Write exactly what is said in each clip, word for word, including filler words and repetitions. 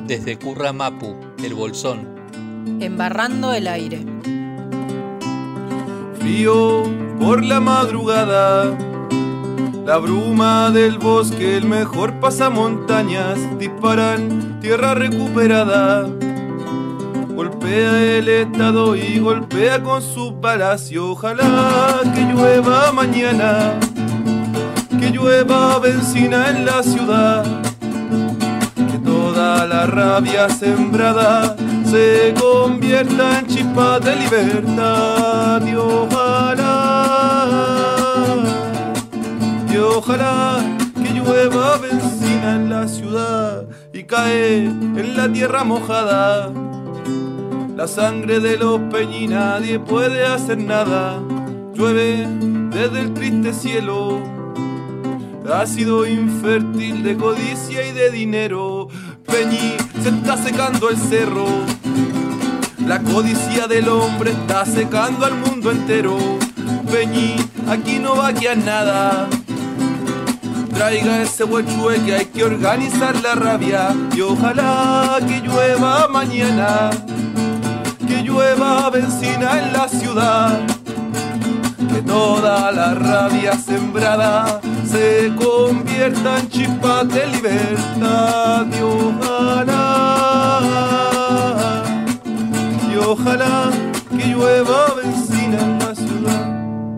Desde Curramapu, El Bolsón. Embarrando el aire. Frío por la madrugada, la bruma del bosque, el mejor pasamontañas, disparan tierra recuperada. Golpea el estado y golpea con su palacio. Ojalá que llueva mañana, que llueva benzina en la ciudad, que toda la rabia sembrada se convierta en chispas de libertad. Y ojalá, y ojalá que llueva benzina en la ciudad y cae en la tierra mojada la sangre de los peñi, nadie puede hacer nada. Llueve desde el triste cielo, ácido infértil de codicia y de dinero. Peñi, se está secando el cerro, la codicia del hombre está secando al mundo entero. Peñi, aquí no va a quedar nada, traiga ese huechue que hay que organizar la rabia. Y ojalá que llueva mañana, que llueva benzina en la ciudad, que toda la rabia sembrada se convierta en chispas de libertad. Y ojalá, y ojalá que llueva benzina en la ciudad.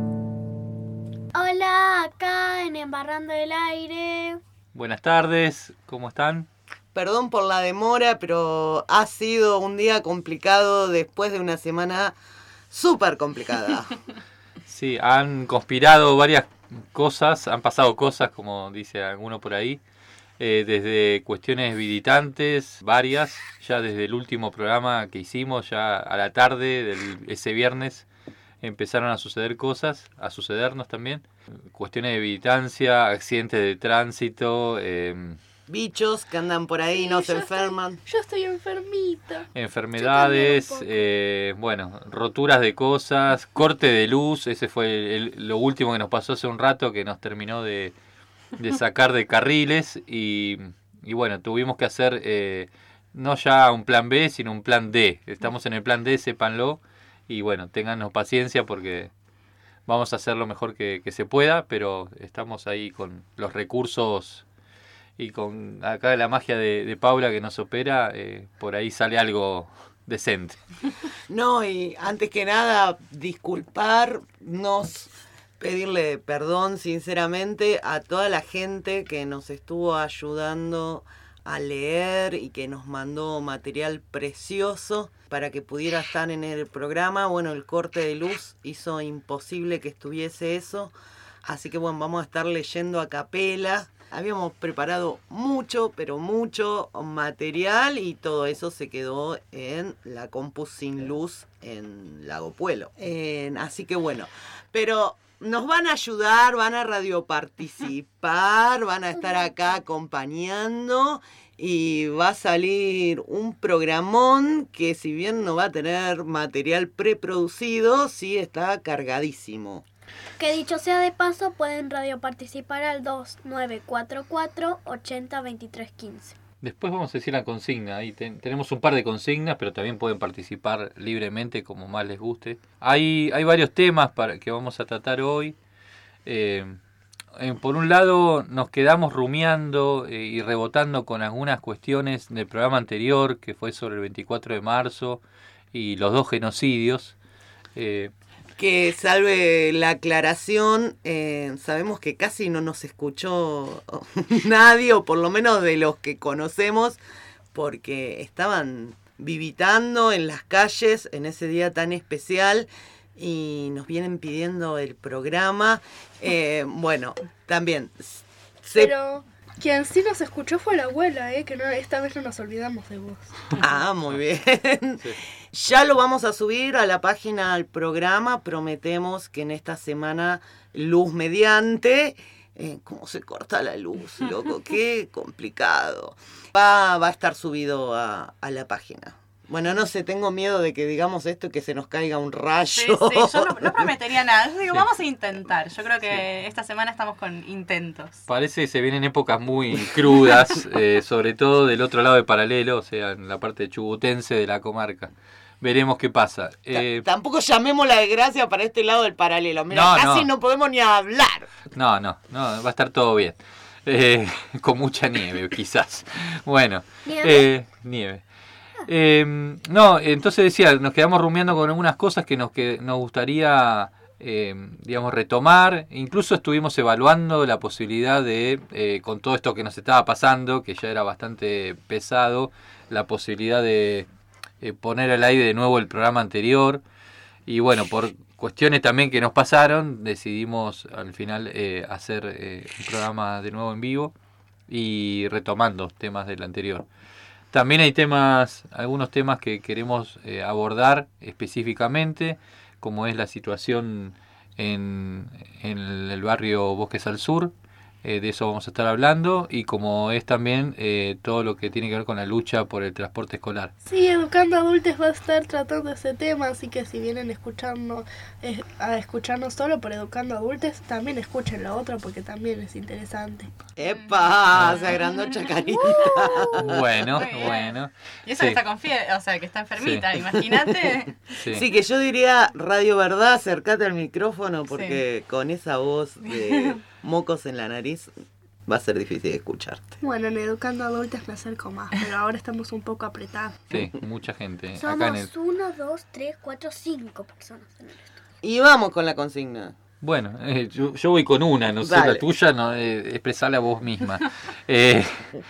Hola, acá en Embarrando el Aire. Buenas tardes, ¿cómo están? Perdón por la demora, pero ha sido un día complicado después de una semana súper complicada. Sí, han conspirado varias cosas, han pasado cosas, como dice alguno por ahí, eh, desde cuestiones visitantes, varias, ya desde el último programa que hicimos, ya a la tarde, del, ese viernes, empezaron a suceder cosas, a sucedernos también, cuestiones de visitancia, accidentes de tránsito, eh, bichos que andan por ahí y Sí, no se yo enferman. Estoy, yo estoy enfermita. enfermedades, eh, bueno, roturas de cosas, corte de luz, ese fue el, lo último que nos pasó hace un rato, que nos terminó de, de sacar de carriles y, y bueno, tuvimos que hacer eh, no ya un plan B, sino un plan D. Estamos en el plan D, sépanlo, y bueno, téngannos paciencia porque vamos a hacer lo mejor que, que se pueda, pero estamos ahí con los recursos. Y con acá la magia de, de Paula que nos opera, eh, por ahí sale algo decente. No, y antes que nada, disculparnos, pedirle perdón sinceramente a toda la gente que nos estuvo ayudando a leer y que nos mandó material precioso para que pudiera estar en el programa. Bueno, el corte de luz hizo imposible que estuviese eso, así que bueno, vamos a estar leyendo a capela. Habíamos preparado mucho, pero mucho material y todo eso se quedó en la compu sin luz en Lago Puelo. Eh, así que bueno, pero nos van a ayudar, van a radioparticipar, van a estar acá acompañando y va a salir un programón que si bien no va a tener material preproducido, sí está cargadísimo. Que dicho sea de paso, pueden radio participar al dos nueve cuatro cuatro ocho cero dos tres uno cinco. Después vamos a decir la consigna. Ahí ten, tenemos un par de consignas, pero también pueden participar libremente como más les guste. Hay, hay varios temas para que vamos a tratar hoy. Eh, eh, por un lado, nos quedamos rumiando eh, y rebotando con algunas cuestiones del programa anterior, que fue sobre el veinticuatro de marzo y los dos genocidios. Eh, Que salve la aclaración, eh, sabemos que casi no nos escuchó nadie, o por lo menos de los que conocemos, porque estaban vivitando en las calles en ese día tan especial y nos vienen pidiendo el programa. Eh, bueno, también... Se... Pero quien sí nos escuchó fue la abuela, ¿eh? Que no, esta vez no nos olvidamos de vos. Ah, muy bien. sí. Ya lo vamos a subir a la página del programa. Prometemos que en esta semana, luz mediante, eh, ¿cómo se corta la luz, loco? Qué complicado. Va, va a estar subido a, a la página. Bueno, no sé, tengo miedo de que digamos esto y que se nos caiga un rayo. Sí, sí, yo no, no prometería nada. Yo digo, Sí. vamos a intentar. Yo creo que sí. Esta semana estamos con intentos. Parece que se vienen épocas muy crudas, eh, sobre todo del otro lado de paralelo, o sea, en la parte chubutense de la comarca. Veremos qué pasa. Eh, T- Tampoco llamemos la desgracia para este lado del paralelo. Mira, No, casi no. no podemos ni hablar. no, no, no, va a estar todo bien. Eh, con mucha nieve, quizás. Bueno, ¿Nieve? eh, nieve. Eh, no, entonces decía, nos quedamos rumiando con algunas cosas que nos, que nos gustaría, eh, digamos, retomar. Incluso estuvimos evaluando la posibilidad de, eh, con todo esto que nos estaba pasando, que ya era bastante pesado, la posibilidad de eh, poner al aire de nuevo el programa anterior. Y bueno, por cuestiones también que nos pasaron, decidimos al final eh, hacer eh, un programa de nuevo en vivo y retomando temas del anterior. También hay temas, algunos temas que queremos eh, abordar específicamente, como es la situación en, en el barrio Bosques al Sur, eh, de eso vamos a estar hablando, y como es también eh, todo lo que tiene que ver con la lucha por el transporte escolar. Sí, Educando Adultos va a estar tratando ese tema, así que si vienen escuchando, eh, a escucharnos solo por Educando Adultos, también escuchen la otra porque también es interesante. ¡Epa! Se agrandó Chacarita. Bueno, Muy bien. bueno. Y eso Sí. que está con fiebre, o sea, que está enfermita, Sí. imagínate. Sí. Sí, que yo diría Radio Verdad, acércate al micrófono porque con esa voz de mocos en la nariz va a ser difícil escucharte. Bueno, en Educando Adultos me acerco más, pero ahora estamos un poco apretados. Sí, mucha gente. Somos Acá en el... uno, dos, tres, cuatro, cinco personas en el estudio. Y vamos con la consigna. Bueno, eh, yo, yo voy con una, no sé, Dale. la tuya, no, eh, expresala vos misma. Eh,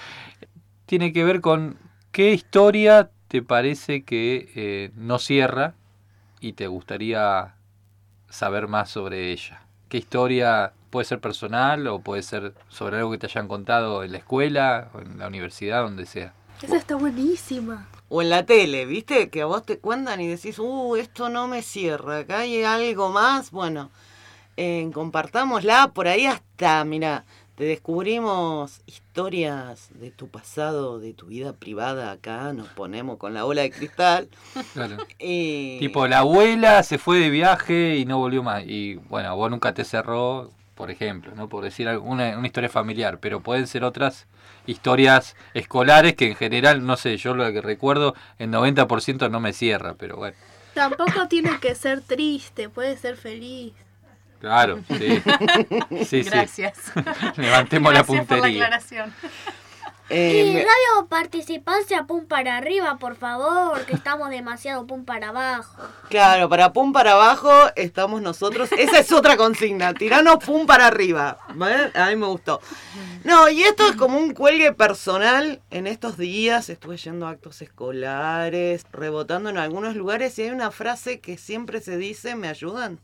tiene que ver con qué historia te parece que eh, no cierra y te gustaría saber más sobre ella. ¿Qué historia puede ser personal o puede ser sobre algo que te hayan contado en la escuela o en la universidad, donde sea? Esa está buenísima. O en la tele, ¿viste? Que a vos te cuentan y decís, uh, esto no me cierra, acá hay algo más. Bueno, eh, compartámosla por ahí hasta, mira, te descubrimos historias de tu pasado, de tu vida privada acá, nos ponemos con la bola de cristal. Claro. Y... Tipo, la abuela se fue de viaje y no volvió más. Y bueno, vos nunca te cerró, por ejemplo, ¿no? Por decir alguna una historia familiar, pero pueden ser otras historias escolares que en general, no sé, yo lo que recuerdo, el noventa por ciento no me cierra, pero bueno. Tampoco tiene que ser triste, puede ser feliz. Claro, sí. Sí, sí. Gracias. Levantemos la Gracias por la puntería. aclaración. eh, Y me- radio participancia pum para arriba, por favor, que estamos demasiado pum para abajo. Claro, para pum para abajo estamos nosotros. Esa es otra consigna, tiranos pum para arriba. ¿Vale? A mí me gustó. No, y esto es como un cuelgue personal. En estos días estuve yendo a actos escolares, rebotando en algunos lugares y hay una frase que siempre se dice, ¿me ayudan?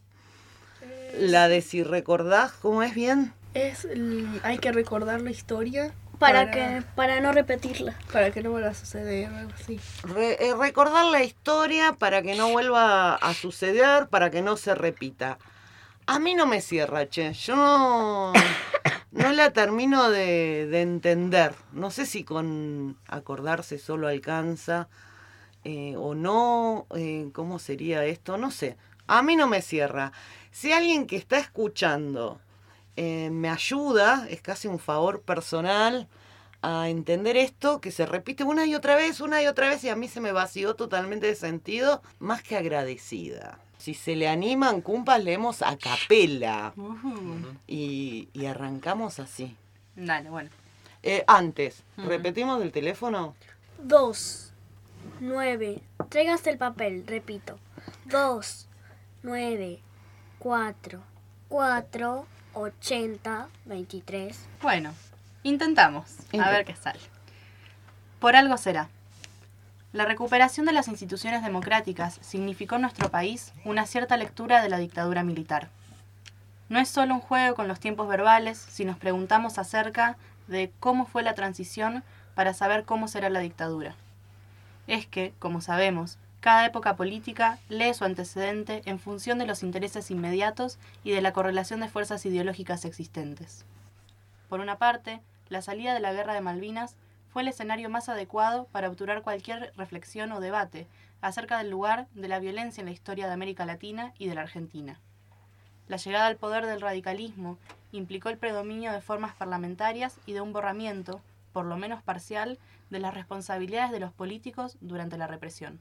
La de si recordás, ¿cómo es bien? Es, l- hay que recordar la historia Para que para no repetirla. para que no vuelva a suceder o algo así. Re- eh, recordar la historia para que no vuelva a suceder, para que no se repita. A mí no me cierra, che. Yo no, no la termino de, de entender. No sé si con acordarse solo alcanza eh, o no. Eh, ¿Cómo sería esto? No sé. A mí no me cierra. Si alguien que está escuchando eh, me ayuda, es casi un favor personal, a entender esto que se repite una y otra vez, una y otra vez, y a mí se me vació totalmente de sentido, más que agradecida. Si se le animan, cumpas, leemos a capela Uh, y, y arrancamos así. dale, bueno. Eh, antes, Ujú. ¿repetimos del teléfono? Dos, nueve, tráigase el papel, repito. Dos, nueve, cuatro, cuatro, ochenta, veintitrés. Bueno, intentamos. A Intent- ver qué sale. Por algo será. La recuperación de las instituciones democráticas significó en nuestro país una cierta lectura de la dictadura militar. No es solo un juego con los tiempos verbales si nos preguntamos acerca de cómo fue la transición para saber cómo será la dictadura. Es que, como sabemos, cada época política lee su antecedente en función de los intereses inmediatos y de la correlación de fuerzas ideológicas existentes. Por una parte, la salida de la Guerra de Malvinas fue el escenario más adecuado para obturar cualquier reflexión o debate acerca del lugar de la violencia en la historia de América Latina y de la Argentina. La llegada al poder del radicalismo implicó el predominio de formas parlamentarias y de un borramiento, por lo menos parcial, de las responsabilidades de los políticos durante la represión.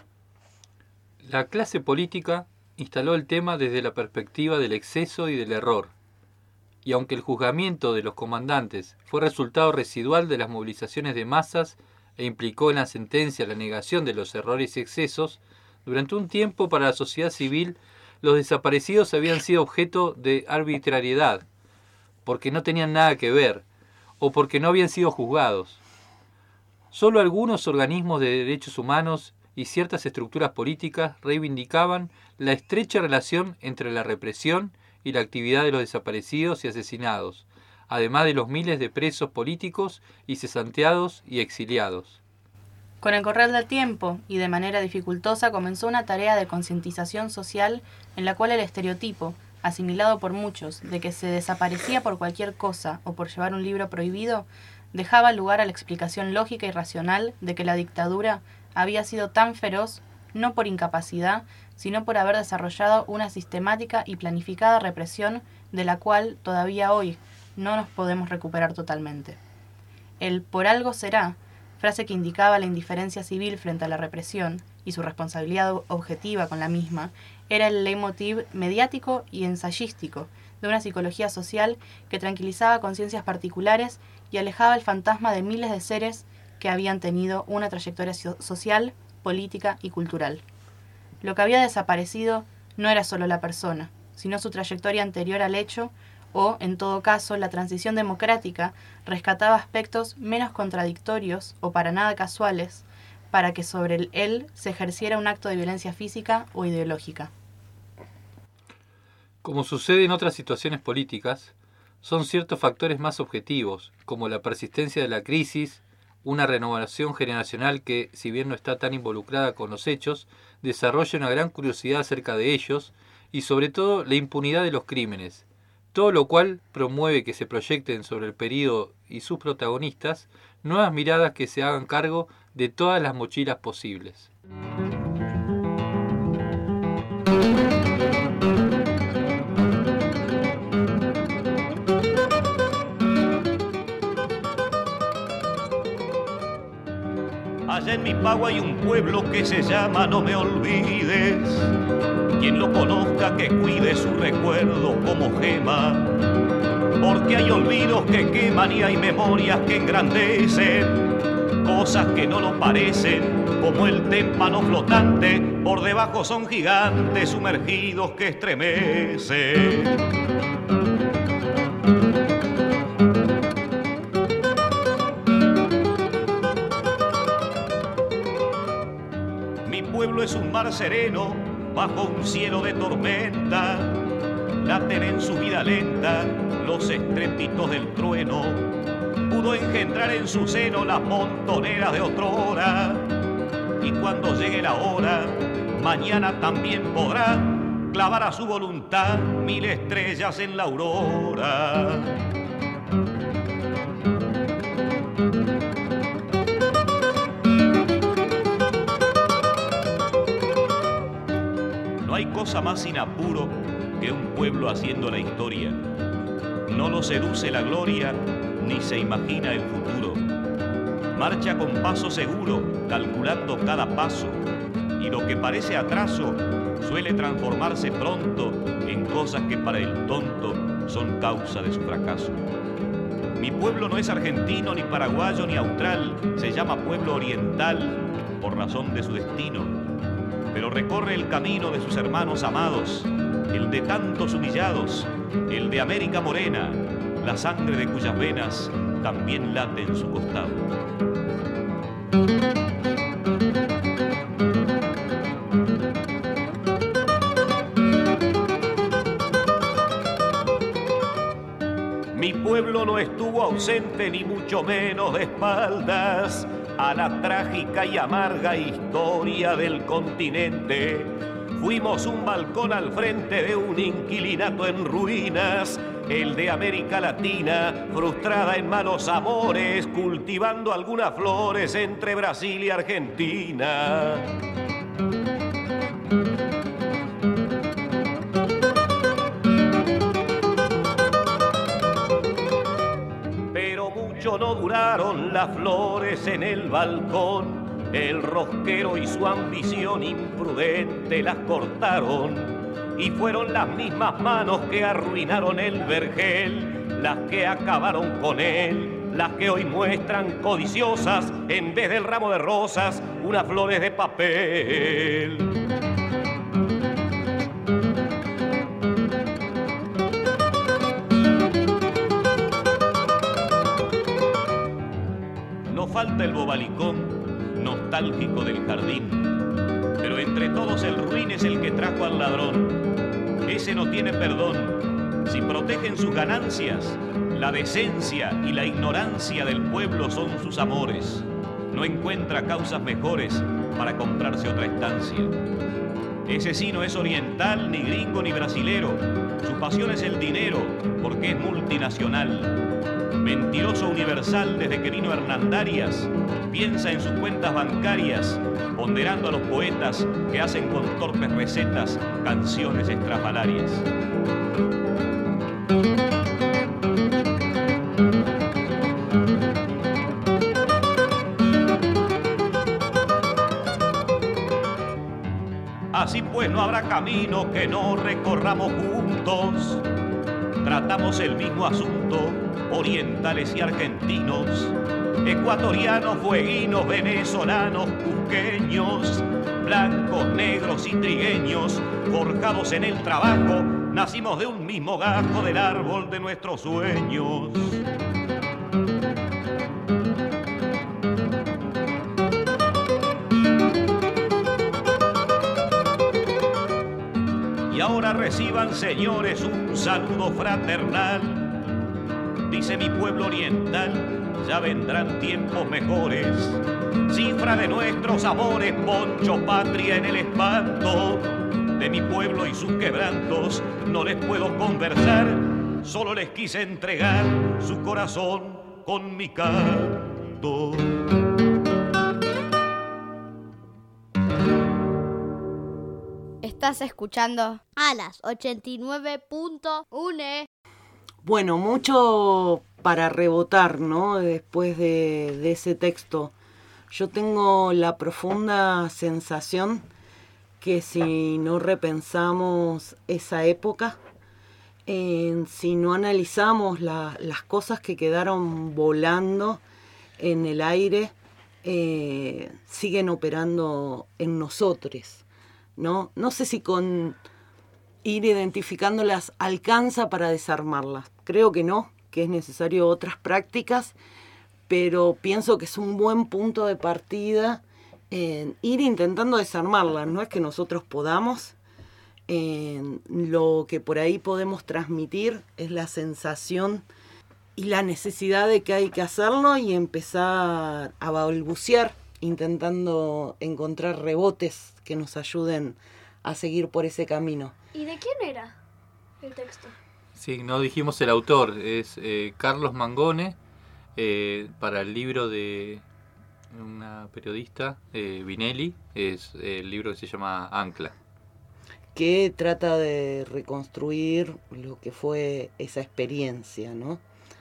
La clase política instaló el tema desde la perspectiva del exceso y del error, y aunque el juzgamiento de los comandantes fue resultado residual de las movilizaciones de masas e implicó en la sentencia la negación de los errores y excesos, durante un tiempo para la sociedad civil los desaparecidos habían sido objeto de arbitrariedad, porque no tenían nada que ver, o porque no habían sido juzgados. Solo algunos organismos de derechos humanos y ciertas estructuras políticas reivindicaban la estrecha relación entre la represión y la actividad de los desaparecidos y asesinados, además de los miles de presos políticos y cesanteados y exiliados. Con el correr del tiempo, y de manera dificultosa, comenzó una tarea de concientización social en la cual el estereotipo, asimilado por muchos, de que se desaparecía por cualquier cosa o por llevar un libro prohibido, dejaba lugar a la explicación lógica y racional de que la dictadura había sido tan feroz no por incapacidad, sino por haber desarrollado una sistemática y planificada represión de la cual todavía hoy no nos podemos recuperar totalmente. El "por algo será", frase que indicaba la indiferencia civil frente a la represión y su responsabilidad objetiva con la misma, era el leitmotiv mediático y ensayístico de una psicología social que tranquilizaba conciencias particulares y alejaba el fantasma de miles de seres que habían tenido una trayectoria so- social, política y cultural. Lo que había desaparecido no era solo la persona, sino su trayectoria anterior al hecho, o, en todo caso, la transición democrática rescataba aspectos menos contradictorios o para nada casuales, para que sobre el él se ejerciera un acto de violencia física o ideológica. Como sucede en otras situaciones políticas, son ciertos factores más objetivos, como la persistencia de la crisis, una renovación generacional que, si bien no está tan involucrada con los hechos, desarrolla una gran curiosidad acerca de ellos, y sobre todo la impunidad de los crímenes, todo lo cual promueve que se proyecten sobre el período y sus protagonistas nuevas miradas que se hagan cargo de todas las mochilas posibles. Allá en mi pago hay un pueblo que se llama No Me Olvides. Quien lo conozca que cuide su recuerdo como gema, porque hay olvidos que queman y hay memorias que engrandecen, cosas que no lo parecen, como el témpano flotante, por debajo son gigantes sumergidos que estremecen. Mi pueblo es un mar sereno bajo un cielo de tormenta, laten en su vida lenta los estrépitos del trueno, pudo engendrar en su seno las montoneras de otrora, y cuando llegue la hora, mañana también podrá clavar a su voluntad mil estrellas en la aurora. No hay cosa más sin apuro que un pueblo haciendo la historia. No lo seduce la gloria, ni se imagina el futuro. Marcha con paso seguro, calculando cada paso, y lo que parece atraso suele transformarse pronto en cosas que para el tonto son causa de su fracaso. Mi pueblo no es argentino, ni paraguayo, ni austral, se llama pueblo oriental por razón de su destino, pero recorre el camino de sus hermanos amados, el de tantos humillados, el de América morena, la sangre de cuyas venas también late en su costado. Mi pueblo no estuvo ausente ni mucho menos de espaldas a la trágica y amarga historia del continente. Fuimos un balcón al frente de un inquilinato en ruinas el de América Latina, frustrada en malos amores, cultivando algunas flores entre Brasil y Argentina. Pero mucho no duraron las flores en el balcón. El rosquero y su ambición imprudente las cortaron, y fueron las mismas manos que arruinaron el vergel, las que acabaron con él, las que hoy muestran codiciosas, en vez del ramo de rosas, unas flores de papel. No falta el bobalicón nostálgico del jardín, pero entre todos el ruin es el que trajo al ladrón. Ese no tiene perdón. Si protegen sus ganancias, la decencia y la ignorancia del pueblo son sus amores. No encuentra causas mejores para comprarse otra estancia. Ese sí no es oriental, ni gringo, ni brasilero. Su pasión es el dinero, porque es multinacional. Mentiroso universal desde que vino Hernandarias, piensa en sus cuentas bancarias, ponderando a los poetas que hacen con torpes recetas canciones estrafalarias. Así pues no habrá camino que no recorramos juntos. Tratamos el mismo asunto, orientales y argentinos, ecuatorianos, fueguinos, venezolanos, cusqueños, blancos, negros y trigueños, forjados en el trabajo, nacimos de un mismo gajo del árbol de nuestros sueños. Y ahora reciban, señores, un saludo fraternal. Dice mi pueblo oriental, ya vendrán tiempos mejores. Cifra de nuestros amores, poncho patria en el espanto. De mi pueblo y sus quebrantos no les puedo conversar, solo les quise entregar su corazón con mi canto. Estás escuchando Alas ochenta y nueve punto uno. Bueno, mucho para rebotar, ¿no? Después de, de ese texto. Yo tengo la profunda sensación que si no repensamos esa época, eh, si no analizamos la, las cosas que quedaron volando en el aire, eh, siguen operando en nosotros. ¿No? No sé si con ir identificándolas alcanza para desarmarlas. Creo que no, que es necesario otras prácticas, pero pienso que es un buen punto de partida en ir intentando desarmarlas. No es que nosotros podamos, en lo que por ahí podemos transmitir es la sensación y la necesidad de que hay que hacerlo y empezar a balbucear, intentando encontrar rebotes que nos ayuden a seguir por ese camino. ¿Y de quién era el texto? Sí, no dijimos el autor, es eh, Carlos Mangone, eh, para el libro de una periodista, eh, Vinelli, es el libro que se llama Ancla. Que trata de reconstruir lo que fue esa experiencia, ¿no?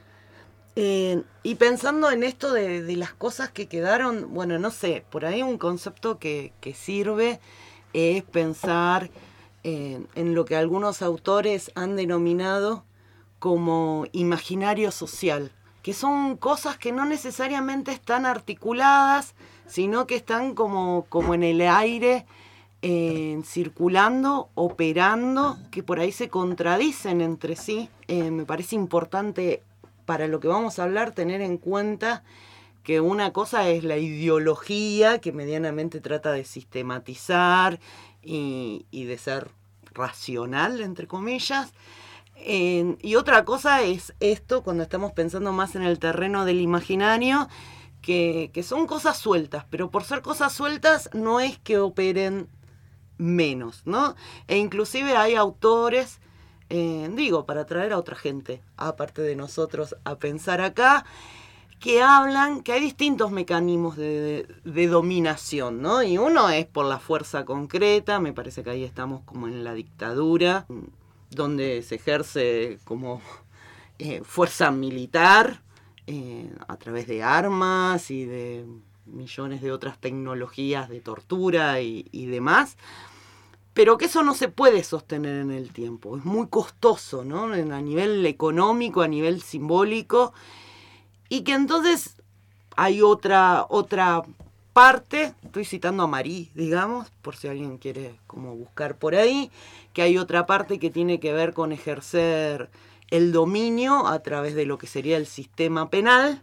Eh, y pensando en esto de, de las cosas que quedaron, bueno, no sé, por ahí un concepto que, que sirve es pensar en, en lo que algunos autores han denominado como imaginario social, que son cosas que no necesariamente están articuladas, sino que están como, como en el aire, eh, circulando, operando, que por ahí se contradicen entre sí. Eh, me parece importante para lo que vamos a hablar, tener en cuenta que una cosa es la ideología, que medianamente trata de sistematizar y, y de ser racional, entre comillas, eh, y otra cosa es esto, cuando estamos pensando más en el terreno del imaginario, que, que son cosas sueltas, pero por ser cosas sueltas no es que operen menos, ¿no? E inclusive hay autores eh, digo, para traer a otra gente, aparte de nosotros, a pensar acá, que hablan que hay distintos mecanismos de, de, de dominación, ¿no? Y uno es por la fuerza concreta, me parece que ahí estamos como en la dictadura, donde se ejerce como eh, fuerza militar eh, a través de armas y de millones de otras tecnologías de tortura y, y demás, pero que eso no se puede sostener en el tiempo, es muy costoso, ¿no? A nivel económico, a nivel simbólico, y que entonces hay otra, otra parte, estoy citando a Marie, digamos, por si alguien quiere como buscar por ahí, que hay otra parte que tiene que ver con ejercer el dominio a través de lo que sería el sistema penal,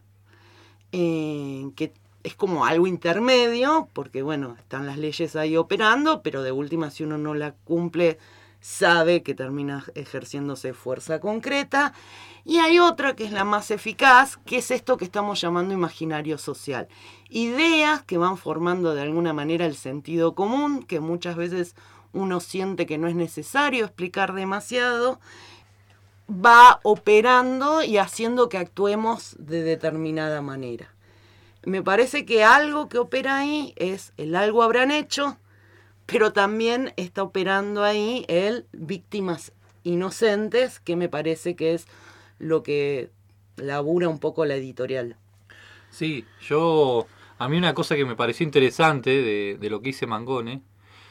eh, que es como algo intermedio, porque bueno, están las leyes ahí operando, pero de última si uno no la cumple, sabe que termina ejerciéndose fuerza concreta. Y hay otra que es la más eficaz, que es esto que estamos llamando imaginario social. Ideas que van formando de alguna manera el sentido común, que muchas veces uno siente que no es necesario explicar demasiado, va operando y haciendo que actuemos de determinada manera. Me parece que algo que opera ahí es el algo habrán hecho, pero también está operando ahí el víctimas inocentes, que me parece que es lo que labura un poco la editorial. Sí, yo, a mí una cosa que me pareció interesante de, de lo que dice Mangone,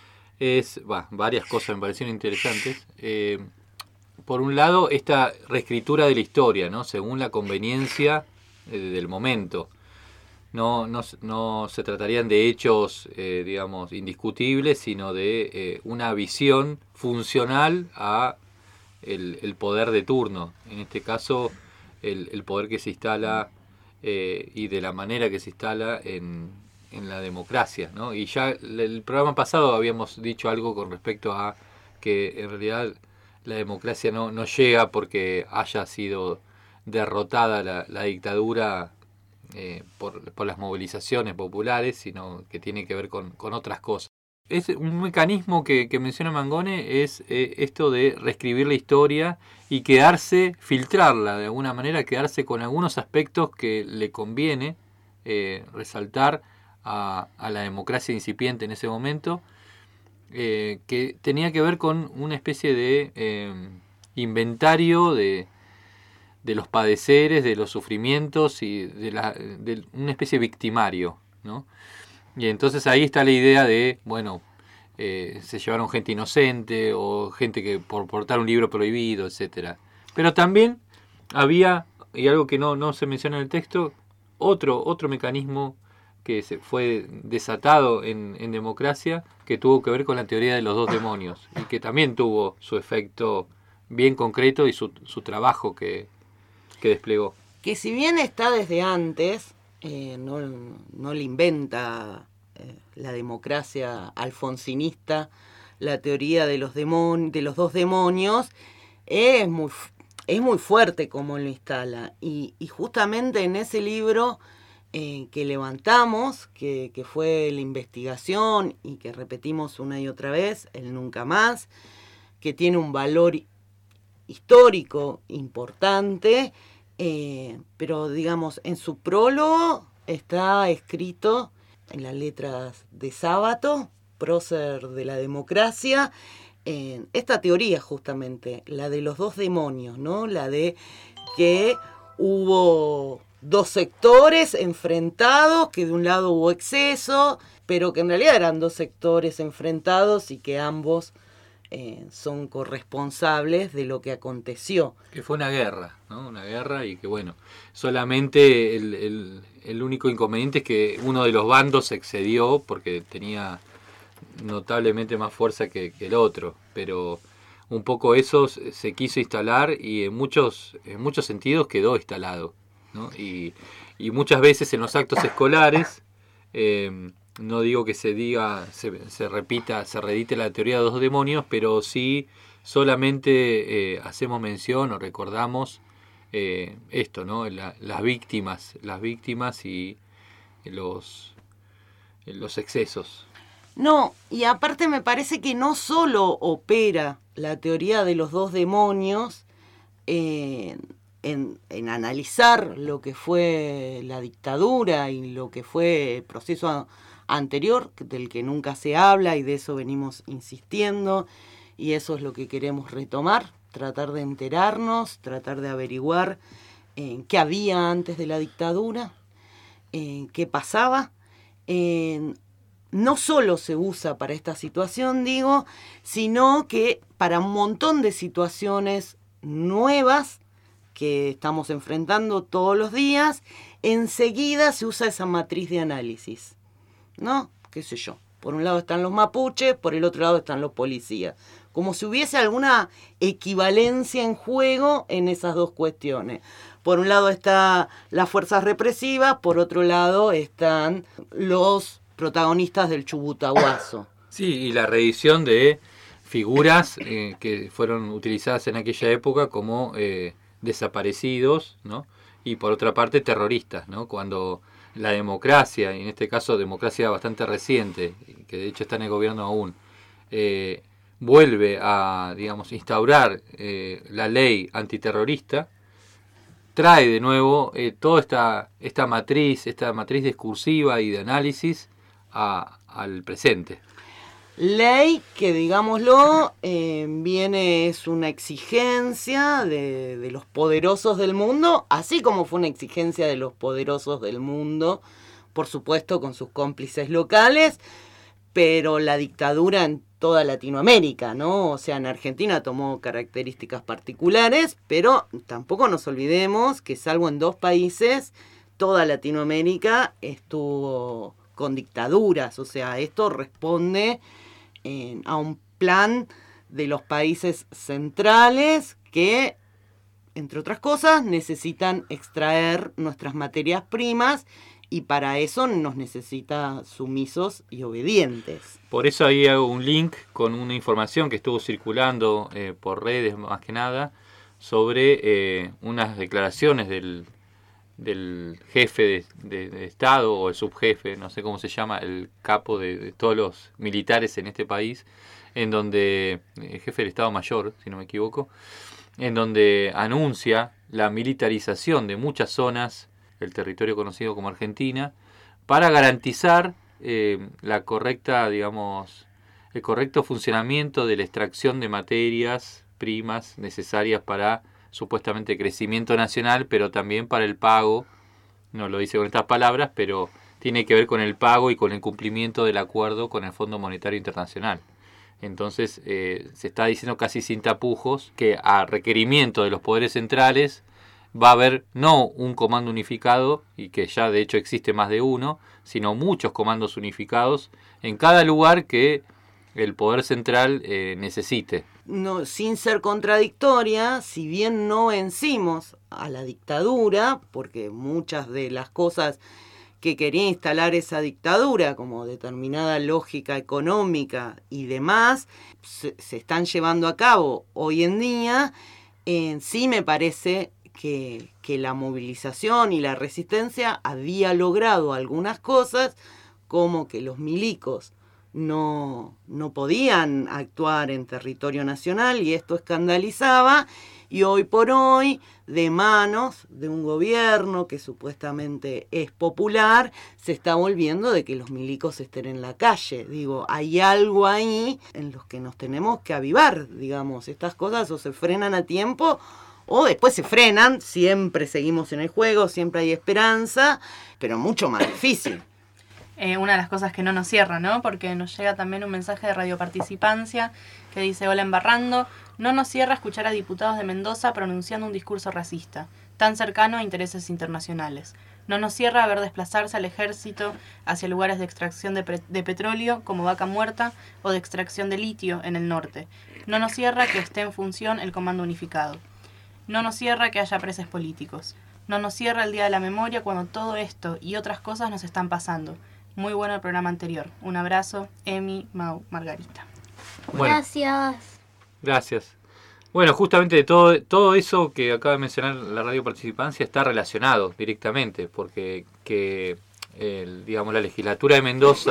es, bah, varias cosas me parecieron interesantes. Eh, por un lado, esta reescritura de la historia, ¿no? Según la conveniencia eh, del momento. No, no, no se tratarían de hechos, eh, digamos, indiscutibles, sino de eh, una visión funcional a el, el poder de turno. En este caso, el, el poder que se instala eh, y de la manera que se instala en, en la democracia, ¿no? Y ya el programa pasado habíamos dicho algo con respecto a que en realidad la democracia no, no llega porque haya sido derrotada la, la dictadura Eh, por, por las movilizaciones populares, sino que tiene que ver con, con otras cosas. Es un mecanismo que, que menciona Mangone, es eh, esto de reescribir la historia y quedarse, filtrarla de alguna manera, quedarse con algunos aspectos que le conviene eh, resaltar a, a la democracia incipiente en ese momento, eh, que tenía que ver con una especie de eh, inventario de de los padeceres, de los sufrimientos y de, la, de una especie de victimario, ¿no? Y entonces ahí está la idea de, bueno, eh, se llevaron gente inocente o gente que por portar un libro prohibido, etcétera. Pero también había, y algo que no, no se menciona en el texto, otro, otro mecanismo que se fue desatado en, en democracia, que tuvo que ver con la teoría de los dos demonios, y que también tuvo su efecto bien concreto y su, su trabajo que que desplegó. Que si bien está desde antes, eh, no, no le inventa eh, la democracia alfonsinista, la teoría de los, demon- de los dos demonios, es muy, es muy fuerte como lo instala. Y, y justamente en ese libro eh, que levantamos, que, que fue la investigación y que repetimos una y otra vez, el Nunca Más, que tiene un valor histórico importante, eh, pero digamos en su prólogo está escrito en las letras de Sábato, prócer de la democracia, eh, esta teoría justamente, la de los dos demonios, ¿no? La de que hubo dos sectores enfrentados, que de un lado hubo exceso, pero que en realidad eran dos sectores enfrentados y que ambos Eh, son corresponsables de lo que aconteció. Que fue una guerra, ¿no? Una guerra y que bueno, solamente el, el, el único inconveniente es que uno de los bandos excedió porque tenía notablemente más fuerza que, que el otro, pero un poco eso se quiso instalar y en muchos, en muchos sentidos quedó instalado, ¿no? Y, y muchas veces en los actos escolares, eh, no digo que se diga, se, se repita, se redite la teoría de los dos demonios, pero sí solamente eh, hacemos mención o recordamos eh, esto, ¿no? La, las víctimas, las víctimas y los, los excesos. No, y aparte me parece que no solo opera la teoría de los dos demonios en, en, en analizar lo que fue la dictadura y lo que fue el proceso anterior, del que nunca se habla y de eso venimos insistiendo, y eso es lo que queremos retomar, tratar de enterarnos, tratar de averiguar eh, qué había antes de la dictadura, eh, qué pasaba. Eh, no solo se usa para esta situación, digo, sino que para un montón de situaciones nuevas que estamos enfrentando todos los días, enseguida se usa esa matriz de análisis, ¿no? Qué sé yo. Por un lado están los mapuches, por el otro lado están los policías. Como si hubiese alguna equivalencia en juego en esas dos cuestiones. Por un lado están las fuerzas represivas, por otro lado están los protagonistas del Chubutahuazo. Sí, y la reedición de figuras eh, que fueron utilizadas en aquella época como eh, desaparecidos, ¿no? Y por otra parte terroristas, ¿no? Cuando la democracia, y en este caso democracia bastante reciente, que de hecho está en el gobierno aún, eh, vuelve a, digamos, instaurar eh, la ley antiterrorista, trae de nuevo eh, toda esta, esta matriz, esta matriz discursiva y de análisis a, al presente. Ley que, digámoslo, eh, viene, es una exigencia de, de los poderosos del mundo, así como fue una exigencia de los poderosos del mundo, por supuesto con sus cómplices locales, pero la dictadura en toda Latinoamérica, ¿no? O sea, en Argentina tomó características particulares, pero tampoco nos olvidemos que salvo en dos países, toda Latinoamérica estuvo con dictaduras, o sea, esto responde eh, a un plan de los países centrales que, entre otras cosas, necesitan extraer nuestras materias primas y para eso nos necesita sumisos y obedientes. Por eso ahí hago un link con una información que estuvo circulando eh, por redes más que nada sobre eh, unas declaraciones del, del jefe de, de, de Estado o el subjefe, no sé cómo se llama, el capo de, de todos los militares en este país, en donde, el jefe del Estado Mayor, si no me equivoco, en donde anuncia la militarización de muchas zonas el territorio conocido como Argentina, para garantizar eh, la correcta, digamos, el correcto funcionamiento de la extracción de materias primas necesarias para supuestamente crecimiento nacional, pero también para el pago, no lo dice con estas palabras, pero tiene que ver con el pago y con el cumplimiento del acuerdo con el Fondo Monetario Internacional. Entonces eh, se está diciendo casi sin tapujos que a requerimiento de los poderes centrales va a haber no un comando unificado, y que ya de hecho existe más de uno, sino muchos comandos unificados en cada lugar que el poder central eh, necesite. No, sin ser contradictoria, si bien no vencimos a la dictadura, porque muchas de las cosas que quería instalar esa dictadura, como determinada lógica económica y demás, se, se están llevando a cabo hoy en día, eh, sí me parece Que, que la movilización y la resistencia había logrado algunas cosas, como que los milicos no, no podían actuar en territorio nacional y esto escandalizaba, y hoy por hoy, de manos de un gobierno que supuestamente es popular, se está volviendo de que los milicos estén en la calle. Digo, hay algo ahí en los que nos tenemos que avivar, digamos, estas cosas o se frenan a tiempo o después se frenan, siempre seguimos en el juego, siempre hay esperanza, pero mucho más difícil. Eh, una de las cosas que no nos cierra, ¿no? Porque nos llega también un mensaje de Radio Participancia que dice: hola, embarrando, no nos cierra escuchar a diputados de Mendoza pronunciando un discurso racista, tan cercano a intereses internacionales. No nos cierra ver desplazarse al ejército hacia lugares de extracción de, pre- de petróleo como Vaca Muerta o de extracción de litio en el norte. No nos cierra que esté en función el comando unificado. No nos cierra que haya presos políticos. No nos cierra el Día de la Memoria cuando todo esto y otras cosas nos están pasando. Muy bueno el programa anterior. Un abrazo, Emi, Mau, Margarita. Bueno, Gracias. gracias. Bueno, justamente todo, todo eso que acaba de mencionar la Radio Participancia está relacionado directamente, porque que el, digamos, la legislatura de Mendoza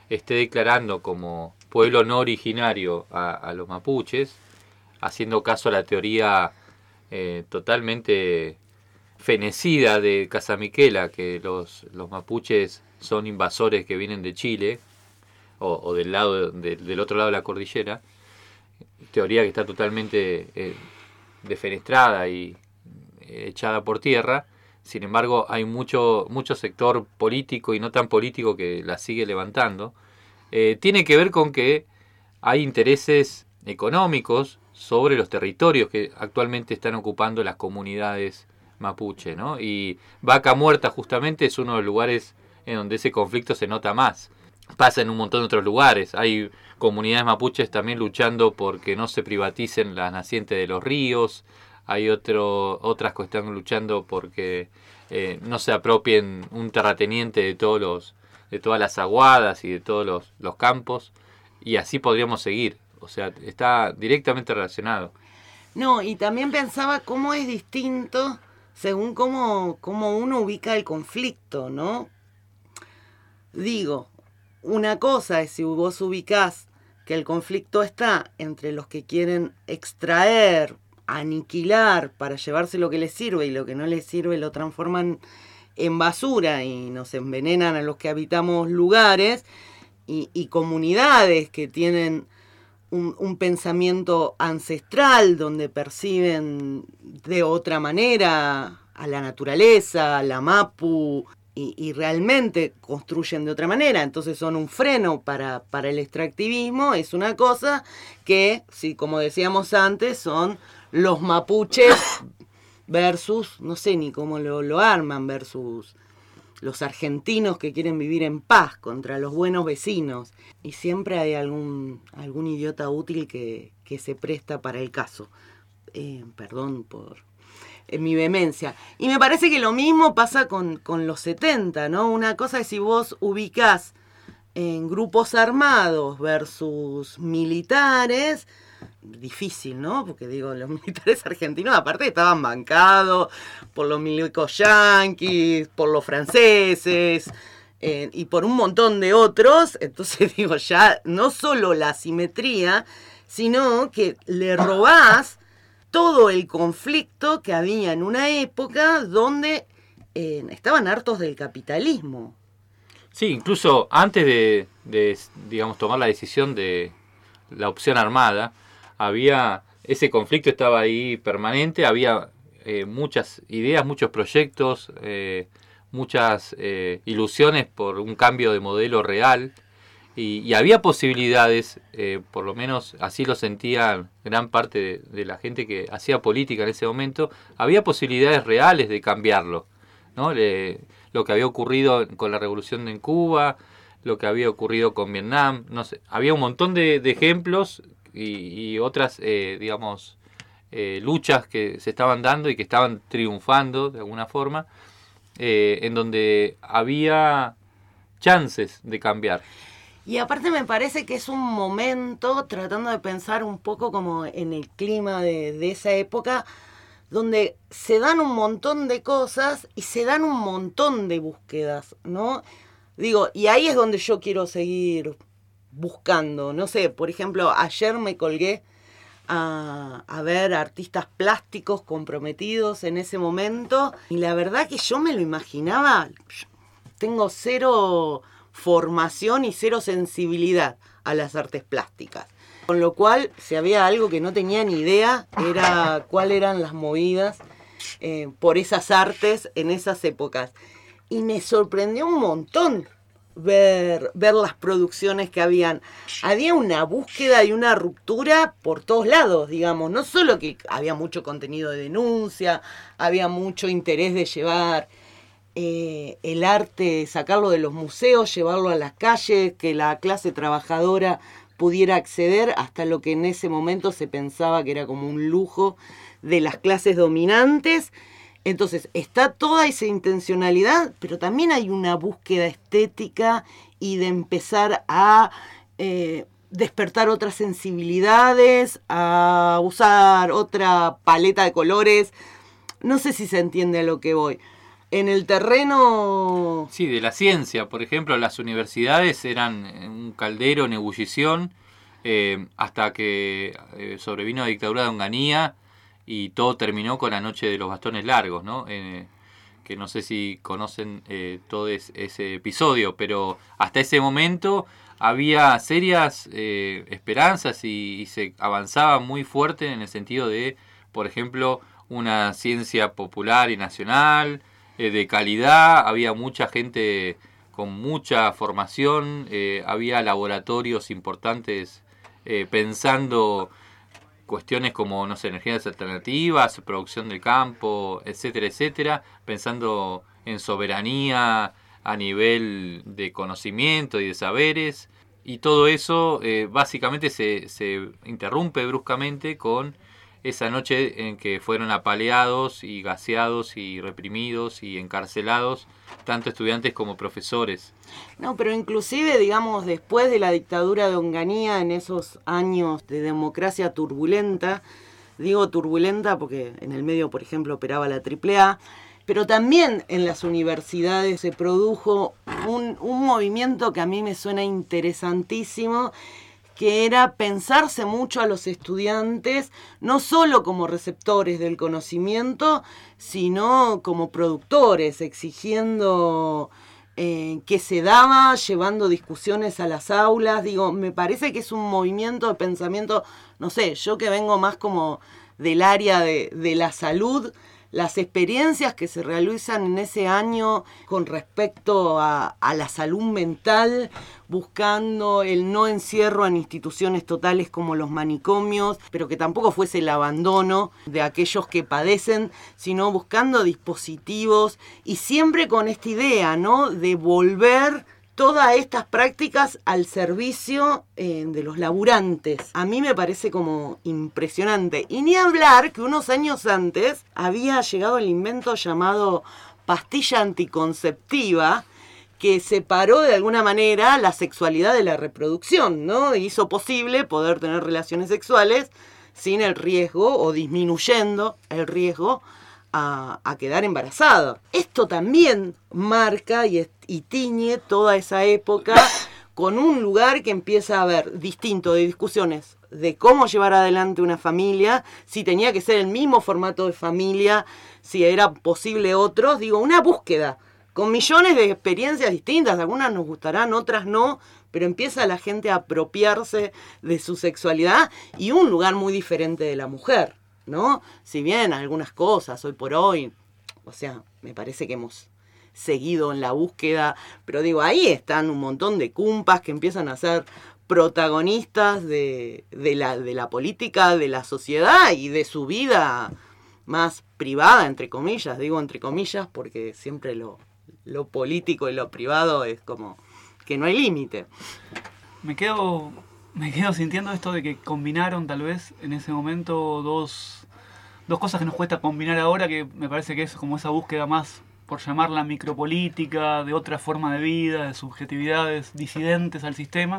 esté declarando como pueblo no originario a, a los mapuches, haciendo caso a la teoría eh, totalmente fenecida de Casamiquela, que los, los mapuches son invasores que vienen de Chile, o, o del lado de, del otro lado de la cordillera, teoría que está totalmente eh, defenestrada y eh, echada por tierra. Sin embargo, hay mucho, mucho sector político y no tan político que la sigue levantando. Eh, tiene que ver con que hay intereses económicos sobre los territorios que actualmente están ocupando las comunidades mapuche, ¿no? Y Vaca Muerta justamente es uno de los lugares en donde ese conflicto se nota más. Pasa en un montón de otros lugares. Hay comunidades mapuches también luchando porque no se privaticen las nacientes de los ríos. Hay otro, otras que están luchando porque eh, no se apropien un terrateniente de todos los, de todas las aguadas y de todos los, los campos. Y así podríamos seguir. O sea, está directamente relacionado. No, y también pensaba cómo es distinto según cómo, cómo uno ubica el conflicto, ¿no? Digo, una cosa es si vos ubicás que el conflicto está entre los que quieren extraer, aniquilar para llevarse lo que les sirve y lo que no les sirve lo transforman en basura y nos envenenan a los que habitamos lugares y, y comunidades que tienen un, un pensamiento ancestral donde perciben de otra manera a la naturaleza, a la mapu y, y realmente construyen de otra manera, entonces son un freno para, para el extractivismo. Es una cosa que, sí, como decíamos antes, son los mapuches versus, no sé ni cómo lo, lo arman, versus los argentinos que quieren vivir en paz contra los buenos vecinos. Y siempre hay algún, algún idiota útil que, que se presta para el caso. Eh, perdón por eh, mi vehemencia. Y me parece que lo mismo pasa con, con los setenta, ¿no? Una cosa es si vos ubicás en grupos armados versus militares. Difícil, ¿no? Porque digo, los militares argentinos aparte estaban bancados por los milicos yanquis, por los franceses eh, y por un montón de otros. Entonces digo, ya no solo la asimetría, sino que le robás todo el conflicto que había en una época donde eh, estaban hartos del capitalismo. Sí, incluso antes de, de, digamos, tomar la decisión de la opción armada, había, ese conflicto estaba ahí permanente, había eh, muchas ideas, muchos proyectos, eh, muchas eh, ilusiones por un cambio de modelo real y, y había posibilidades, eh, por lo menos así lo sentía gran parte de, de la gente que hacía política en ese momento, había posibilidades reales de cambiarlo, ¿no? Le, lo que había ocurrido con la revolución en Cuba, lo que había ocurrido con Vietnam, no sé, había un montón de, de ejemplos y, y otras, eh, digamos, eh, luchas que se estaban dando y que estaban triunfando de alguna forma, eh, en donde había chances de cambiar. Y aparte me parece que es un momento, tratando de pensar un poco como en el clima de, de esa época, donde se dan un montón de cosas y se dan un montón de búsquedas, ¿no? Digo, y ahí es donde yo quiero seguir buscando. No sé, por ejemplo, ayer me colgué a, a ver artistas plásticos comprometidos en ese momento y la verdad que yo me lo imaginaba, tengo cero formación y cero sensibilidad a las artes plásticas. Con lo cual, si había algo que no tenía ni idea, era cuáles eran las movidas eh, por esas artes en esas épocas. Y me sorprendió un montón ver, ver las producciones que habían. Había una búsqueda y una ruptura por todos lados, digamos. No solo que había mucho contenido de denuncia, había mucho interés de llevar eh, el arte, sacarlo de los museos, llevarlo a las calles, que la clase trabajadora pudiera acceder hasta lo que en ese momento se pensaba que era como un lujo de las clases dominantes. Entonces, está toda esa intencionalidad, pero también hay una búsqueda estética y de empezar a eh, despertar otras sensibilidades, a usar otra paleta de colores. No sé si se entiende a lo que voy. En el terreno... Sí, de la ciencia, por ejemplo, las universidades eran un caldero en ebullición eh, hasta que eh, sobrevino la dictadura de Onganía y todo terminó con la noche de los bastones largos, ¿no? Eh, que no sé si conocen eh, todo es, ese episodio, pero hasta ese momento había serias eh, esperanzas y, y se avanzaba muy fuerte en el sentido de, por ejemplo, una ciencia popular y nacional, eh, de calidad, había mucha gente con mucha formación, eh, había laboratorios importantes eh, pensando cuestiones como, no sé, energías alternativas, producción del campo, etcétera, etcétera, pensando en soberanía a nivel de conocimiento y de saberes, y todo eso eh, básicamente se, se interrumpe bruscamente con esa noche en que fueron apaleados y gaseados y reprimidos y encarcelados tanto estudiantes como profesores. No, pero inclusive, digamos, después de la dictadura de Onganía, en esos años de democracia turbulenta, digo turbulenta porque en el medio, por ejemplo, operaba la triple A, pero también en las universidades se produjo un, un movimiento que a mí me suena interesantísimo, que era pensarse mucho a los estudiantes, no solo como receptores del conocimiento, sino como productores, exigiendo eh, que se daba, llevando discusiones a las aulas. Digo, me parece que es un movimiento de pensamiento, no sé, yo que vengo más como del área de, de la salud, las experiencias que se realizan en ese año con respecto a, a la salud mental, buscando el no encierro en instituciones totales como los manicomios, pero que tampoco fuese el abandono de aquellos que padecen, sino buscando dispositivos y siempre con esta idea, ¿no?, de volver todas estas prácticas al servicio eh, de los laburantes. A mí me parece como impresionante. Y ni hablar que unos años antes había llegado el invento llamado pastilla anticonceptiva, que separó de alguna manera la sexualidad de la reproducción, ¿no? Hizo posible poder tener relaciones sexuales sin el riesgo o disminuyendo el riesgo A, a quedar embarazada. Esto también marca y, y tiñe toda esa época con un lugar que empieza a haber distinto de discusiones de cómo llevar adelante una familia, si tenía que ser el mismo formato de familia, si era posible otros, digo, una búsqueda con millones de experiencias distintas, algunas nos gustarán, otras no, pero empieza la gente a apropiarse de su sexualidad y un lugar muy diferente de la mujer, ¿no? Si bien algunas cosas hoy por hoy, o sea, me parece que hemos seguido en la búsqueda, pero digo, ahí están un montón de cumpas que empiezan a ser protagonistas de, de, la, de la política, de la sociedad y de su vida más privada, entre comillas, digo entre comillas porque siempre lo, lo político y lo privado es como que no hay límite. Me quedo... Me quedo sintiendo esto de que combinaron tal vez en ese momento dos, dos cosas que nos cuesta combinar ahora, que me parece que es como esa búsqueda más, por llamarla micropolítica, de otra forma de vida, de subjetividades disidentes al sistema,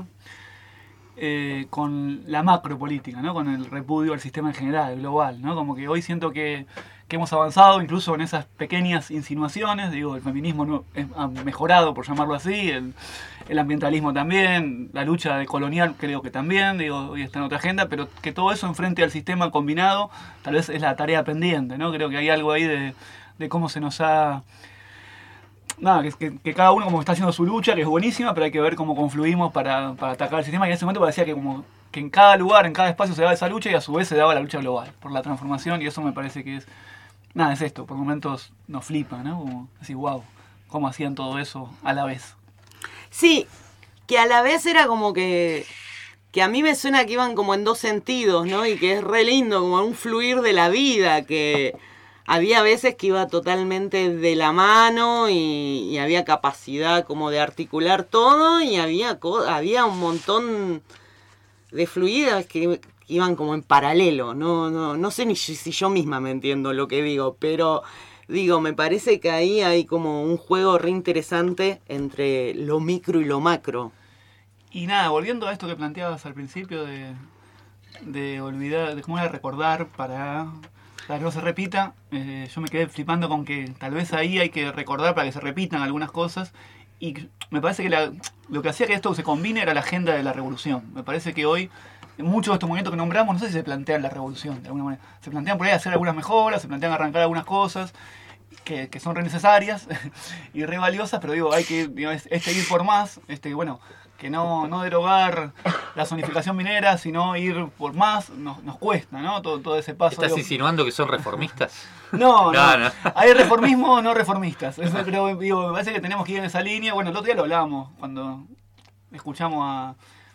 eh, con la macropolítica, ¿no? Con el repudio al sistema en general, global, ¿no? Como que hoy siento que, que hemos avanzado incluso en esas pequeñas insinuaciones, digo, el feminismo no, es, ha mejorado, por llamarlo así, el, el ambientalismo también, la lucha decolonial creo que también, digo, hoy está en otra agenda, pero que todo eso enfrente al sistema combinado tal vez es la tarea pendiente, ¿no? Creo que hay algo ahí de, de cómo se nos ha... Nada, que, que, que cada uno como está haciendo su lucha, que es buenísima, pero hay que ver cómo confluimos para, para atacar el sistema, y en ese momento parecía que como que en cada lugar, en cada espacio se daba esa lucha y a su vez se daba la lucha global por la transformación, y eso me parece que es... Nada, es esto, por momentos nos flipa, ¿no? Como decir, wow, cómo hacían todo eso a la vez. Sí, que a la vez era como que, que a mí me suena que iban como en dos sentidos, ¿no? Y que es re lindo, como un fluir de la vida, que había veces que iba totalmente de la mano y, y había capacidad como de articular todo y había, había un montón de fluidas que iban como en paralelo, no, no, no sé ni si yo misma me entiendo lo que digo, pero digo, me parece que ahí hay como un juego re interesante entre lo micro y lo macro. Y nada, volviendo a esto que planteabas al principio de, de olvidar, de cómo era recordar para para que no se repita. Eh, yo me quedé flipando con que tal vez ahí hay que recordar para que se repitan algunas cosas. Y me parece que la, lo que hacía que esto se combine era la agenda de la revolución. Me parece que hoy muchos de estos movimientos que nombramos, no sé si se plantean la revolución de alguna manera. Se plantean por ahí hacer algunas mejoras, se plantean arrancar algunas cosas que, que son re necesarias y re valiosas, pero digo, hay que, digo, este ir por más, este, bueno, que no, no derogar la zonificación minera, sino ir por más, nos, nos cuesta, ¿no? Todo, todo ese paso. ¿Estás digo, insinuando que son reformistas? No, no, No, no. hay reformismo no reformistas. Eso creo, digo, me parece que tenemos que ir en esa línea. Bueno, el otro día lo hablábamos cuando escuchamos a,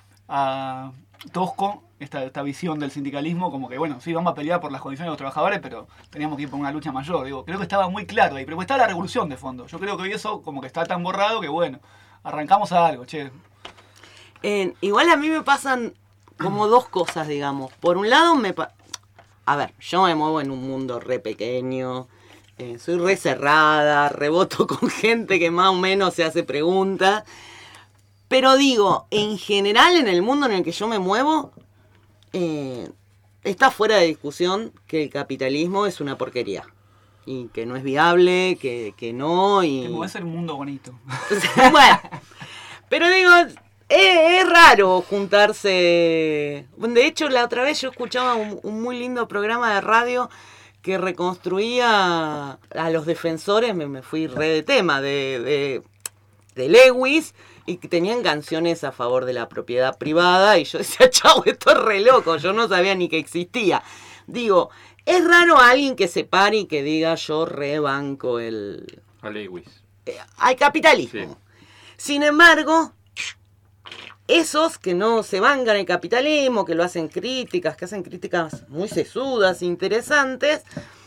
a Tosco, esta, esta visión del sindicalismo, como que, bueno, sí, vamos a pelear por las condiciones de los trabajadores, pero teníamos que ir por una lucha mayor. Digo, creo que estaba muy claro ahí, pero está la revolución de fondo. Yo creo que hoy eso como que está tan borrado que, bueno, arrancamos a algo, che. Eh, igual a mí me pasan como dos cosas, digamos. Por un lado, me pa- a ver, yo me muevo en un mundo re pequeño, eh, soy re cerrada, reboto con gente que más o menos se hace preguntas. Pero digo, en general, en el mundo en el que yo me muevo, eh, está fuera de discusión que el capitalismo es una porquería. Y que no es viable, que, que no, y... Te movés en un mundo bonito. Bueno, pero digo... Es, es raro juntarse. De hecho, la otra vez yo escuchaba un, un muy lindo programa de radio que reconstruía a los defensores, me, me fui re de tema, de, de, de Lewis, y que tenían canciones a favor de la propiedad privada, y yo decía, chau, esto es re loco, yo no sabía ni que existía. Digo, es raro a alguien que se pare y que diga, yo rebanco el... A Lewis. Eh, al capitalismo. Sí. Sin embargo... Esos que no se bancan el capitalismo, que lo hacen críticas, que hacen críticas muy sesudas, interesantes,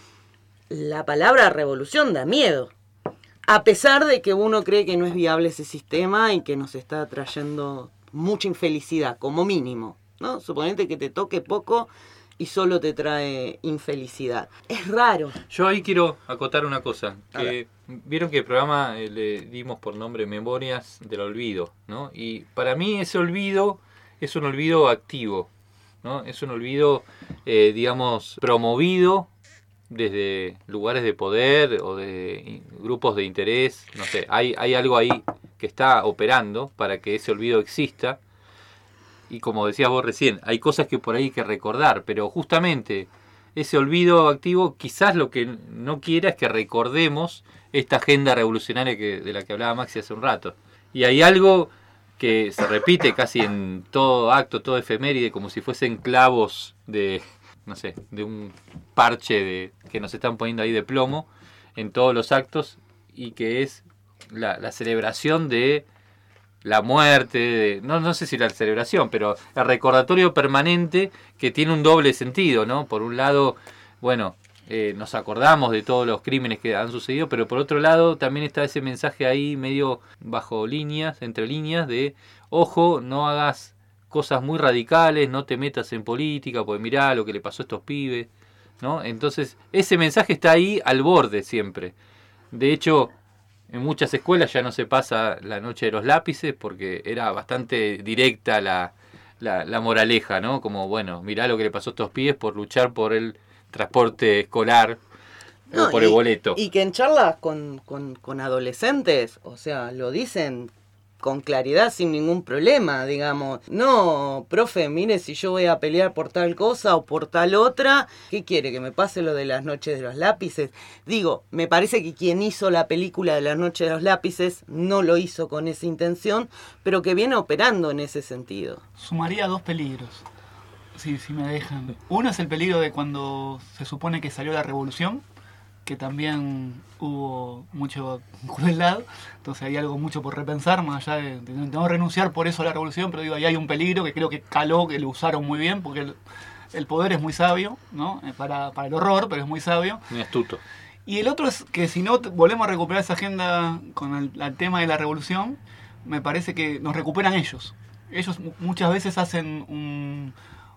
la palabra revolución da miedo. A pesar de que uno cree que no es viable ese sistema y que nos está trayendo mucha infelicidad, como mínimo, ¿no? Suponete que te toque poco y solo te trae infelicidad. Es raro. Yo ahí quiero acotar una cosa. A Que ver. vieron que el programa eh, le dimos por nombre Memorias del Olvido, ¿no? Y para mí ese olvido es un olvido activo, ¿no? Es un olvido, eh, digamos, promovido desde lugares de poder o de in- grupos de interés. No sé, hay, hay algo ahí que está operando para que ese olvido exista. Y como decías vos recién, hay cosas que por ahí hay que recordar, pero justamente ese olvido activo quizás lo que no quiera es que recordemos esta agenda revolucionaria que, de la que hablaba Maxi hace un rato. Y hay algo que se repite casi en todo acto, todo efeméride, como si fuesen clavos de, no sé, de un parche de, que nos están poniendo ahí de plomo en todos los actos, y que es la, la celebración de la muerte, de, no, no sé si la celebración, pero el recordatorio permanente que tiene un doble sentido, ¿no? Por un lado, bueno, eh, nos acordamos de todos los crímenes que han sucedido, pero por otro lado también está ese mensaje ahí medio bajo líneas, entre líneas, de ojo, no hagas cosas muy radicales, no te metas en política, porque mirá lo que le pasó a estos pibes, ¿no? Entonces, ese mensaje está ahí al borde siempre. De hecho, en muchas escuelas ya no se pasa la noche de los lápices porque era bastante directa la, la, la moraleja, ¿no? Como, bueno, mirá lo que le pasó a estos pibes por luchar por el transporte escolar No, o por y, el boleto. Y que en charlas con, con, con adolescentes, o sea, lo dicen con claridad, sin ningún problema, digamos. No, profe, mire, si yo voy a pelear por tal cosa o por tal otra, ¿qué quiere? ¿Que me pase lo de las noches de los lápices? Digo, me parece que quien hizo la película de las noches de los lápices no lo hizo con esa intención, pero que viene operando en ese sentido. Sumaría dos peligros, si, si me dejan. Uno es el peligro de cuando se supone que salió la revolución, que también hubo mucho crueldad, entonces hay algo mucho por repensar, más allá de, de no renunciar por eso a la revolución, pero digo, ahí hay un peligro que creo que caló, que lo usaron muy bien, porque el, el poder es muy sabio, ¿no? Para, para el horror, pero es muy sabio. Muy astuto. Y el otro es que si no t- volvemos a recuperar esa agenda con el, el tema de la revolución, me parece que nos recuperan ellos. Ellos mu- muchas veces hacen un...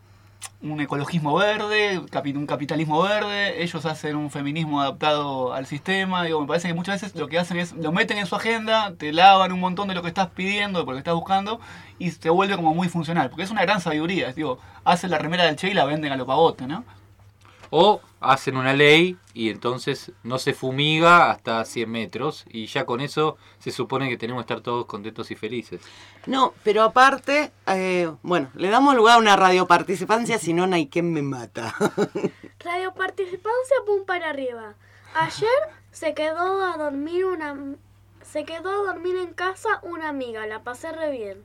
un ecologismo verde, capi- un capitalismo verde, ellos hacen un feminismo adaptado al sistema. Digo, me parece que muchas veces lo que hacen es, lo meten en su agenda, te lavan un montón de lo que estás pidiendo, de lo que estás buscando, y se vuelve como muy funcional, porque es una gran sabiduría. Digo, hacen la remera del Che y la venden a lo pavote, ¿no? O hacen una ley y entonces no se fumiga hasta cien metros y ya con eso se supone que tenemos que estar todos contentos y felices. No, pero aparte, eh, bueno, le damos lugar a una radioparticipancia, si no, no hay quien me mata. Radioparticipancia, pum para arriba. Ayer se quedó a dormir una se quedó a dormir en casa una amiga, la pasé re bien.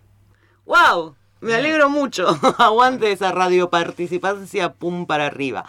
¡Wow! Me alegro mucho. Aguante esa radioparticipancia, pum para arriba.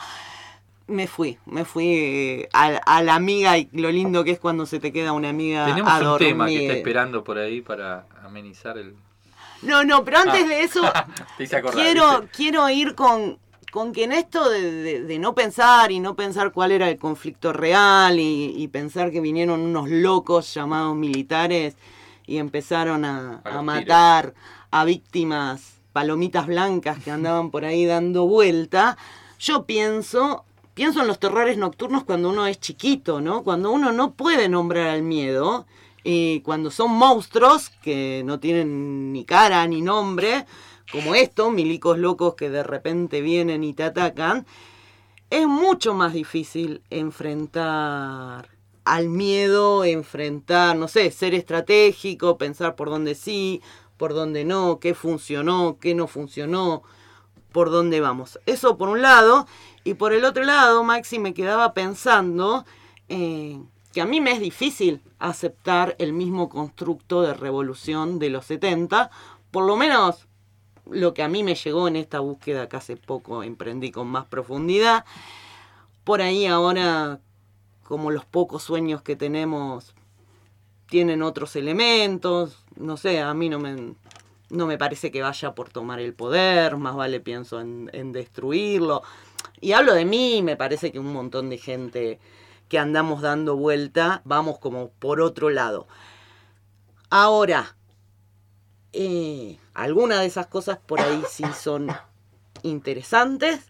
Me fui, me fui a, a la amiga y lo lindo que es cuando se te queda una amiga Tenemos a un dormir. tema que está esperando por ahí para amenizar el... No, no, pero antes Ah. de eso, Te hice acordar, quiero, ¿viste? quiero ir con, con que en esto de, de, de no pensar y no pensar cuál era el conflicto real y, y pensar que vinieron unos locos llamados militares y empezaron a, A a los matar a víctimas palomitas blancas que andaban por ahí dando vuelta, yo pienso... Pienso en los terrores nocturnos cuando uno es chiquito, ¿no? Cuando uno no puede nombrar al miedo, y cuando son monstruos que no tienen ni cara ni nombre, como estos, milicos locos que de repente vienen y te atacan, es mucho más difícil enfrentar al miedo, enfrentar, no sé, ser estratégico, pensar por dónde sí, por dónde no, qué funcionó, qué no funcionó, por dónde vamos. Eso por un lado. Y por el otro lado, Maxi, me quedaba pensando eh, que a mí me es difícil aceptar el mismo constructo de revolución de los setenta, por lo menos lo que a mí me llegó en esta búsqueda que hace poco emprendí con más profundidad. Por ahí ahora, como los pocos sueños que tenemos tienen otros elementos, no sé, a mí no me... No me parece que vaya por tomar el poder, más vale pienso en, en destruirlo. Y hablo de mí, me parece que un montón de gente que andamos dando vuelta, vamos como por otro lado. Ahora, eh, algunas de esas cosas por ahí sí son interesantes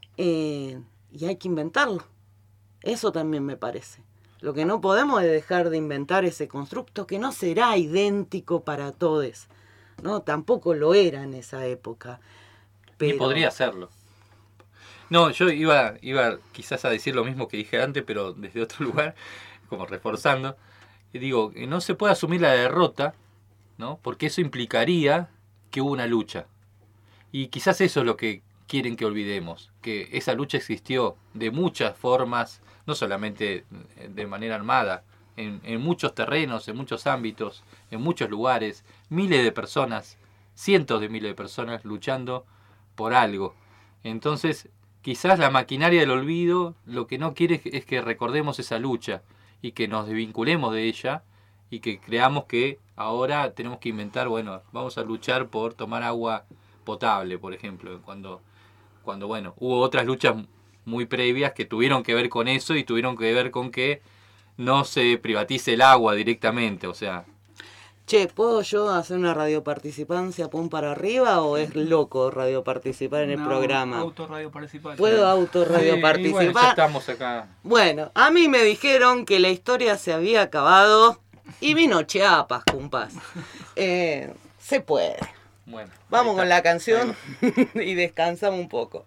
eh, y hay que inventarlo. Eso también me parece. Lo que no podemos es dejar de inventar ese constructo que no será idéntico para todos. No, tampoco lo era en esa época. Pero... Ni podría hacerlo. No, yo iba, iba quizás a decir lo mismo que dije antes, pero desde otro lugar, como reforzando. Y digo, que no se puede asumir la derrota, ¿no? Porque eso implicaría que hubo una lucha. Y quizás eso es lo que quieren que olvidemos, que esa lucha existió de muchas formas, no solamente de manera armada, en, en muchos terrenos, en muchos ámbitos, en muchos lugares, miles de personas, cientos de miles de personas luchando por algo. Entonces, quizás la maquinaria del olvido lo que no quiere es que recordemos esa lucha y que nos desvinculemos de ella y que creamos que ahora tenemos que inventar, bueno, vamos a luchar por tomar agua potable, por ejemplo, cuando, cuando bueno, hubo otras luchas muy previas que tuvieron que ver con eso y tuvieron que ver con que no se privatice el agua directamente, o sea... Che, ¿puedo yo hacer una radioparticipancia pum para arriba o es loco radioparticipar en el No, programa? autorradioparticipar. ¿Puedo autorradioparticipar? Sí, bueno, ya estamos acá. Bueno, a mí me dijeron que la historia se había acabado y vino Chiapas, compas. Eh, se puede. Bueno, Vamos con la canción Ahí y descansamos un poco.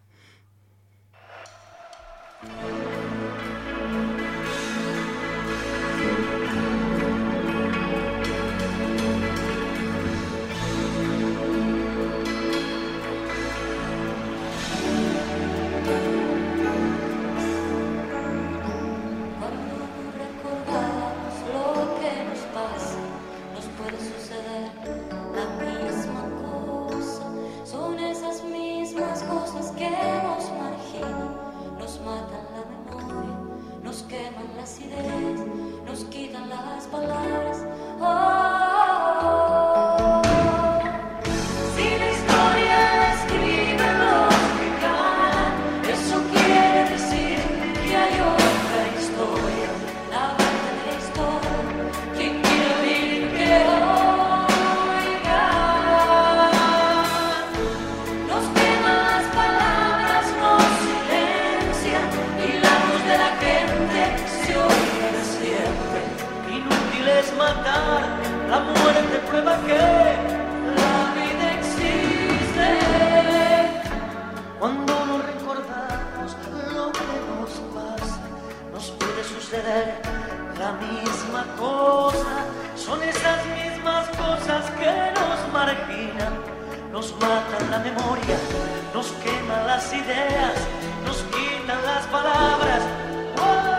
Son esas mismas cosas que nos marginan, nos matan la memoria. nos matan la memoria, nos queman las ideas, nos quitan las palabras. ¡Oh!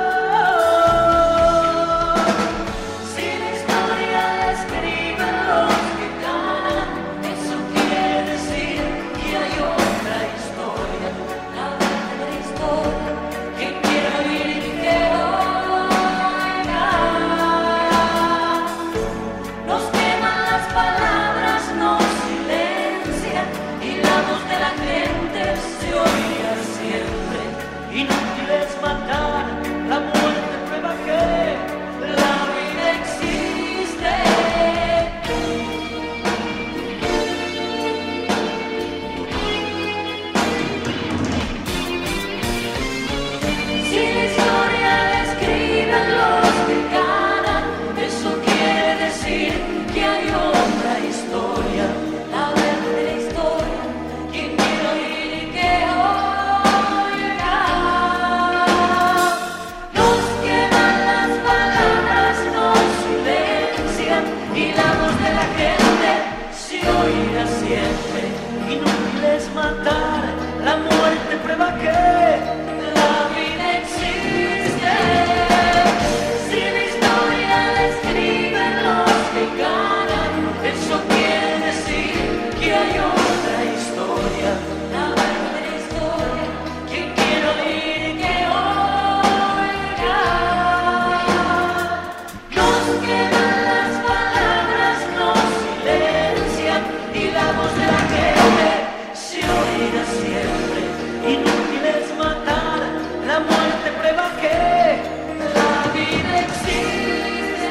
Si la historia la escriben los que ganan, eso quiere decir que hay otra historia, la verdadera historia, que quiero oír y que oiga. Nos queman las palabras, nos silencian y la voz de la gente se oirá siempre. Inútil es matar, la muerte prueba que la vida existe. Si la historia la escriben los que ganan, eso quiere decir que hay otra historia, la verdadera historia, que quiero oír y que oiga. Nos queman las palabras, nos silencian y la voz de la gente se oirá siempre. Inútil es matar, la muerte prueba que la vida existe. Si la historia la escriben los que ganan, eso quiere decir que hay otra historia, la verdadera historia, que quiero oír y que oiga. Nos queman las palabras, nos silencian y la voz de la gente se oirá siempre. Inútil es matar, la muerte prueba que la vida existe.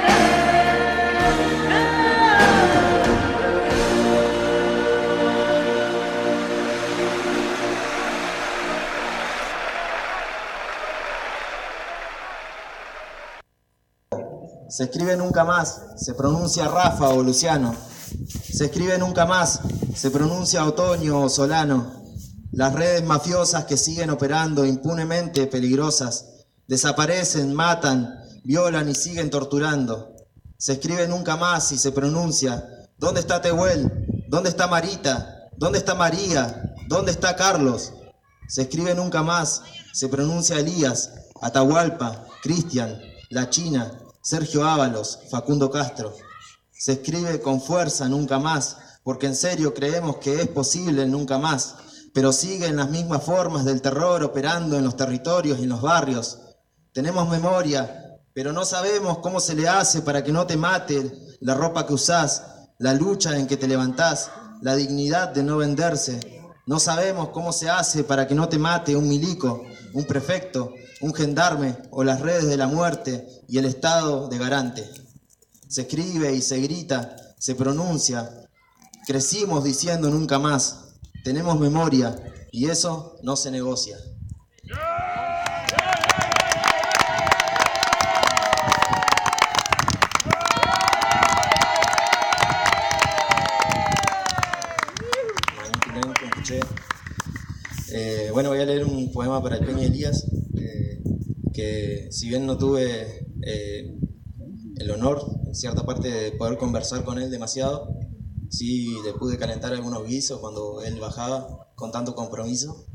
Se escribe nunca más, se pronuncia Rafa o Luciano. Se escribe nunca más, se pronuncia Otoño o Solano. Las redes mafiosas que siguen operando impunemente peligrosas, desaparecen, matan, violan y siguen torturando. Se escribe nunca más y se pronuncia, ¿dónde está Tehuel? ¿Dónde está Marita? ¿Dónde está María? ¿Dónde está Carlos? Se escribe nunca más, se pronuncia Elías, Atahualpa, Cristian, La China, Sergio Ábalos, Facundo Castro. Se escribe con fuerza nunca más, porque en serio creemos que es posible nunca más, pero siguen las mismas formas del terror operando en los territorios y en los barrios. Tenemos memoria, pero no sabemos cómo se le hace para que no te mate la ropa que usás, la lucha en que te levantás, la dignidad de no venderse. No sabemos cómo se hace para que no te mate un milico, un prefecto, un gendarme o las redes de la muerte y el estado de garante. Se escribe y se grita, se pronuncia. Crecimos diciendo nunca más. Tenemos memoria y eso no se negocia. Eh, bueno, voy a leer un poema para el Peña Elías, eh, que si bien no tuve eh, el honor, en cierta parte, de poder conversar con él demasiado, sí le pude calentar algunos guisos cuando él bajaba con tanto compromiso.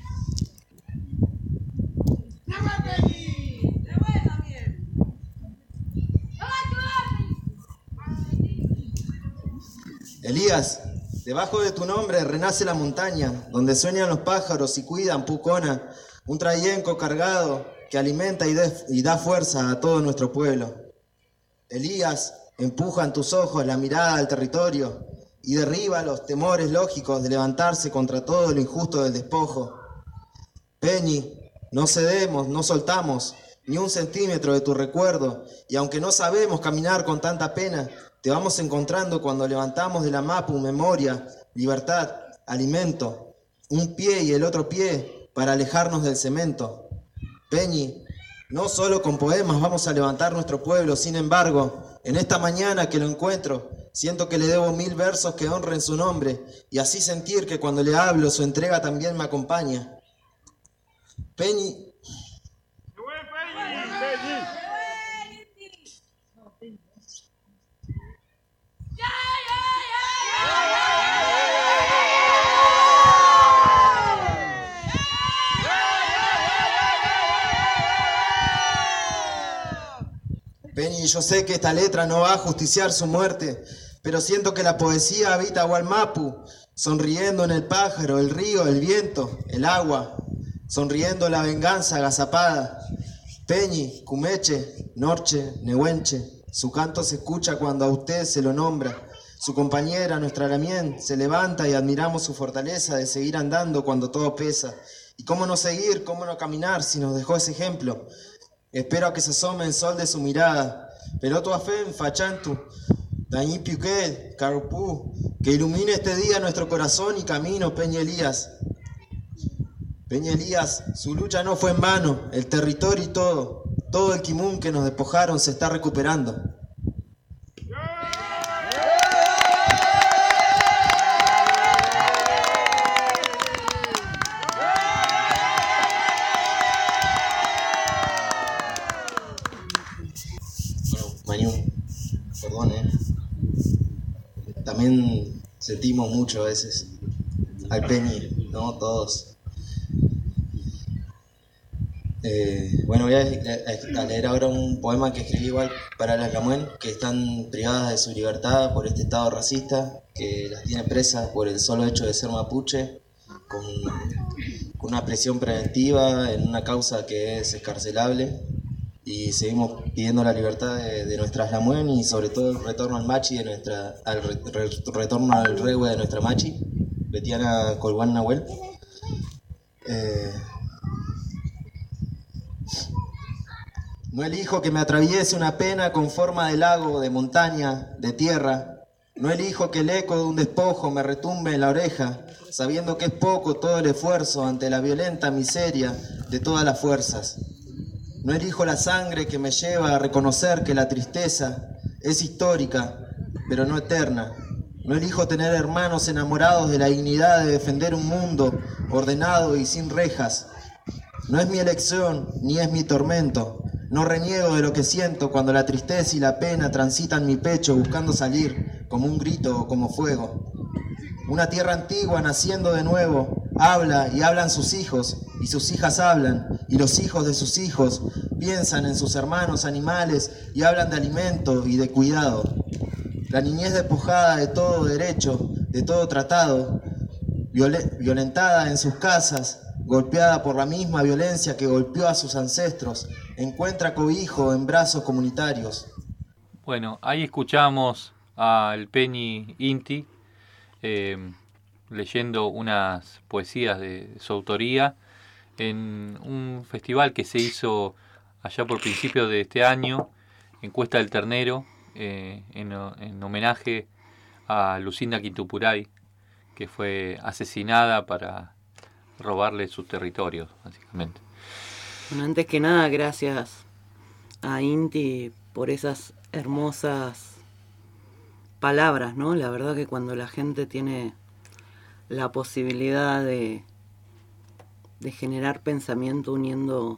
Elías, debajo de tu nombre renace la montaña, donde sueñan los pájaros y cuidan Pucona, un traienco cargado que alimenta y, de, y da fuerza a todo nuestro pueblo. Elías, empuja en tus ojos la mirada al territorio y derriba los temores lógicos de levantarse contra todo lo injusto del despojo. Peñi, no cedemos, no soltamos ni un centímetro de tu recuerdo, y aunque no sabemos caminar con tanta pena, te vamos encontrando cuando levantamos de la Mapu memoria, libertad, alimento, un pie y el otro pie para alejarnos del cemento. Peñi, no solo con poemas vamos a levantar nuestro pueblo, sin embargo, en esta mañana que lo encuentro, siento que le debo mil versos que honren su nombre, y así sentir que cuando le hablo su entrega también me acompaña. Peñi... Peñi, yo sé que esta letra no va a justiciar su muerte, pero siento que la poesía habita Gualmapu, sonriendo en el pájaro, el río, el viento, el agua, sonriendo la venganza agazapada. Peñi, Cumeche, Norche, Nehuenche, su canto se escucha cuando a usted se lo nombra. Su compañera, nuestra Lamien, se levanta y admiramos su fortaleza de seguir andando cuando todo pesa. ¿Y cómo no seguir, cómo no caminar si nos dejó ese ejemplo? Espero a que se asome el sol de su mirada. Peloto afen, fachantu, dañi piuquet, carupú, que ilumine este día nuestro corazón y camino, Peña Elías. Peña Elías, su lucha no fue en vano, el territorio y todo, todo el quimún que nos despojaron se está recuperando. Bueno, Manu, perdón, eh. También sentimos mucho a veces al Peñi, ¿no? Todos. Eh, bueno, voy a, a, a leer ahora un poema que escribí igual para las Lamuen, que están privadas de su libertad por este estado racista, que las tiene presas por el solo hecho de ser mapuche, con, con una prisión preventiva en una causa que es escarcelable, y seguimos pidiendo la libertad de, de nuestras Lamuen y sobre todo el retorno al machi de nuestra, al re, re, retorno al regue de nuestra machi, Betiana Colguán Nahuel. Eh, No elijo que me atraviese una pena con forma de lago, de montaña, de tierra. No elijo que el eco de un despojo me retumbe en la oreja, sabiendo que es poco todo el esfuerzo ante la violenta miseria de todas las fuerzas. No elijo la sangre que me lleva a reconocer que la tristeza es histórica, pero no eterna. No elijo tener hermanos enamorados de la dignidad de defender un mundo ordenado y sin rejas. No es mi elección, ni es mi tormento. No reniego de lo que siento cuando la tristeza y la pena transitan mi pecho buscando salir, como un grito o como fuego. Una tierra antigua naciendo de nuevo, habla y hablan sus hijos, y sus hijas hablan, y los hijos de sus hijos piensan en sus hermanos animales y hablan de alimento y de cuidado. La niñez despojada de todo derecho, de todo tratado, viol- violentada en sus casas, golpeada por la misma violencia que golpeó a sus ancestros, encuentra cobijo en brazos comunitarios. Bueno, ahí escuchamos al Peñi Inti eh, leyendo unas poesías de su autoría en un festival que se hizo allá por principios de este año, en Cuesta del Ternero, eh, en, en homenaje a Lucinda Quintupuray, que fue asesinada para robarle sus territorios, básicamente. Bueno, antes que nada, gracias a Inti por esas hermosas palabras, ¿no? La verdad que cuando la gente tiene la posibilidad de, de generar pensamiento uniendo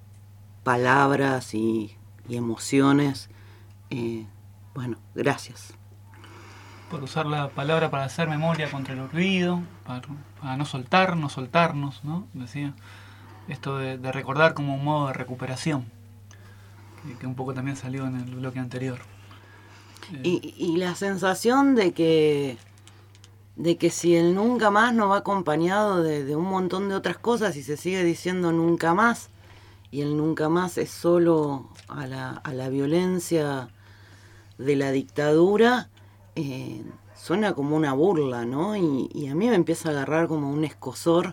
palabras y, y emociones, eh, bueno, gracias. Por usar la palabra para hacer memoria contra el olvido, para, para no soltar, no soltarnos, ¿no? Decía, esto de, de recordar como un modo de recuperación, que, que un poco también salió en el bloque anterior. Eh, y, y la sensación de que, de que si el nunca más no va acompañado de, de un montón de otras cosas y se sigue diciendo nunca más, y el nunca más es solo a la, a la violencia de la dictadura, Eh, suena como una burla, ¿no? Y, y a mí me empieza a agarrar como un escozor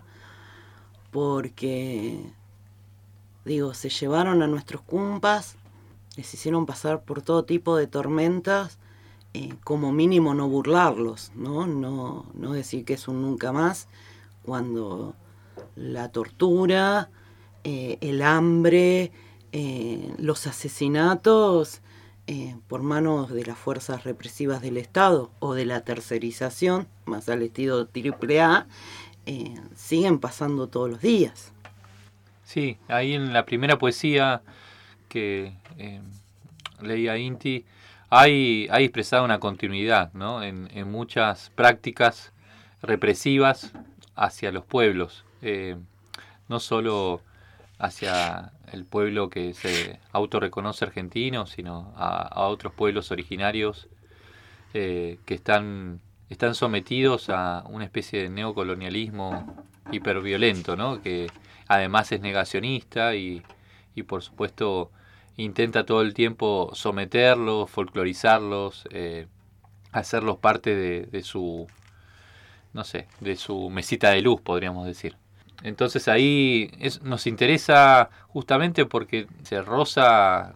porque, digo, se llevaron a nuestros cumpas, les hicieron pasar por todo tipo de tormentas, eh, como mínimo no burlarlos, ¿no? No, no decir que es un nunca más, cuando la tortura, eh, el hambre, eh, los asesinatos Eh, por manos de las fuerzas represivas del Estado o de la tercerización, más al estilo triple A, eh, siguen pasando todos los días. Sí, ahí en la primera poesía que eh, leía Inti, hay, hay expresada una continuidad, ¿no? en, en muchas prácticas represivas hacia los pueblos. Eh, no solo hacia el pueblo que se autorreconoce argentino, sino a, a otros pueblos originarios eh, que están, están sometidos a una especie de neocolonialismo hiperviolento, ¿no? Que además es negacionista y, y por supuesto intenta todo el tiempo someterlos, folclorizarlos, eh, hacerlos parte de, de su, no sé, de su mesita de luz, podríamos decir. Entonces ahí es, nos interesa justamente porque se roza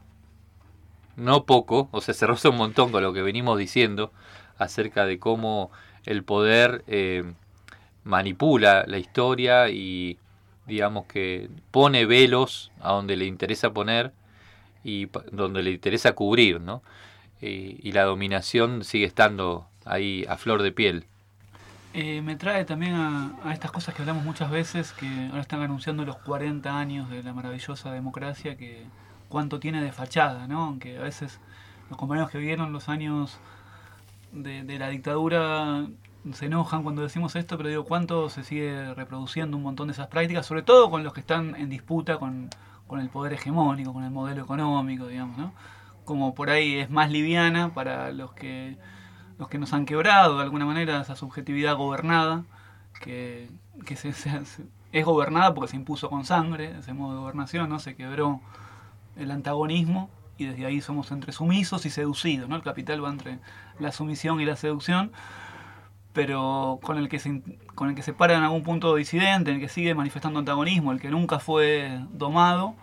no poco, o sea, se roza un montón con lo que venimos diciendo acerca de cómo el poder eh, manipula la historia y digamos que pone velos a donde le interesa poner y donde le interesa cubrir, ¿no? Y, y la dominación sigue estando ahí a flor de piel. Eh, me trae también a, a estas cosas que hablamos muchas veces, que ahora están anunciando los cuarenta años de la maravillosa democracia, que cuánto tiene de fachada, ¿no? Aunque a veces los compañeros que vivieron los años de, de la dictadura se enojan cuando decimos esto, pero digo, cuánto se sigue reproduciendo un montón de esas prácticas, sobre todo con los que están en disputa con, con el poder hegemónico, con el modelo económico, digamos, ¿no? Como por ahí es más liviana para los que los que nos han quebrado de alguna manera esa subjetividad gobernada, que, que se, se, se, es gobernada porque se impuso con sangre, ese modo de gobernación, ¿no? Se quebró el antagonismo y desde ahí somos entre sumisos y seducidos, ¿no? El capital va entre la sumisión y la seducción, pero con el que se, con el que se para en algún punto disidente, en el que sigue manifestando antagonismo, el que nunca fue domado,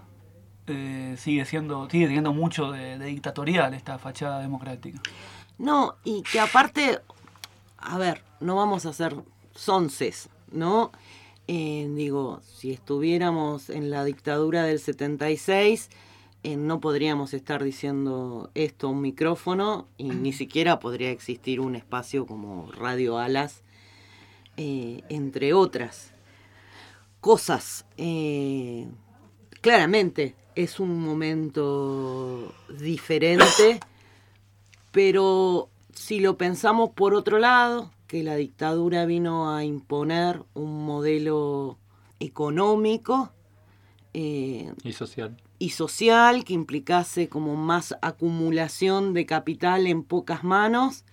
eh, sigue siendo sigue teniendo mucho de, de dictatorial esta fachada democrática. No, y que aparte, a ver, no vamos a hacer sonces, ¿no? Eh, digo, si estuviéramos en la dictadura del setenta y seis, eh, no podríamos estar diciendo esto a un micrófono y ni siquiera podría existir un espacio como Radio Alas, eh, entre otras cosas. Eh, claramente es un momento diferente. Pero si lo pensamos por otro lado, que la dictadura vino a imponer un modelo económico eh, y social y social que implicase como más acumulación de capital en pocas manos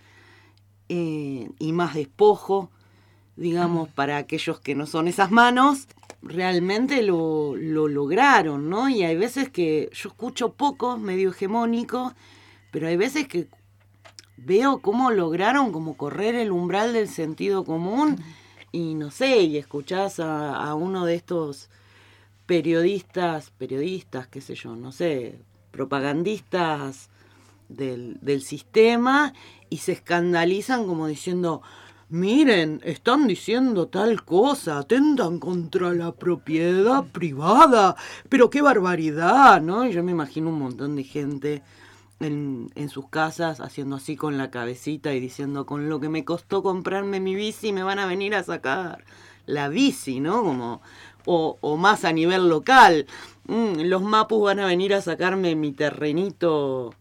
eh, y más despojo, digamos, para aquellos que no son esas manos, realmente lo, lo lograron, ¿no? Y hay veces que yo escucho pocos medio hegemónicos, pero hay veces que veo cómo lograron como correr el umbral del sentido común y no sé, y escuchás a, a uno de estos periodistas, periodistas, qué sé yo, no sé, propagandistas del, del sistema y se escandalizan como diciendo, miren, están diciendo tal cosa, atentan contra la propiedad privada, pero qué barbaridad, ¿no? Y yo me imagino un montón de gente En, en sus casas haciendo así con la cabecita y diciendo, con lo que me costó comprarme mi bici me van a venir a sacar la bici, ¿no? Como, o, o más a nivel local, mm, los mapus van a venir a sacarme mi terrenito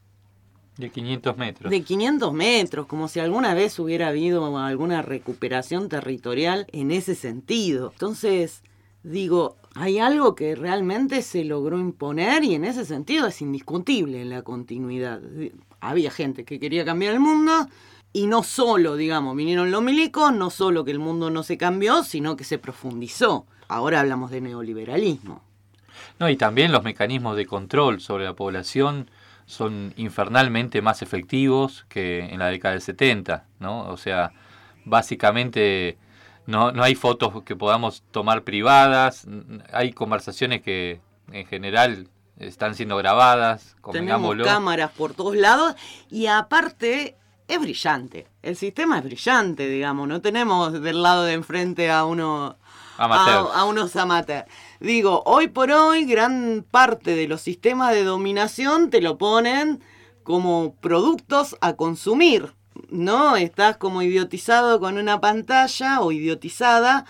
de quinientos metros. De quinientos metros, como si alguna vez hubiera habido alguna recuperación territorial en ese sentido. Entonces, digo, hay algo que realmente se logró imponer y en ese sentido es indiscutible la continuidad. Había gente que quería cambiar el mundo y no solo, digamos, vinieron los milicos, no solo que el mundo no se cambió, sino que se profundizó. Ahora hablamos de neoliberalismo. No, y también los mecanismos de control sobre la población son infernalmente más efectivos que en la década del setenta, ¿no? O sea, básicamente no, no hay fotos que podamos tomar privadas, hay conversaciones que en general están siendo grabadas, tenemos cámaras por todos lados y aparte es brillante, el sistema es brillante, digamos, no tenemos del lado de enfrente a uno a, a unos amateurs. Digo, hoy por hoy gran parte de los sistemas de dominación te lo ponen como productos a consumir, ¿no? Estás como idiotizado con una pantalla o idiotizada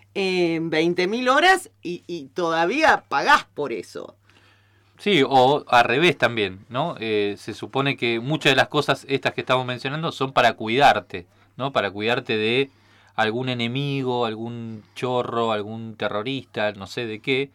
en veinte mil horas y, y todavía pagás por eso. Sí, o al revés también, ¿no? Eh, se supone que muchas de las cosas estas que estamos mencionando son para cuidarte, ¿no? Para cuidarte de algún enemigo, algún chorro, algún terrorista, no sé de qué,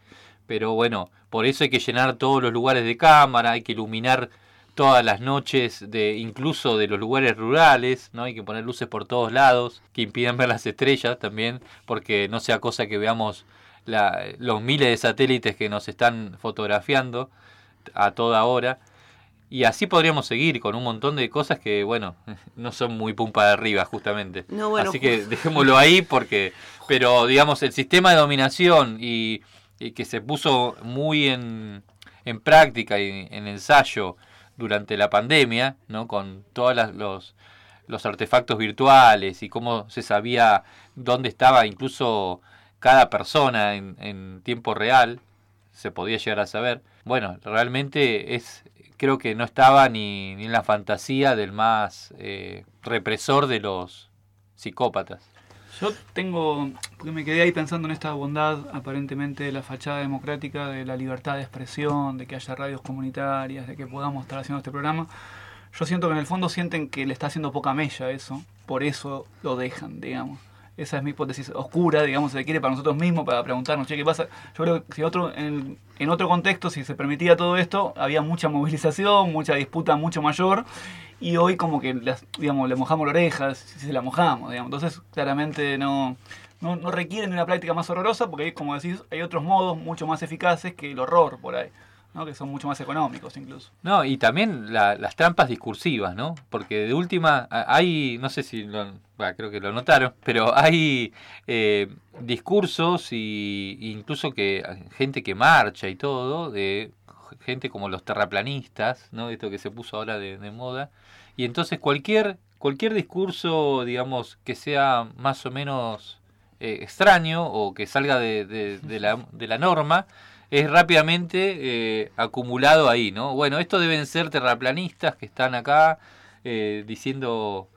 pero bueno, por eso hay que llenar todos los lugares de cámara, hay que iluminar todas las noches, de incluso de los lugares rurales, ¿no? Hay que poner luces por todos lados, que impidan ver las estrellas también, porque no sea cosa que veamos la, los miles de satélites que nos están fotografiando a toda hora. Y así podríamos seguir con un montón de cosas que, bueno, no son muy pumpa de arriba, justamente. No, bueno, así que dejémoslo ahí porque, pero digamos, el sistema de dominación y, y que se puso muy en, en práctica y en ensayo durante la pandemia, ¿no? Con todos los, los artefactos virtuales y cómo se sabía dónde estaba incluso cada persona en, en tiempo real, se podía llegar a saber. Bueno, realmente es... creo que no estaba ni, ni en la fantasía del más eh, represor de los psicópatas. Yo tengo, porque me quedé ahí pensando en esta bondad aparentemente de la fachada democrática, de la libertad de expresión, de que haya radios comunitarias, de que podamos estar haciendo este programa. Yo siento que en el fondo sienten que le está haciendo poca mella eso, por eso lo dejan, digamos. Esa es mi hipótesis oscura, digamos, se quiere para nosotros mismos, para preguntarnos, che, ¿qué pasa? Yo creo que si otro, en, en otro contexto, si se permitía todo esto, había mucha movilización, mucha disputa mucho mayor, y hoy como que, las, digamos, le mojamos la oreja, si se la mojamos, digamos. Entonces, claramente no, no, no requieren de una práctica más horrorosa, porque, como decís, hay otros modos mucho más eficaces que el horror por ahí, ¿no? Que son mucho más económicos incluso. No, y también la, las trampas discursivas, ¿no? Porque de última hay, no sé si lo, bueno, creo que lo notaron, pero hay eh, discursos y incluso que gente que marcha y todo, de gente como los terraplanistas, ¿no? Esto que se puso ahora de, de moda. Y entonces cualquier cualquier discurso, digamos, que sea más o menos eh, extraño o que salga de, de, de, la, de la norma, es rápidamente eh, acumulado ahí, ¿no? Bueno, estos deben ser terraplanistas que están acá eh, diciendo,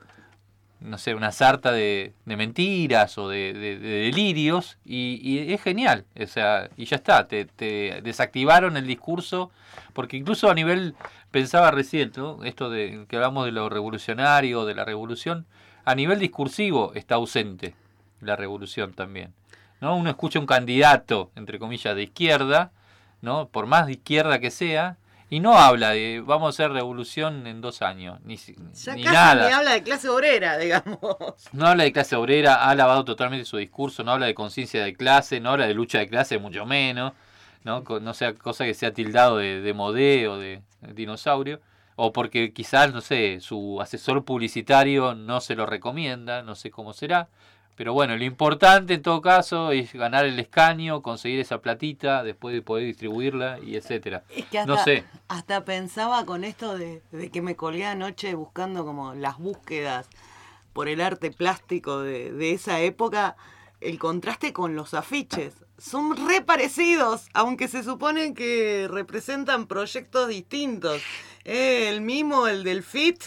no sé, una sarta de, de mentiras o de, de, de delirios, y, y es genial, o sea, y ya está, te, te desactivaron el discurso, porque incluso a nivel, pensaba recién, ¿no? Esto de que hablamos de lo revolucionario, de la revolución, a nivel discursivo está ausente la revolución también, ¿no? Uno escucha un candidato, entre comillas, de izquierda, ¿no? Por más de izquierda que sea, y no habla de vamos a hacer revolución en dos años, ni, ya ni casi nada. ni habla de clase obrera, digamos. No habla de clase obrera, ha lavado totalmente su discurso, no habla de conciencia de clase, no habla de lucha de clase, mucho menos, no, no sea cosa que sea tildado de, de modé o de, de dinosaurio, o porque quizás, no sé, su asesor publicitario no se lo recomienda, no sé cómo será. Pero bueno, lo importante en todo caso es ganar el escaño, conseguir esa platita, después de poder distribuirla y etcétera. Es que hasta, no sé. hasta pensaba con esto de, de que me colgué anoche buscando como las búsquedas por el arte plástico de, de esa época, el contraste con los afiches. Son re parecidos, aunque se supone que representan proyectos distintos. Eh, el mismo, el del F I T,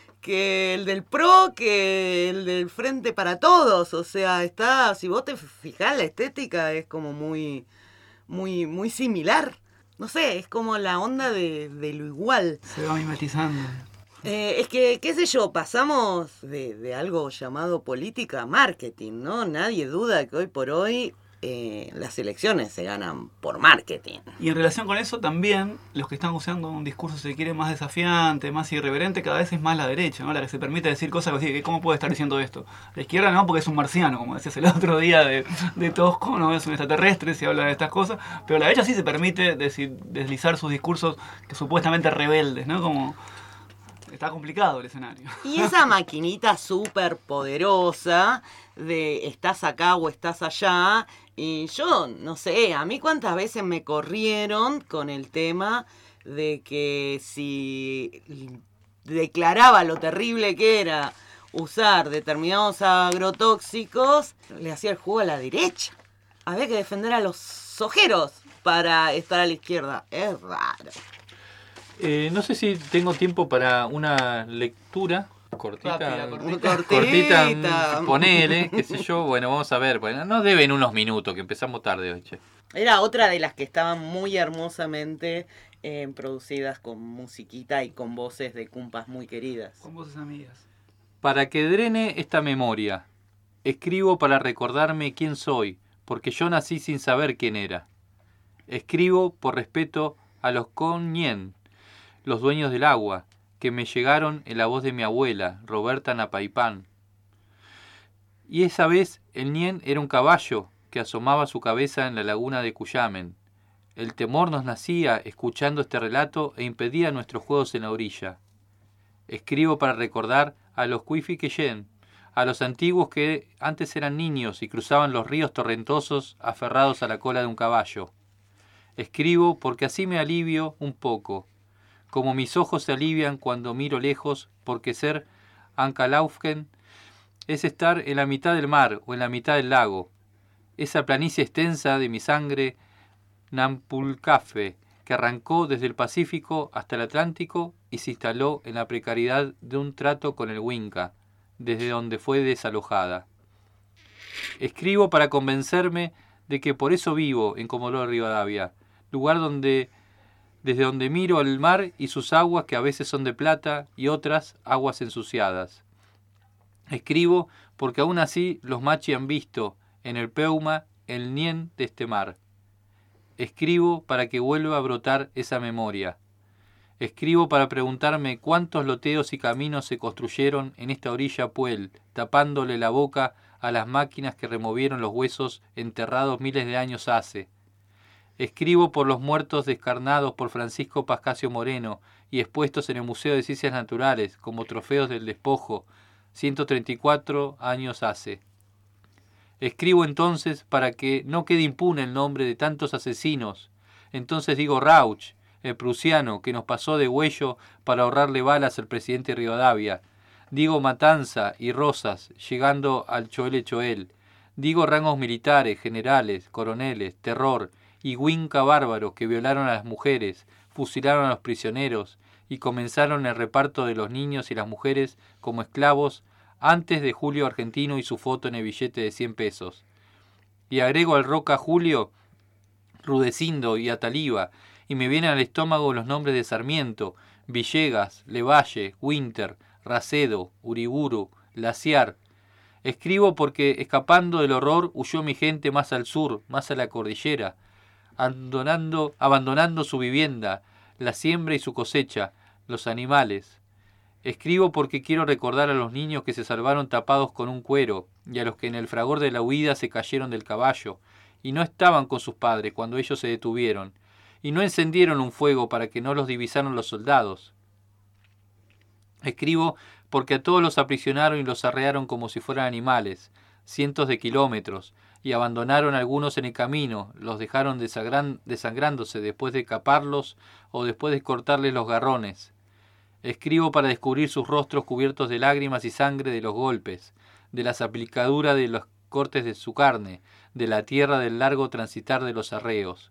que el del P R O, que el del Frente para Todos. O sea, está, si vos te fijás, la estética es como muy, muy, muy similar. No sé, es como la onda de, de lo igual. Se va mimetizando. Eh, es que, qué sé yo, pasamos de, de algo llamado política a marketing, ¿no? Nadie duda que hoy por hoy eh, las elecciones se ganan por marketing. Y en relación con eso también, los que están usando un discurso, si se quiere, más desafiante, más irreverente, cada vez es más la derecha, ¿no? La que se permite decir cosas así, ¿cómo puede estar diciendo esto? La izquierda no, porque es un marciano, como decías el otro día de, de Tosco, ¿no? Es un extraterrestre si habla de estas cosas, pero la derecha sí se permite decir, deslizar sus discursos que supuestamente rebeldes, ¿no? Como... Está complicado el escenario. Y esa maquinita súper poderosa de estás acá o estás allá, y yo, no sé, a mí cuántas veces me corrieron con el tema de que si declaraba lo terrible que era usar determinados agrotóxicos, le hacía el juego a la derecha. Había que defender a los ojeros para estar a la izquierda. Es raro. Eh, no sé si tengo tiempo para una lectura cortita. Rápida, cortita, cortita. cortita, ponele, qué sé yo. Bueno, vamos a ver. Bueno, nos deben unos minutos, que empezamos tarde hoy, che. Era otra de las que estaban muy hermosamente eh, producidas con musiquita y con voces de cumpas muy queridas. Con voces amigas. Para que drene esta memoria, escribo para recordarme quién soy, porque yo nací sin saber quién era. Escribo por respeto a los Coñén, los dueños del agua, que me llegaron en la voz de mi abuela, Roberta Napaipán. Y esa vez el Ñén era un caballo que asomaba su cabeza en la laguna de Cuyamen. El temor nos nacía escuchando este relato e impedía nuestros juegos en la orilla. Escribo para recordar a los Cuifiqueyén, a los antiguos que antes eran niños y cruzaban los ríos torrentosos aferrados a la cola de un caballo. Escribo porque así me alivio un poco, como mis ojos se alivian cuando miro lejos, porque ser Ancalaufken es estar en la mitad del mar o en la mitad del lago, esa planicie extensa de mi sangre Nampulcafe, que arrancó desde el Pacífico hasta el Atlántico y se instaló en la precariedad de un trato con el Winca, desde donde fue desalojada. Escribo para convencerme de que por eso vivo en Comodoro Rivadavia, lugar donde, desde donde miro al mar y sus aguas que a veces son de plata y otras aguas ensuciadas. Escribo porque aún así los machi han visto en el Peuma el Ñén de este mar. Escribo para que vuelva a brotar esa memoria. Escribo para preguntarme cuántos loteos y caminos se construyeron en esta orilla Puel, tapándole la boca a las máquinas que removieron los huesos enterrados miles de años hace. Escribo por los muertos descarnados por Francisco Pascasio Moreno y expuestos en el Museo de Ciencias Naturales como trofeos del despojo, ciento treinta y cuatro años hace. Escribo entonces para que no quede impune el nombre de tantos asesinos. Entonces digo Rauch, el prusiano que nos pasó de huello para ahorrarle balas al presidente Rivadavia. Digo Matanza y Rosas, llegando al Choel Choel. Digo rangos militares, generales, coroneles, terror y Winca bárbaros que violaron a las mujeres, fusilaron a los prisioneros y comenzaron el reparto de los niños y las mujeres como esclavos antes de Julio Argentino y su foto en el billete de cien pesos. Y agrego al Roca Julio, Rudecindo y Ataliba, y me vienen al estómago los nombres de Sarmiento, Villegas, Levalle, Winter, Racedo, Uriburu, Laciar. Escribo porque escapando del horror huyó mi gente más al sur, más a la cordillera, abandonando, abandonando su vivienda, la siembra y su cosecha, los animales. Escribo porque quiero recordar a los niños que se salvaron tapados con un cuero y a los que en el fragor de la huida se cayeron del caballo y no estaban con sus padres cuando ellos se detuvieron y no encendieron un fuego para que no los divisaran los soldados. Escribo porque a todos los aprisionaron y los arrearon como si fueran animales, cientos de kilómetros, y abandonaron algunos en el camino, los dejaron desangran- desangrándose después de caparlos o después de cortarles los garrones. Escribo para descubrir sus rostros cubiertos de lágrimas y sangre de los golpes, de las aplicaduras de los cortes de su carne, de la tierra del largo transitar de los arreos.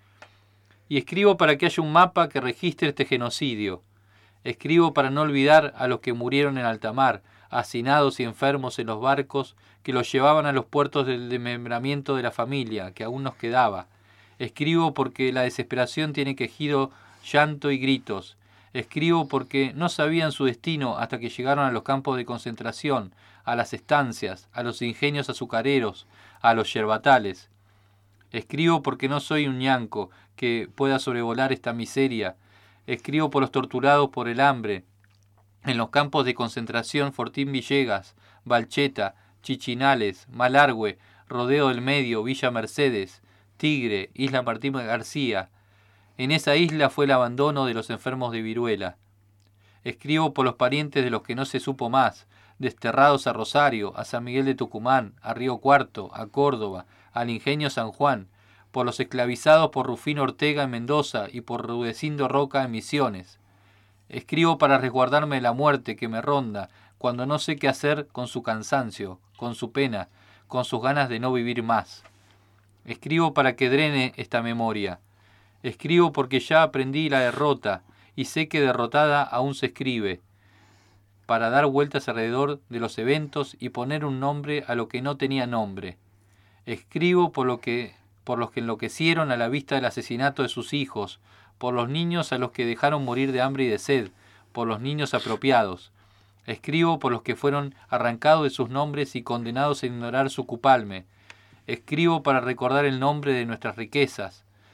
Y escribo para que haya un mapa que registre este genocidio. Escribo para no olvidar a los que murieron en alta mar, hacinados y enfermos en los barcos que los llevaban a los puertos del desmembramiento de la familia, que aún nos quedaba. Escribo porque la desesperación tiene quejido, llanto y gritos. Escribo porque no sabían su destino hasta que llegaron a los campos de concentración, a las estancias, a los ingenios azucareros, a los yerbatales. Escribo porque no soy un ñanco que pueda sobrevolar esta miseria. Escribo por los torturados por el hambre, en los campos de concentración Fortín Villegas, Balcheta, Chichinales, Malargüe, Rodeo del Medio, Villa Mercedes, Tigre, Isla Martín García. En esa isla fue el abandono de los enfermos de viruela. Escribo por los parientes de los que no se supo más, desterrados a Rosario, a San Miguel de Tucumán, a Río Cuarto, a Córdoba, al Ingenio San Juan, por los esclavizados por Rufino Ortega en Mendoza y por Rudecindo Roca en Misiones. Escribo para resguardarme de la muerte que me ronda cuando no sé qué hacer con su cansancio, con su pena, con sus ganas de no vivir más. Escribo para que drene esta memoria. Escribo porque ya aprendí la derrota y sé que derrotada aún se escribe, para dar vueltas alrededor de los eventos y poner un nombre a lo que no tenía nombre. Escribo por lo que, por los que enloquecieron a la vista del asesinato de sus hijos, por los niños a los que dejaron morir de hambre y de sed, por los niños apropiados. Escribo por los que fueron arrancados de sus nombres y condenados a ignorar su cupalme. Escribo para recordar el nombre de nuestras riquezas,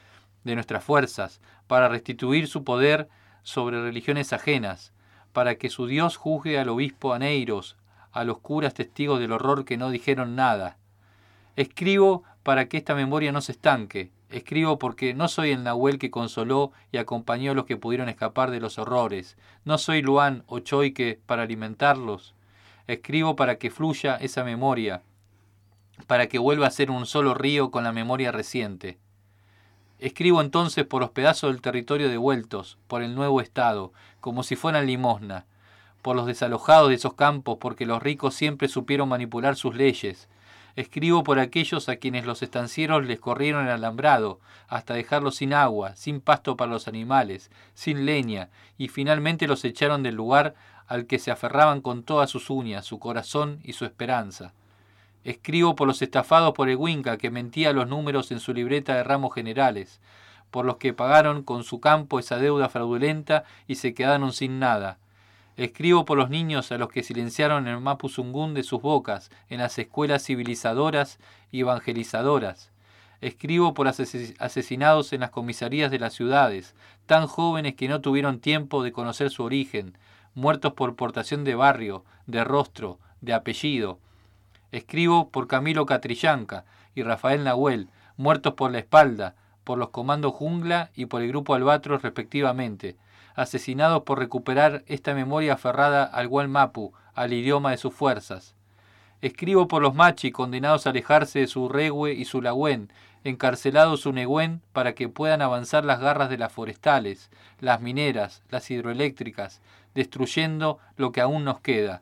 de nuestras fuerzas, para restituir su poder sobre religiones ajenas, para que su Dios juzgue al obispo Aneiros, a los curas testigos del horror que no dijeron nada. Escribo para que esta memoria no se estanque. Escribo porque no soy el Nahuel que consoló y acompañó a los que pudieron escapar de los horrores. No soy Luán o Choique para alimentarlos. Escribo para que fluya esa memoria, para que vuelva a ser un solo río con la memoria reciente. Escribo entonces por los pedazos del territorio devueltos, por el nuevo Estado, como si fueran limosna, por los desalojados de esos campos, porque los ricos siempre supieron manipular sus leyes. Escribo por aquellos a quienes los estancieros les corrieron el alambrado, hasta dejarlos sin agua, sin pasto para los animales, sin leña, y finalmente los echaron del lugar al que se aferraban con todas sus uñas, su corazón y su esperanza. Escribo por los estafados por el Winca, que mentía los números en su libreta de ramos generales, por los que pagaron con su campo esa deuda fraudulenta y se quedaron sin nada. Escribo por los niños a los que silenciaron el mapuzungún de sus bocas en las escuelas civilizadoras y evangelizadoras. Escribo por ases- asesinados en las comisarías de las ciudades, tan jóvenes que no tuvieron tiempo de conocer su origen, muertos por portación de barrio, de rostro, de apellido. Escribo por Camilo Catrillanca y Rafael Nahuel, muertos por la espalda, por los comandos Jungla y por el grupo Albatros respectivamente, asesinados por recuperar esta memoria aferrada al Gualmapu, al idioma de sus fuerzas. Escribo por los machi condenados a alejarse de su Rehue y su Lagüen, encarcelados su Negüen para que puedan avanzar las garras de las forestales, las mineras, las hidroeléctricas, destruyendo lo que aún nos queda.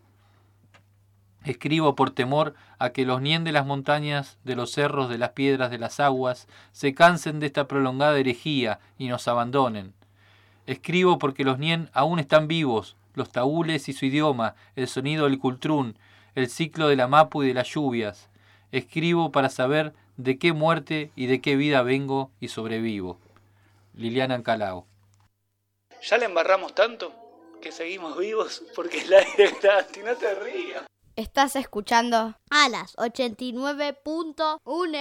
Escribo por temor a que los nien de las montañas, de los cerros, de las piedras, de las aguas, se cansen de esta prolongada herejía y nos abandonen. Escribo porque los nien aún están vivos, los taúles y su idioma, el sonido del cultrún, el ciclo de la mapu y de las lluvias. Escribo para saber de qué muerte y de qué vida vengo y sobrevivo. Liliana Ancalao. Ya le embarramos tanto que seguimos vivos porque el aire es gratis, no te rías. Estás escuchando Alas ochenta y nueve punto uno.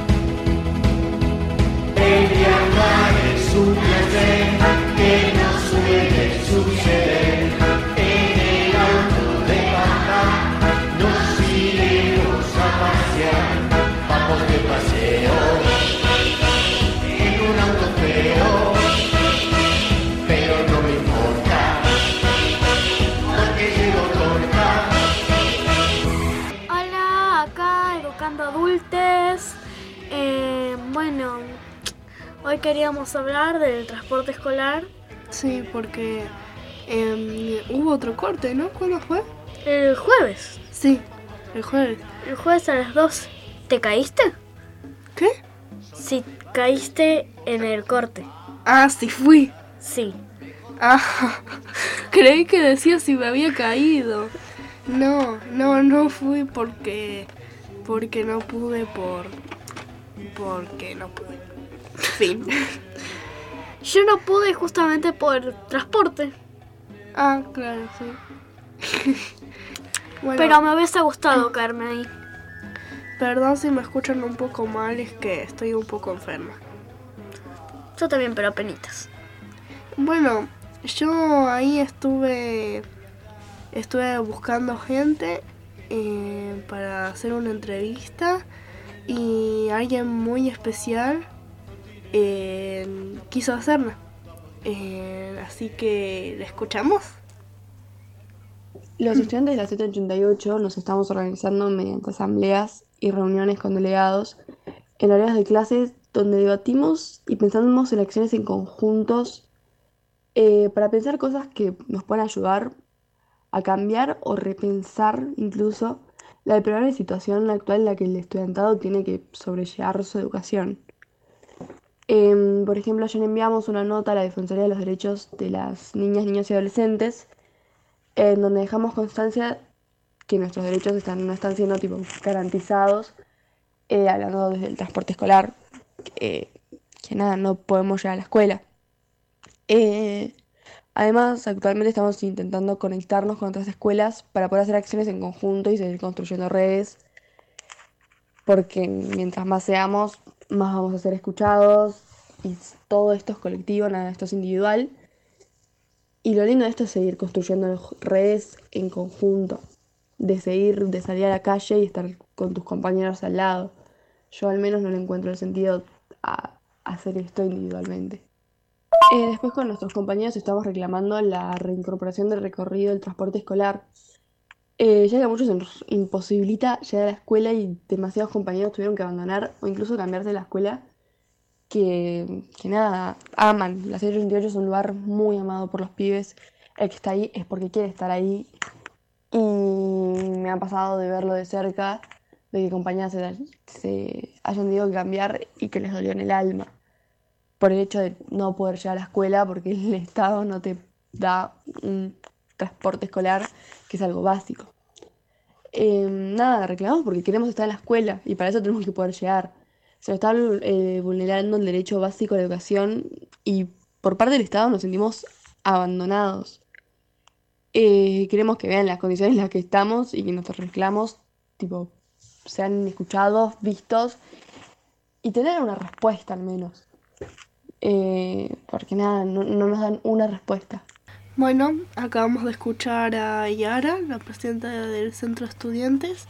Es un placer que no suele suceder. En el auto de papá nos iremos a pasear. Vamos de paseo en un auto feo, pero no me importa porque llego torta. Hola, acá Educando Adultes. Eh, bueno, hoy queríamos hablar del transporte escolar. Sí, porque eh, hubo otro corte, ¿no? ¿Cuándo fue? El jueves. Sí, el jueves. El jueves a las dos. ¿Te caíste? ¿Qué? Sí, caíste en el corte. Ah, sí fui. Sí. Ah, creí que decía si me había caído. No, no, no fui porque porque no pude por porque no pude. Fin. Yo no pude justamente por transporte. Ah, claro, sí. Bueno, pero me hubiese gustado caerme ahí. Perdón si me escuchan un poco mal, es que estoy un poco enferma. Yo también, pero apenitas. Bueno, yo ahí estuve estuve buscando gente eh, para hacer una entrevista y alguien muy especial eh, quiso hacerla. Eh, así que, ¿la escuchamos? Los estudiantes de la Z ochenta y ocho nos estamos organizando mediante asambleas y reuniones con delegados en áreas de clases donde debatimos y pensamos en acciones en conjuntos eh, para pensar cosas que nos puedan ayudar a cambiar o repensar incluso la deplorable situación actual en la que el estudiantado tiene que sobrellevar su educación. Eh, por ejemplo, ayer enviamos una nota a la Defensoría de los Derechos de las Niñas, Niños y Adolescentes en donde dejamos constancia que nuestros derechos están, no están siendo tipo garantizados, eh, hablando desde el transporte escolar, eh, que nada, no podemos llegar a la escuela. Eh, además, actualmente estamos intentando conectarnos con otras escuelas para poder hacer acciones en conjunto y seguir construyendo redes, porque mientras más seamos, más vamos a ser escuchados y todo esto es colectivo, nada, esto es individual. Y lo lindo de esto es seguir construyendo redes en conjunto, de seguir, de salir a la calle y estar con tus compañeros al lado. Yo al menos no le encuentro el sentido a hacer esto individualmente. Eh, después con nuestros compañeros estamos reclamando la reincorporación del recorrido del transporte escolar, eh, ya que a muchos se nos imposibilita llegar a la escuela y demasiados compañeros tuvieron que abandonar o incluso cambiarse de la escuela, que, que nada, aman. La serie ochenta y ocho es un lugar muy amado por los pibes. El que está ahí es porque quiere estar ahí. Y me ha pasado de verlo de cerca, de que compañeras se, se hayan tenido que cambiar y que les dolió en el alma por el hecho de no poder llegar a la escuela porque el Estado no te da un transporte escolar, que es algo básico. Eh, nada, reclamamos porque queremos estar en la escuela y para eso tenemos que poder llegar. Se nos está eh, vulnerando el derecho básico a la educación y por parte del Estado nos sentimos abandonados. Eh, queremos que vean las condiciones en las que estamos y que nuestros reclamos tipo, sean escuchados, vistos y tener una respuesta al menos. Eh, porque nada, no, no nos dan una respuesta. Bueno, acabamos de escuchar a Yara, la presidenta del Centro de Estudiantes.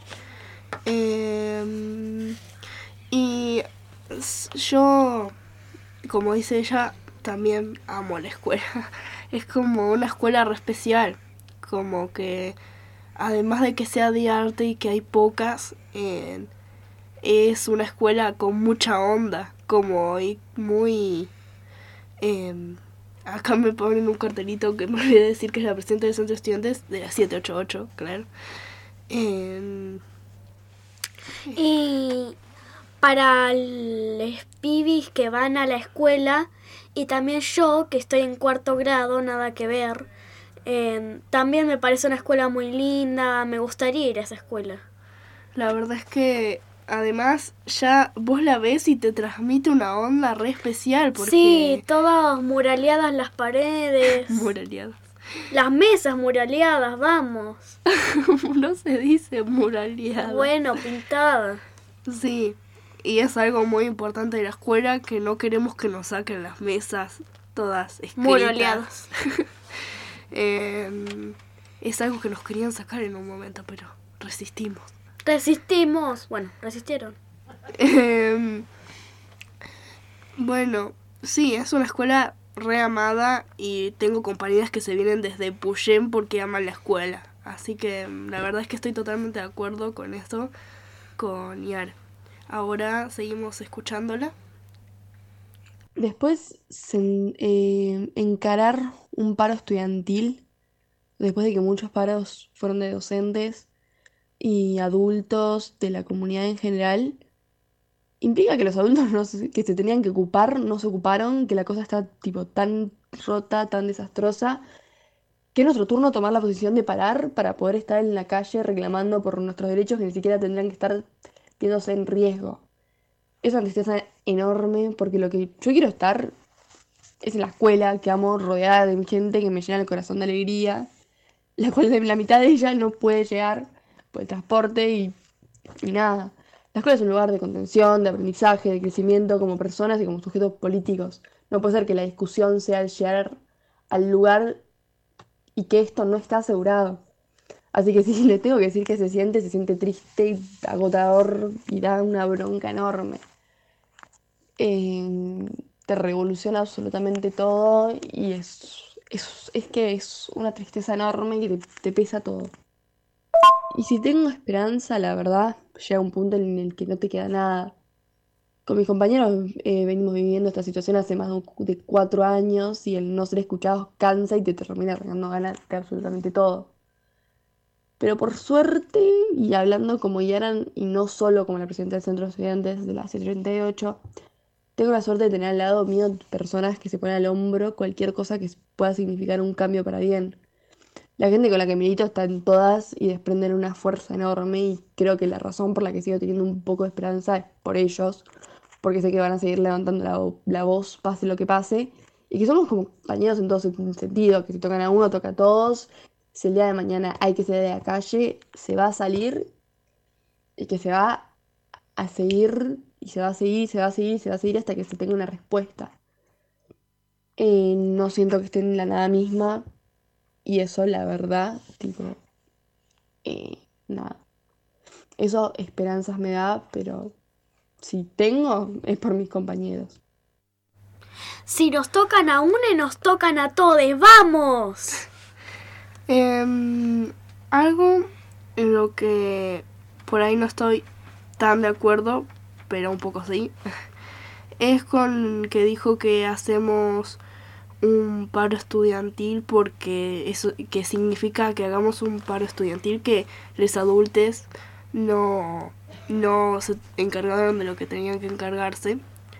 Eh, y yo, como dice ella, también amo la escuela. Es como una escuela re especial. Como que, además de que sea de arte y que hay pocas, eh, es una escuela con mucha onda. Como y muy... Eh, acá me ponen un cartelito que me olvidé decir que es la presidenta del Centro de Estudiantes de la siete ocho ocho, claro. Eh, y para los pibis que van a la escuela, y también yo, que estoy en cuarto grado, nada que ver, eh, también me parece una escuela muy linda, me gustaría ir a esa escuela. La verdad es que además ya vos la ves y te transmite una onda re especial. Porque... Sí, todas muraleadas las paredes. Muraleadas. Las mesas muraleadas, vamos. No se dice muraleadas. Bueno, pintadas. Sí, y es algo muy importante de la escuela, que no queremos que nos saquen las mesas todas escritas. Muraleadas. eh, es algo que nos querían sacar en un momento, pero resistimos. Resistimos. Bueno, resistieron. Eh, bueno, sí, es una escuela re amada y tengo compañeras que se vienen desde Puyén porque aman la escuela. Así que la verdad es que estoy totalmente de acuerdo con esto, con Yara. Ahora seguimos escuchándola. Después, se, eh, encarar un paro estudiantil, después de que muchos paros fueron de docentes y adultos de la comunidad en general, implica que los adultos no se, que se tenían que ocupar no se ocuparon, que la cosa está tipo tan rota, tan desastrosa, que es nuestro turno tomar la posición de parar para poder estar en la calle reclamando por nuestros derechos que ni siquiera tendrían que estar viéndose en riesgo. Es una tristeza enorme porque lo que yo quiero estar es en la escuela, que amo, rodeada de gente que me llena el corazón de alegría, la cual la mitad de ella no puede llegar por el transporte y, y nada. La escuela es un lugar de contención, de aprendizaje, de crecimiento como personas y como sujetos políticos. No puede ser que la discusión sea el llegar al lugar y que esto no está asegurado. Así que sí, le tengo que decir que se siente, se siente triste y agotador y da una bronca enorme. Eh, te revoluciona absolutamente todo y es, es, es que es una tristeza enorme que te, te pesa todo. Y si tengo esperanza, la verdad, llega un punto en el que no te queda nada. Con mis compañeros eh, venimos viviendo esta situación hace más de cuatro años y el no ser escuchado cansa y te termina arrancando ganas de absolutamente todo. Pero por suerte, y hablando como Yaran y no solo como la presidenta del Centro de Estudiantes de la C treinta y ocho, tengo la suerte de tener al lado mío personas que se ponen al hombro cualquier cosa que pueda significar un cambio para bien. La gente con la que milito está en todas y desprenden una fuerza enorme y creo que la razón por la que sigo teniendo un poco de esperanza es por ellos, porque sé que van a seguir levantando la, la voz pase lo que pase y que somos como compañeros en todo sentido, que si tocan a uno toca a todos. Si el día de mañana hay que salir de la calle, se va a salir y que se va a seguir y se va a seguir, se va a seguir, se va a seguir hasta que se tenga una respuesta. Eh, no siento que estén en la nada misma. Y eso, la verdad, tipo, eh, nada. Eso esperanzas me da, pero si tengo es por mis compañeros. Si nos tocan a una, nos tocan a todos. ¡Vamos! Eh, algo en lo que por ahí no estoy tan de acuerdo, pero un poco sí, es con que dijo que hacemos un paro estudiantil porque eso que significa que hagamos un paro estudiantil que los adultos no, no se encargaron de lo que tenían que encargarse.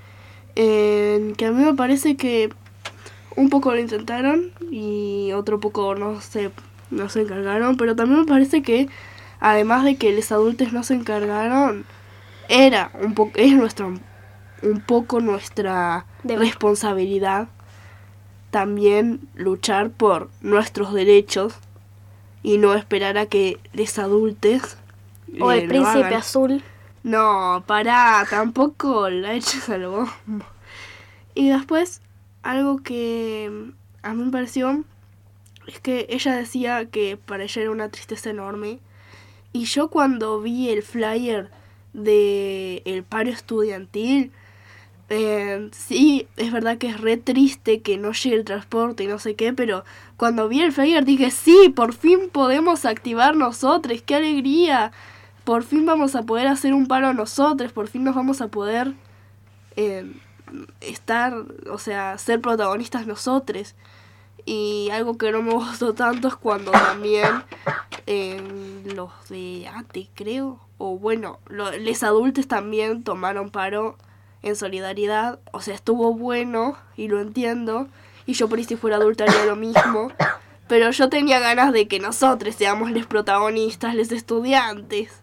Eh, que a mí me parece que un poco lo intentaron y otro poco no se, no se encargaron, pero también me parece que además de que los adultos no se encargaron, era un poco, es nuestra, un poco nuestra de responsabilidad también luchar por nuestros derechos y no esperar a que los adultos o eh, el príncipe azul. No, pará, tampoco la eches al bombo. Y después, algo que a mí me pareció es que ella decía que para ella era una tristeza enorme. Y yo cuando vi el flyer de el paro estudiantil, eh, sí, es verdad que es re triste que no llegue el transporte y no sé qué, pero cuando vi el flyer dije, sí, por fin podemos activar nosotros, qué alegría. Por fin vamos a poder hacer un paro nosotros, por fin nos vamos a poder eh, estar, o sea, ser protagonistas nosotros. Y algo que no me gustó tanto es cuando también eh, los de A T E, creo, o bueno, lo, los adultos también tomaron paro en solidaridad. O sea, estuvo bueno y lo entiendo. Y yo por ahí si fuera adulta haría lo mismo. Pero yo tenía ganas de que nosotros seamos los protagonistas, los estudiantes.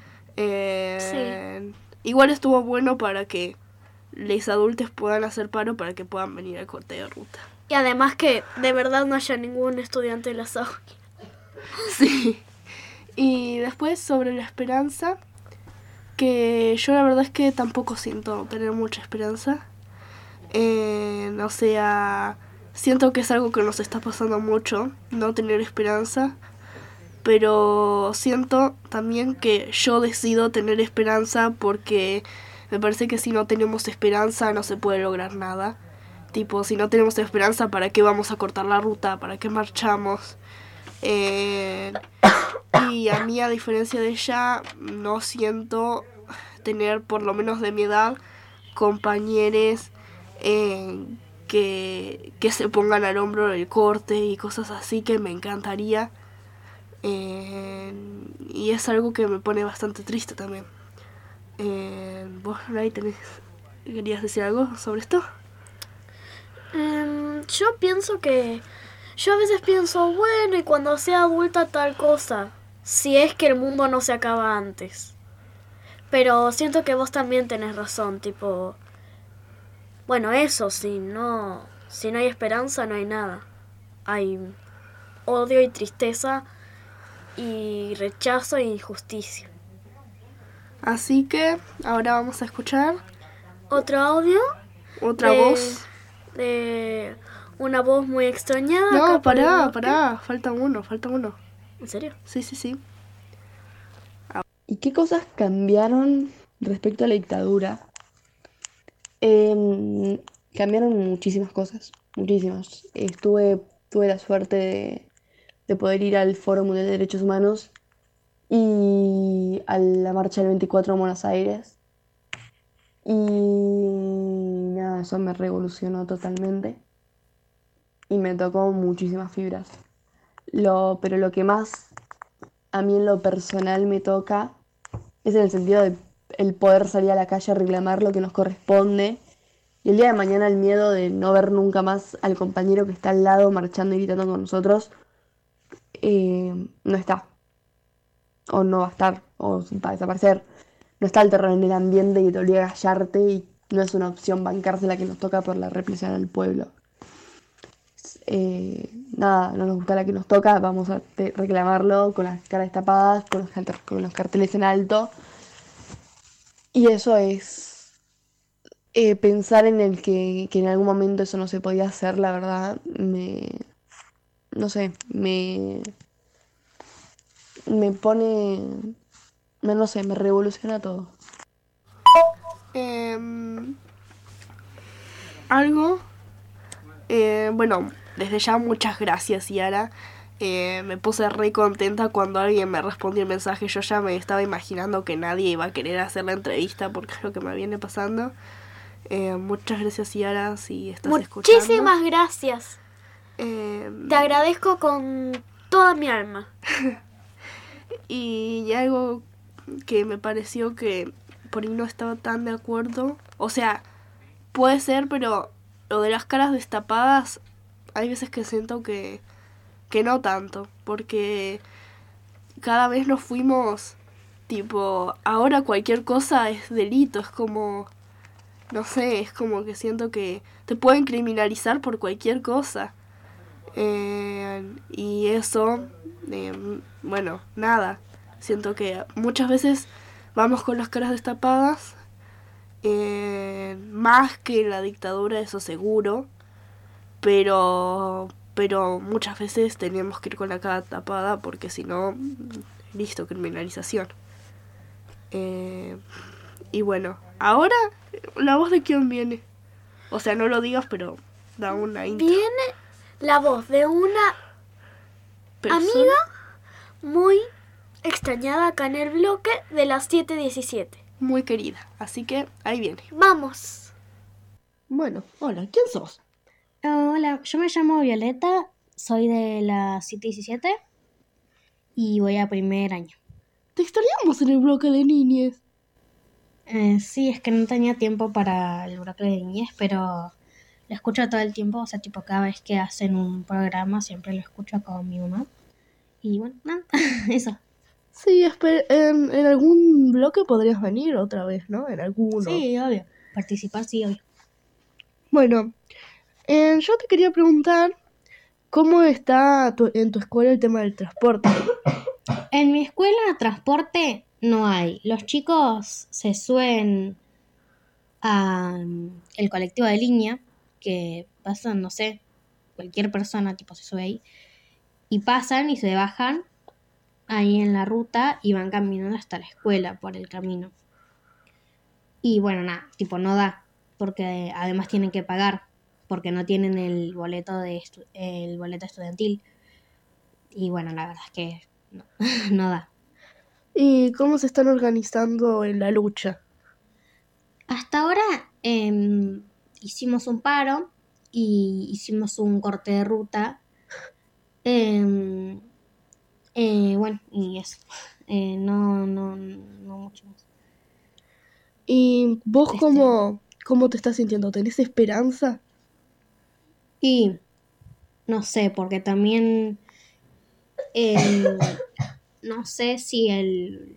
Eh, sí. Igual estuvo bueno para que los adultos puedan hacer paro para que puedan venir al corte de ruta. Y además que de verdad no haya ningún estudiante en la sala. Sí. Y después sobre la esperanza, que yo la verdad es que tampoco siento tener mucha esperanza. Eh, o sea, siento que es algo que nos está pasando mucho, no tener esperanza. Pero siento también que yo decido tener esperanza porque me parece que si no tenemos esperanza no se puede lograr nada. Tipo, si no tenemos esperanza, ¿para qué vamos a cortar la ruta? ¿Para qué marchamos? Eh, y a mí, a diferencia de ella, no siento tener, por lo menos de mi edad, compañeros eh, que, que se pongan al hombro el corte y cosas así que me encantaría. Eh, y es algo que me pone bastante triste también. Eh, ¿Vos, Ray, tenés, querías decir algo sobre esto? Um, yo pienso que... Yo a veces pienso, bueno, y cuando sea adulta tal cosa, si es que el mundo no se acaba antes. Pero siento que vos también tenés razón, tipo... Bueno, eso, si no, si no hay esperanza, no hay nada. Hay odio y tristeza y rechazo e injusticia. Así que ahora vamos a escuchar otro audio. Otra de, voz. De una voz muy extrañada. No, pará, pará. Falta uno, falta uno. ¿En serio? Sí, sí, sí. ¿Y qué cosas cambiaron respecto a la dictadura? Eh, cambiaron muchísimas cosas, muchísimas. Estuve, tuve la suerte de, de poder ir al Foro Mundial de Derechos Humanos y a la marcha del veinticuatro en Buenos Aires. Y nada, eso me revolucionó totalmente. Y me tocó muchísimas fibras. Lo, pero lo que más a mí en lo personal me toca es en el sentido de el poder salir a la calle a reclamar lo que nos corresponde. Y el día de mañana el miedo de no ver nunca más al compañero que está al lado marchando y gritando con nosotros eh, no está. O no va a estar, o va a desaparecer. No está el terror en el ambiente que te obliga a callarte y no es una opción bancarse la que nos toca por la represión al pueblo. Eh, nada, no nos gusta la que nos toca, vamos a te- reclamarlo con las caras tapadas, con los, cart- con los carteles en alto. Y eso es eh, pensar en el que, que en algún momento eso no se podía hacer, la verdad, me, no sé, me, me pone, me- no sé, me revoluciona todo. Em, algo, eh, bueno, desde ya muchas gracias, Yara. Eh, me puse re contenta cuando alguien me respondió el mensaje. Yo ya me estaba imaginando que nadie iba a querer hacer la entrevista porque es lo que me viene pasando. Eh, muchas gracias, Yara, si estás escuchando. Muchísimas gracias. Eh, Te agradezco con toda mi alma. y algo que me pareció que por ahí no estaba tan de acuerdo. O sea, puede ser, pero lo de las caras destapadas, hay veces que siento que, que no tanto. Porque cada vez nos fuimos, tipo, ahora cualquier cosa es delito. Es como, no sé, es como que siento que te pueden criminalizar por cualquier cosa. Eh, y eso, eh, bueno, nada. Siento que muchas veces vamos con las caras destapadas, eh, más que en la dictadura, eso seguro, pero, pero muchas veces teníamos que ir con la cara tapada porque si no, listo, criminalización. Eh, y bueno, ahora, ¿la voz de quién viene? O sea, no lo digas, pero da una intro. Viene la voz de una Persona. amiga muy extrañada acá en el bloque de las siete diecisiete. Muy querida, así que ahí viene. Vamos. Bueno, hola, ¿quién sos? Hola, yo me llamo Violeta, soy de la siete diecisiete y voy a primer año. Te extrañamos en el bloque de niñez. Eh, sí, es que no tenía tiempo para el bloque de niñez, pero lo escucho todo el tiempo, o sea, tipo cada vez que hacen un programa siempre lo escucho con mi mamá. Y bueno, nada, eso. Sí, esper- en, en algún bloque podrías venir otra vez, ¿no? En alguno. Sí, obvio. Participar, sí, obvio. Bueno, eh, yo te quería preguntar, ¿cómo está tu- en tu escuela el tema del transporte? En mi escuela transporte no hay. Los chicos se suben a mm, el colectivo de línea, que pasan, no sé, cualquier persona tipo se sube ahí, y pasan y se bajan ahí en la ruta y van caminando hasta la escuela por el camino. Y bueno, nada, tipo no da, porque además tienen que pagar, porque no tienen el boleto de estu- el boleto estudiantil. Y bueno, la verdad es que no, no da. ¿Y cómo se están organizando en la lucha? Hasta ahora em, hicimos un paro y hicimos un corte de ruta. Em, eh, bueno, y eso. Eh, no, no, no mucho más. ¿Y vos Este- cómo, cómo te estás sintiendo? ¿Tenés esperanza? Y no sé, porque también em, no sé si el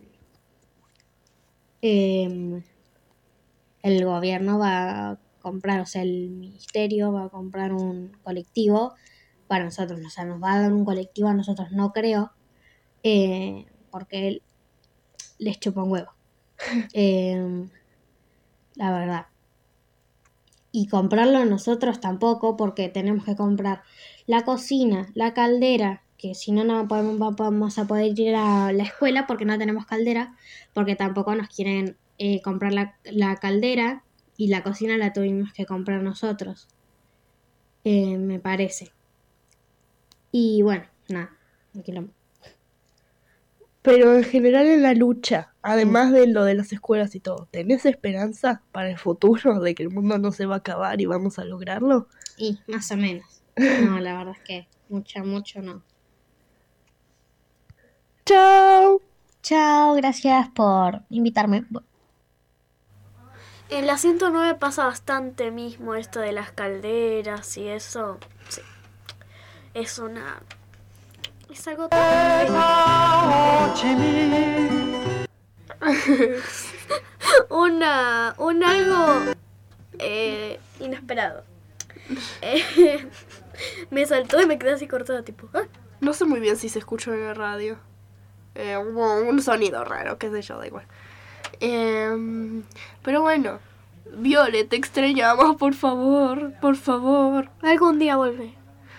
em, el gobierno va a comprar, o sea, el ministerio va a comprar un colectivo para nosotros, o sea, nos va a dar un colectivo a nosotros, no creo, eh, porque él les chupa un huevo. Eh, la verdad. Y comprarlo nosotros tampoco, porque tenemos que comprar la cocina, la caldera, que si no, no podemos, no vamos a poder ir a la escuela porque no tenemos caldera, porque tampoco nos quieren eh, comprar la, la caldera, y la cocina la tuvimos que comprar nosotros, eh, me parece. Y bueno, nada, un quilombo. Pero en general en la lucha, además de lo de las escuelas y todo, ¿tenés esperanza para el futuro de que el mundo no se va a acabar y vamos a lograrlo? Y más o menos. No, la verdad es que mucho, mucho no. Chao. Chao, gracias por invitarme. En la ciento nueve pasa bastante mismo esto de las calderas y eso. Sí. Es una... Es algo tan... una... Un algo... Eh, inesperado. Eh, me saltó y me quedé así cortada, tipo... ¿ah? No sé muy bien si se escuchó en la radio. Eh, hubo un sonido raro, qué sé yo, da igual. Eh, pero bueno, Viole, te extrañamos, por favor, por favor. Algún día volveré.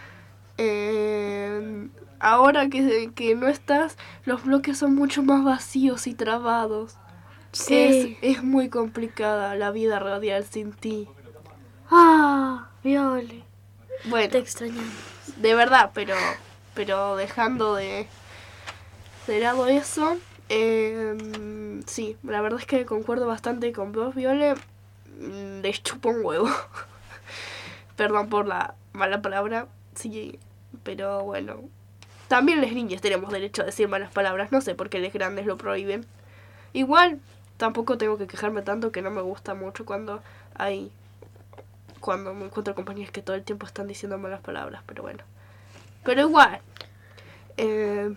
Eh, ahora que, que no estás, los bloques son mucho más vacíos y trabados. Sí. Es, es muy complicada la vida radial sin ti. Ah, Viole. Bueno, te extrañamos. De verdad, pero, pero dejando de, de lado eso, eh, sí, la verdad es que concuerdo bastante con vos, Viole. Les chupo un huevo. Perdón por la mala palabra, sí, pero bueno. También las niñas tenemos derecho a decir malas palabras, no sé por qué los grandes lo prohíben. Igual, tampoco tengo que quejarme tanto, que no me gusta mucho cuando hay... cuando me encuentro compañeros que todo el tiempo están diciendo malas palabras, pero bueno. Pero igual. Eh...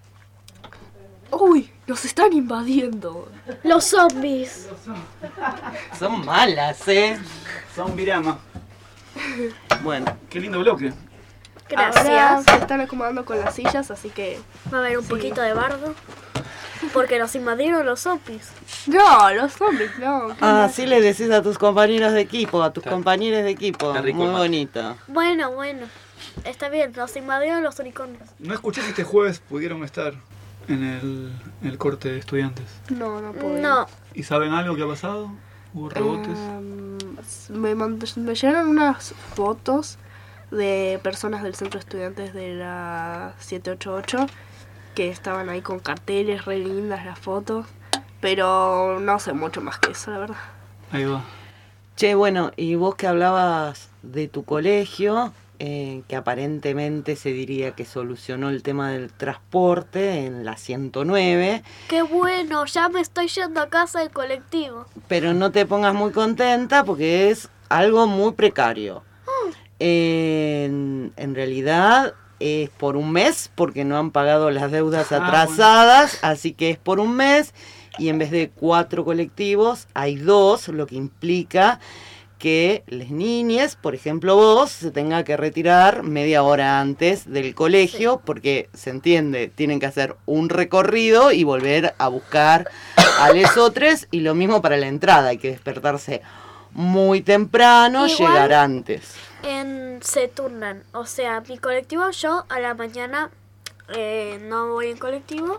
Uy, nos están invadiendo. Los zombies. Son malas, ¿eh? Son virama. Bueno. Qué lindo bloque. Gracias. Ahora se están acomodando con las sillas, así que... Va a haber un sí. poquito de bardo. Porque nos invadieron los zombies. No, los zombies, no. Ah, sí le decís a tus compañeros de equipo, a tus compañeros de equipo. Está rico Muy el mate. bonito. Bueno, bueno. Está bien, nos invadieron los unicornios. No escuché si este jueves pudieron estar en el, en el corte de estudiantes. No, no puedo. No. ¿Y saben algo que ha pasado? ¿Hubo rebotes? Um, me, mand- me llegaron unas fotos de personas del centro de estudiantes de la siete ocho ocho que estaban ahí con carteles, re lindas las fotos, pero no sé mucho más que eso, la verdad. Ahí va. Che, bueno, y vos que hablabas de tu colegio, eh, que aparentemente se diría que solucionó el tema del transporte en la ciento nueve, Qué bueno, ya me estoy yendo a casa del colectivo. pero no te pongas muy contenta porque es algo muy precario. En, en realidad es por un mes porque no han pagado las deudas Ah, atrasadas, así que es por un mes y en vez de cuatro colectivos hay dos, lo que implica que las niñas, por ejemplo vos, se tenga que retirar media hora antes del colegio, sí, porque se entiende, tienen que hacer un recorrido y volver a buscar a los otros, y lo mismo para la entrada, hay que despertarse muy temprano, Igual, llegar antes. En, se turnan, o sea, mi colectivo, yo a la mañana eh, no voy en colectivo,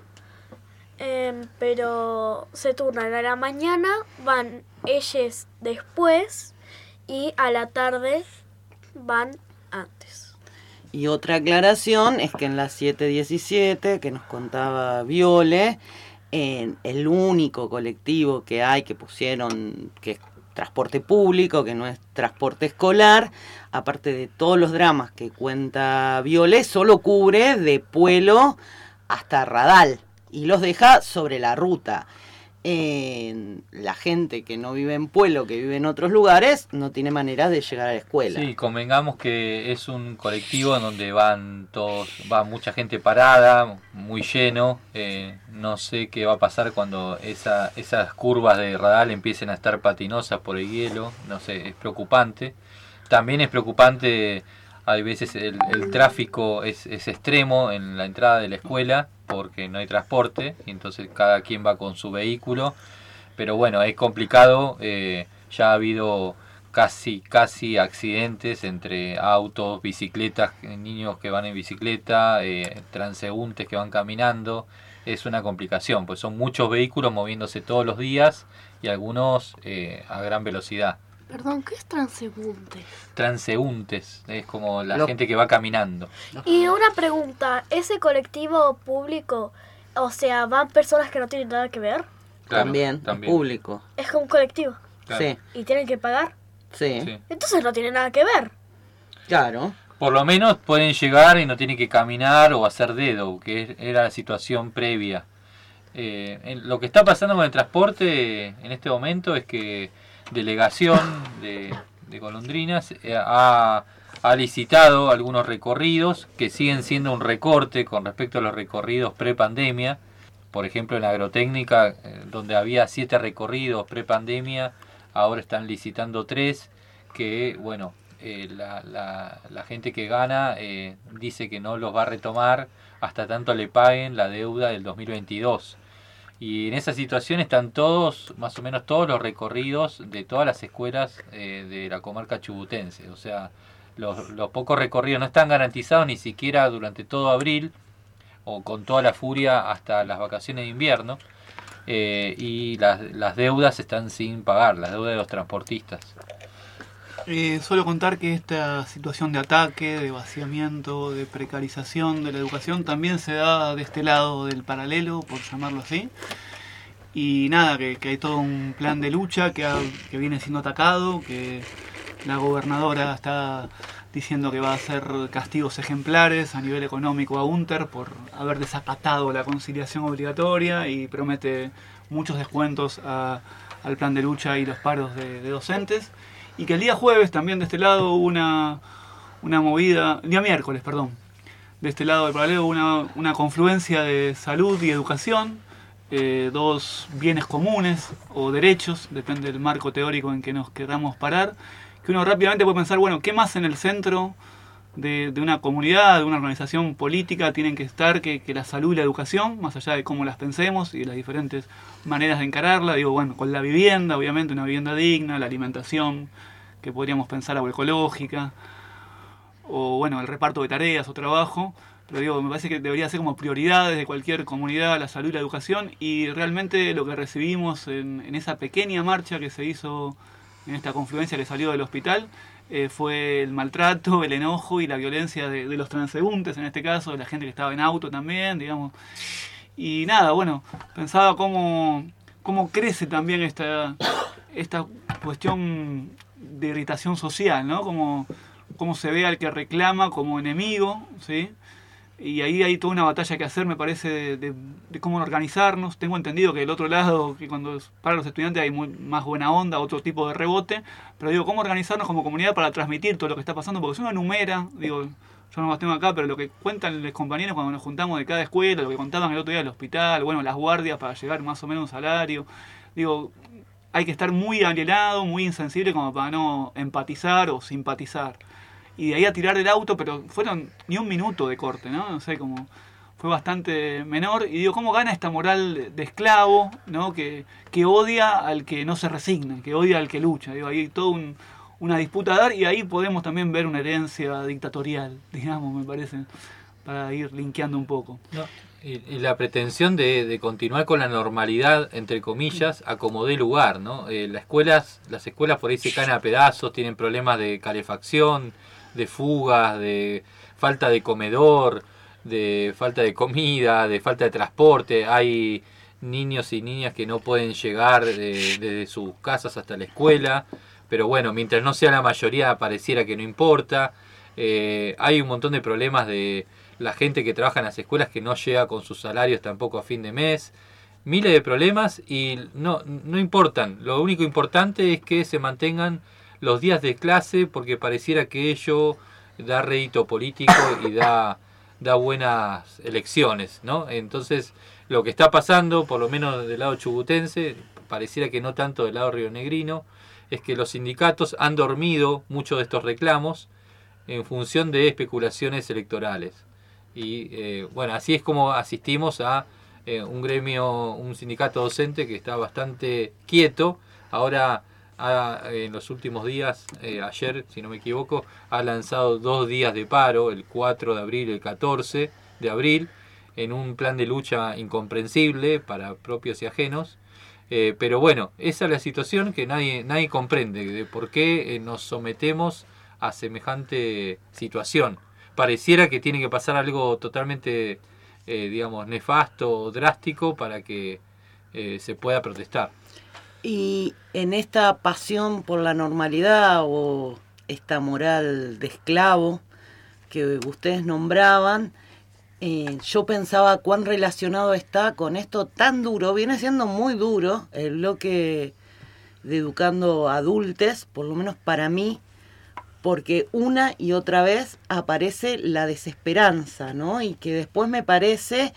eh, pero se turnan, a la mañana van ellos después y a la tarde van antes. Y otra aclaración es que en la siete diecisiete, que nos contaba Viole, en el único colectivo que hay que pusieron, que es transporte público, que no es transporte escolar, aparte de todos los dramas que cuenta Viole, solo cubre de Puelo hasta Radal y los deja sobre la ruta. Eh, la gente que no vive en Puelo, que vive en otros lugares, no tiene manera de llegar a la escuela. Sí, convengamos que es un colectivo en donde van todos, va mucha gente parada, muy lleno. Eh, no sé qué va a pasar cuando esa, esas curvas de Radal empiecen a estar patinosas por el hielo. No sé, es preocupante. También es preocupante, hay veces el, el tráfico es, es extremo en la entrada de la escuela porque no hay transporte y entonces cada quien va con su vehículo. Pero bueno, es complicado. Eh, ya ha habido casi casi accidentes entre autos, bicicletas, niños que van en bicicleta, eh, transeúntes que van caminando. Es una complicación, pues son muchos vehículos moviéndose todos los días y algunos eh, a gran velocidad. Perdón, ¿qué es transeúnte? Transeúntes, es como la Lo... gente que va caminando. Y una pregunta, ¿ese colectivo público, o sea, van personas que no tienen nada que ver? Claro, también, también. Público. Es como un colectivo. Claro. Sí. ¿Y tienen que pagar? Sí. sí. Entonces no tiene nada que ver. Claro. Por lo menos pueden llegar y no tienen que caminar o hacer dedo, que era la situación previa. Eh, en, lo que está pasando con el transporte en este momento es que Delegación de, de Golondrinas eh, ha, ha licitado algunos recorridos que siguen siendo un recorte con respecto a los recorridos pre-pandemia. Por ejemplo, en agrotécnica, eh, donde había siete recorridos pre-pandemia, ahora están licitando tres, que bueno, eh, la, la, la gente que gana eh, dice que no los va a retomar hasta tanto le paguen la deuda del dos mil veintidós. Y en esa situación están todos, más o menos todos los recorridos de todas las escuelas eh, de la comarca chubutense. O sea, los, los pocos recorridos no están garantizados ni siquiera durante todo abril o con toda la furia hasta las vacaciones de invierno. Eh, y las, las deudas están sin pagar, las deudas de los transportistas. Eh, solo contar que esta situación de ataque, de vaciamiento, de precarización de la educación también se da de este lado del paralelo, por llamarlo así. Y nada, que, que hay todo un plan de lucha que, ha, que viene siendo atacado, que la gobernadora está diciendo que va a hacer castigos ejemplares a nivel económico a UNTER por haber desacatado la conciliación obligatoria y promete muchos descuentos a, al plan de lucha y los paros de, de docentes. Y que el día jueves también de este lado hubo una, una movida, el día miércoles, perdón, de este lado del paralelo hubo una, una confluencia de salud y educación, eh, dos bienes comunes o derechos, depende del marco teórico en que nos queramos parar, que uno rápidamente puede pensar, bueno, ¿qué más en el centro de, de una comunidad, de una organización política tienen que estar que, que la salud y la educación, más allá de cómo las pensemos y de las diferentes maneras de encararla? Digo, bueno, con la vivienda, obviamente una vivienda digna, la alimentación, que podríamos pensar agroecológica, o bueno, el reparto de tareas o trabajo, pero digo, me parece que debería ser como prioridades de cualquier comunidad, la salud y la educación, y realmente lo que recibimos en, en esa pequeña marcha que se hizo en esta confluencia que salió del hospital, eh, fue el maltrato, el enojo y la violencia de, de los transeúntes, en este caso, de la gente que estaba en auto también, digamos. Y nada, bueno, pensaba cómo, cómo crece también esta, esta cuestión de irritación social, ¿no? Cómo, cómo se ve al que reclama como enemigo, ¿sí? Y ahí hay toda una batalla que hacer, me parece, de, de, de cómo organizarnos. Tengo entendido que del otro lado, que cuando para los estudiantes hay muy, más buena onda, otro tipo de rebote, pero digo, cómo organizarnos como comunidad para transmitir todo lo que está pasando, porque si uno enumera, digo, yo no más tengo acá, pero lo que cuentan los compañeros cuando nos juntamos de cada escuela, lo que contaban el otro día del hospital, bueno, las guardias para llegar más o menos a un salario, digo, hay que estar muy alienado, muy insensible como para no empatizar o simpatizar. Y de ahí a tirar el auto, pero fueron ni un minuto de corte, ¿no? No sé, como fue bastante menor. Y digo, ¿cómo gana esta moral de esclavo, ¿no? Que, que odia al que no se resigna, que odia al que lucha. Digo, ahí hay toda un, una disputa a dar y ahí podemos también ver una herencia dictatorial, digamos, me parece, para ir linkeando un poco. No. Y, y la pretensión de, de continuar con la normalidad, entre comillas, a como dé lugar, ¿no? Eh, las escuelas, las escuelas por ahí se caen a pedazos, tienen problemas de calefacción, de fugas, de falta de comedor, de falta de comida, de falta de transporte. Hay niños y niñas que no pueden llegar desde de sus casas hasta la escuela, pero bueno, mientras no sea la mayoría pareciera que no importa. Eh, hay un montón de problemas de la gente que trabaja en las escuelas que no llega con sus salarios tampoco a fin de mes. Miles de problemas y no, no importan. Lo único importante es que se mantengan los días de clase porque pareciera que ello da rédito político y da, da buenas elecciones, ¿no? Entonces, lo que está pasando, por lo menos del lado chubutense, pareciera que no tanto del lado rionegrino, es que los sindicatos han dormido muchos de estos reclamos en función de especulaciones electorales. Y eh, bueno, así es como asistimos a eh, un gremio, un sindicato docente que está bastante quieto. Ahora, ha, en los últimos días, eh, ayer, si no me equivoco, ha lanzado dos días de paro, el cuatro de abril y el catorce de abril, en un plan de lucha incomprensible para propios y ajenos. Eh, pero bueno, esa es la situación que nadie, nadie comprende, de por qué eh, nos sometemos a semejante situación. Pareciera que tiene que pasar algo totalmente, eh, digamos, nefasto o drástico para que eh, se pueda protestar. Y en esta pasión por la normalidad o esta moral de esclavo que ustedes nombraban, eh, yo pensaba cuán relacionado está con esto tan duro, viene siendo muy duro el bloque de Educando Adultes, por lo menos para mí, porque una y otra vez aparece la desesperanza, ¿no? Y que después me parece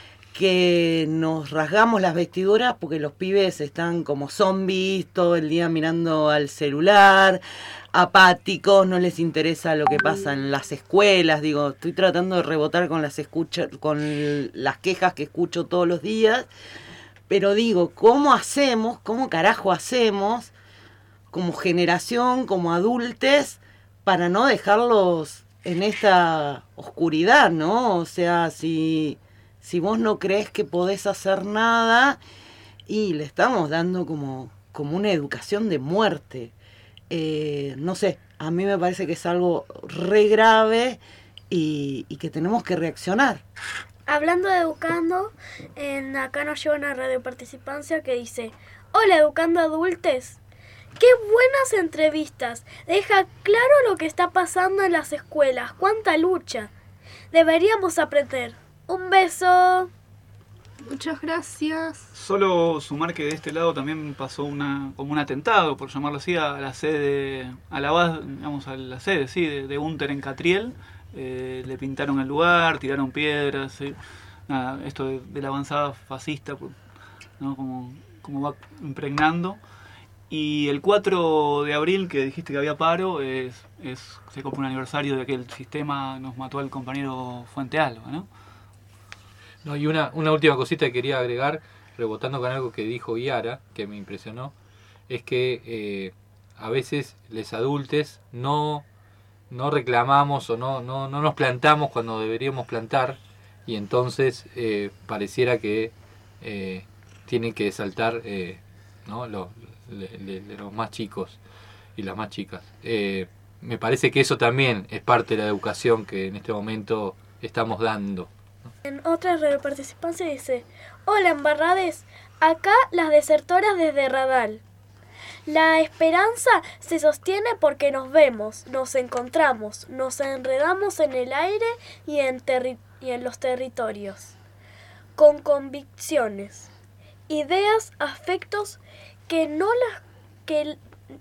que nos rasgamos las vestiduras porque los pibes están como zombies todo el día mirando al celular, apáticos, no les interesa lo que pasa en las escuelas. Digo, estoy tratando de rebotar con las escucha, con las quejas que escucho todos los días, Pero digo, ¿cómo hacemos, cómo carajo hacemos como generación, como adultes, para no dejarlos en esta oscuridad, ¿no? O sea, si, si vos no crees que podés hacer nada, y le estamos dando como, como una educación de muerte. Eh, no sé, a mí me parece que es algo re grave y, y que tenemos que reaccionar. Hablando de educando, en, acá nos lleva una radio participancia que dice: hola, educando adultes. ¡Qué buenas entrevistas! Deja claro lo que está pasando en las escuelas. ¡Cuánta lucha! Deberíamos aprender. Un beso. Muchas gracias. Solo sumar que de este lado también pasó una como un atentado, por llamarlo así, a la sede, a la base, digamos, a la sede, sí, de, de Unter en Catriel. Eh, le pintaron el lugar, tiraron piedras, ¿sí? Nada, esto de, de la avanzada fascista, ¿no? Como, como va impregnando. Y el cuatro de abril, que dijiste que había paro, es, es se cumple un aniversario de que el sistema nos mató al compañero Fuente Alba, ¿no? No, y una, una última cosita que quería agregar, rebotando con algo que dijo Yara, que me impresionó, es que eh, a veces los adultos no, no reclamamos o no, no, no nos plantamos cuando deberíamos plantar, y entonces eh, pareciera que eh, tienen que saltar eh, ¿no? los, le, le, le, los más chicos y las más chicas. Eh, me parece que eso también es parte de la educación que en este momento estamos dando. En otra participancia dice: hola, embarrades, acá las desertoras desde Radal. La esperanza se sostiene porque nos vemos, nos encontramos, nos enredamos en el aire y en, terri- y en los territorios, con convicciones, ideas, afectos que no las que,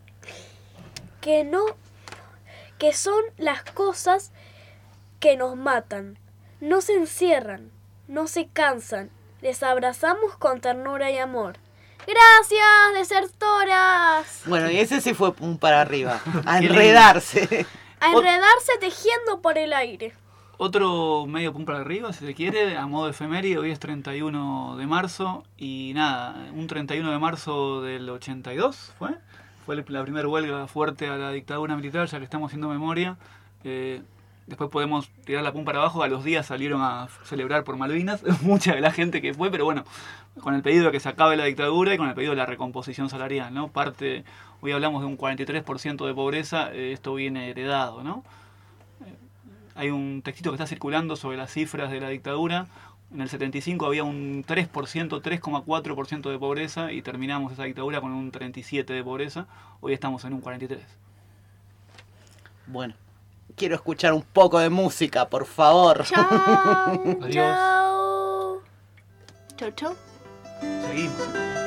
que no que son las cosas que nos matan. No se encierran, no se cansan, les abrazamos con ternura y amor. ¡Gracias, desertoras! Bueno, y ese sí fue un para arriba, a enredarse. A enredarse tejiendo por el aire. Otro medio pum para arriba, si se quiere, a modo efeméride. Hoy es treinta y uno de marzo y nada, un treinta y uno de marzo del ochenta y dos fue. Fue la primera huelga fuerte a la dictadura militar, ya le estamos haciendo memoria. Eh, Después podemos tirar la pum para abajo. A los días salieron a celebrar por Malvinas mucha de la gente que fue, pero bueno, con el pedido de que se acabe la dictadura y con el pedido de la recomposición salarial, ¿no? Parte, hoy hablamos de un cuarenta y tres por ciento de pobreza, eh, esto viene heredado, ¿no? Eh, hay un textito que está circulando sobre las cifras de la dictadura. En el setenta y cinco había un tres por ciento, tres coma cuatro por ciento de pobreza y terminamos esa dictadura con un treinta y siete por ciento de pobreza. Hoy estamos en un cuarenta y tres por ciento. Bueno. Quiero escuchar un poco de música, por favor. Chao. Adiós. Chao. Chau, chau. Seguimos.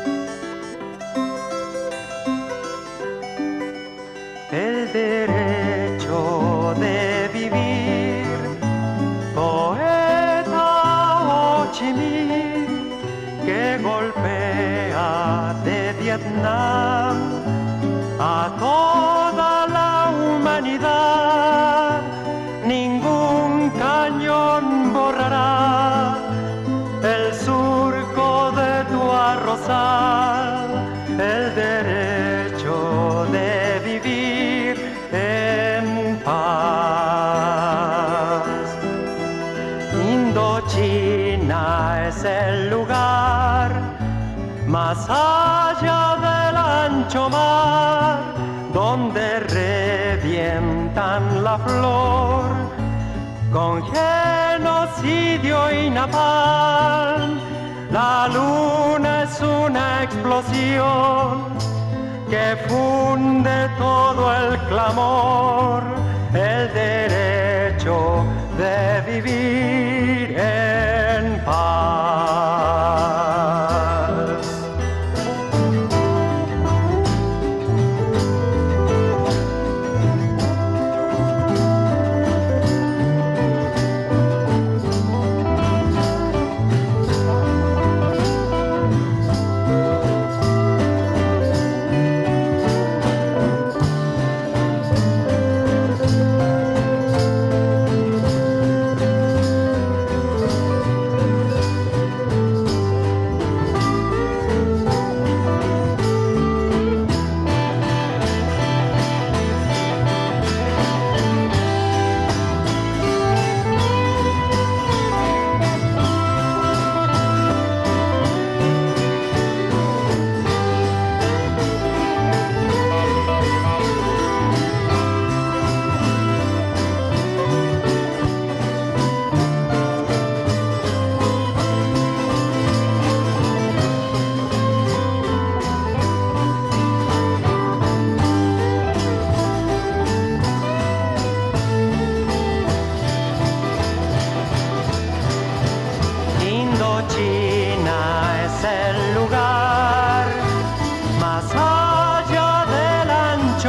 El derecho de vivir, poeta Ho Chi Minh, que golpea de Vietnam a toda la humanidad. Ningún cañón borrará el surco de tu arrozal, el derecho de vivir en paz. Indochina es el lugar más allá del ancho mar, donde revientan la flor con genocidio y napalm. La luna es una explosión que funde todo el clamor, el derecho de vivir en paz.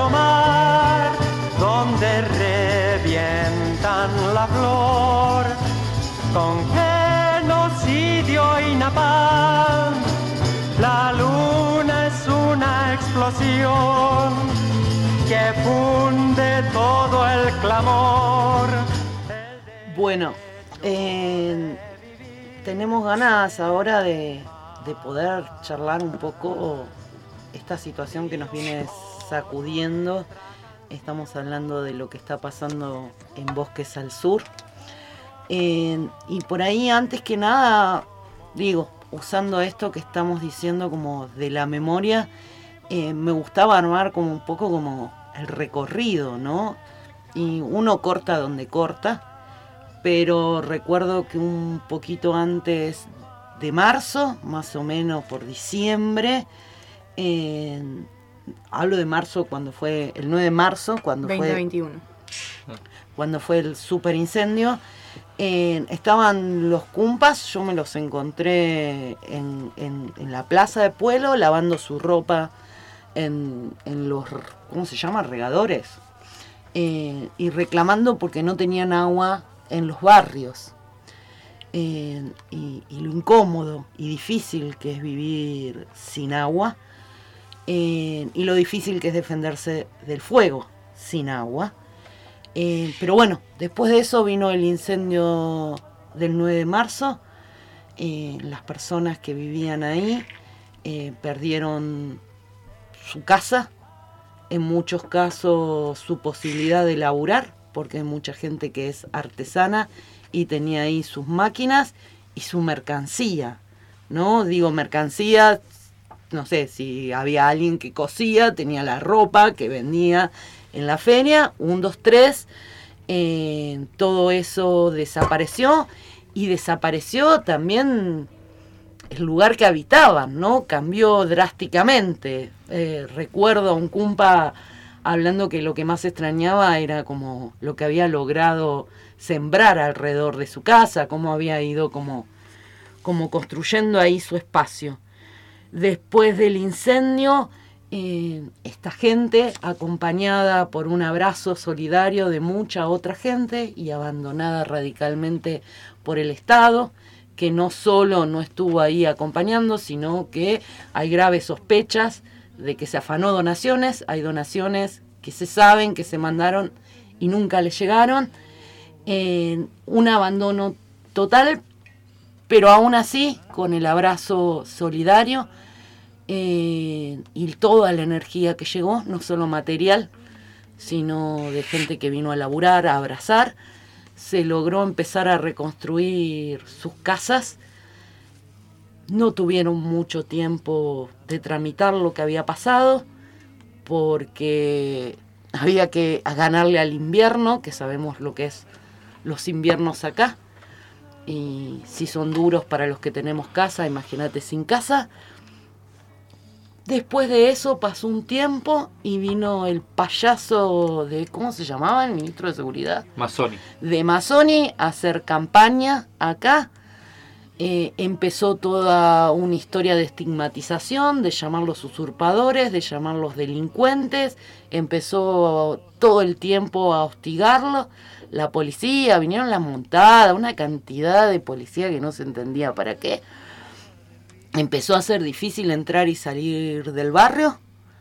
ancho mar, donde revientan la flor, con genocidio y napalm, la luna es una explosión que funde todo el clamor. Bueno, eh, tenemos ganas ahora de, de poder charlar un poco esta situación que nos viene sacudiendo. Estamos hablando de lo que está pasando en Bosques al Sur. Eh, y por ahí, antes que nada, digo, usando esto que estamos diciendo como de la memoria, eh, me gustaba armar como un poco como el recorrido, ¿no? Y uno corta donde corta, pero recuerdo que un poquito antes de marzo, más o menos por diciembre, eh, hablo de marzo cuando fue, el nueve de marzo, cuando veinte veintiuno. fue cuando fue el super incendio, eh, estaban los cumpas, yo me los encontré en, en, en la plaza de Pueblo lavando su ropa en, en los, ¿cómo se llama? Regadores, eh, y reclamando porque no tenían agua en los barrios, eh, y, y lo incómodo y difícil que es vivir sin agua, eh, y lo difícil que es defenderse del fuego sin agua. Eh, pero bueno, después de eso vino el incendio del nueve de marzo. Eh, las personas que vivían ahí eh, perdieron su casa, en muchos casos su posibilidad de laburar, porque hay mucha gente que es artesana y tenía ahí sus máquinas y su mercancía, ¿no? Digo mercancía, no sé, si había alguien que cosía, tenía la ropa que vendía en la feria, un, dos, tres, eh, todo eso desapareció, y desapareció también el lugar que habitaban, ¿no? Cambió drásticamente. Eh, recuerdo a un cumpa hablando que lo que más extrañaba era como lo que había logrado sembrar alrededor de su casa, cómo había ido como, como construyendo ahí su espacio. Después del incendio, eh, esta gente, acompañada por un abrazo solidario de mucha otra gente y abandonada radicalmente por el Estado, que no solo no estuvo ahí acompañando, sino que hay graves sospechas de que se afanó donaciones. Hay donaciones que se saben que se mandaron y nunca le llegaron. Eh, un abandono total, pero aún así con el abrazo solidario, eh, y toda la energía que llegó, no solo material, sino de gente que vino a laburar, a abrazar, se logró empezar a reconstruir sus casas. No tuvieron mucho tiempo de tramitar lo que había pasado, porque había que ganarle al invierno, que sabemos lo que es los inviernos acá, y si son duros para los que tenemos casa, imagínate sin casa. Después de eso pasó un tiempo y vino el payaso de, ¿cómo se llamaba? El ministro de Seguridad. Mazzoni. De Mazzoni a hacer campaña acá. Eh, empezó toda una historia de estigmatización, de llamarlos usurpadores, de llamarlos delincuentes. Empezó todo el tiempo a hostigarlos. La policía, vinieron las montadas, una cantidad de policía que no se entendía para qué. Empezó a ser difícil entrar y salir del barrio.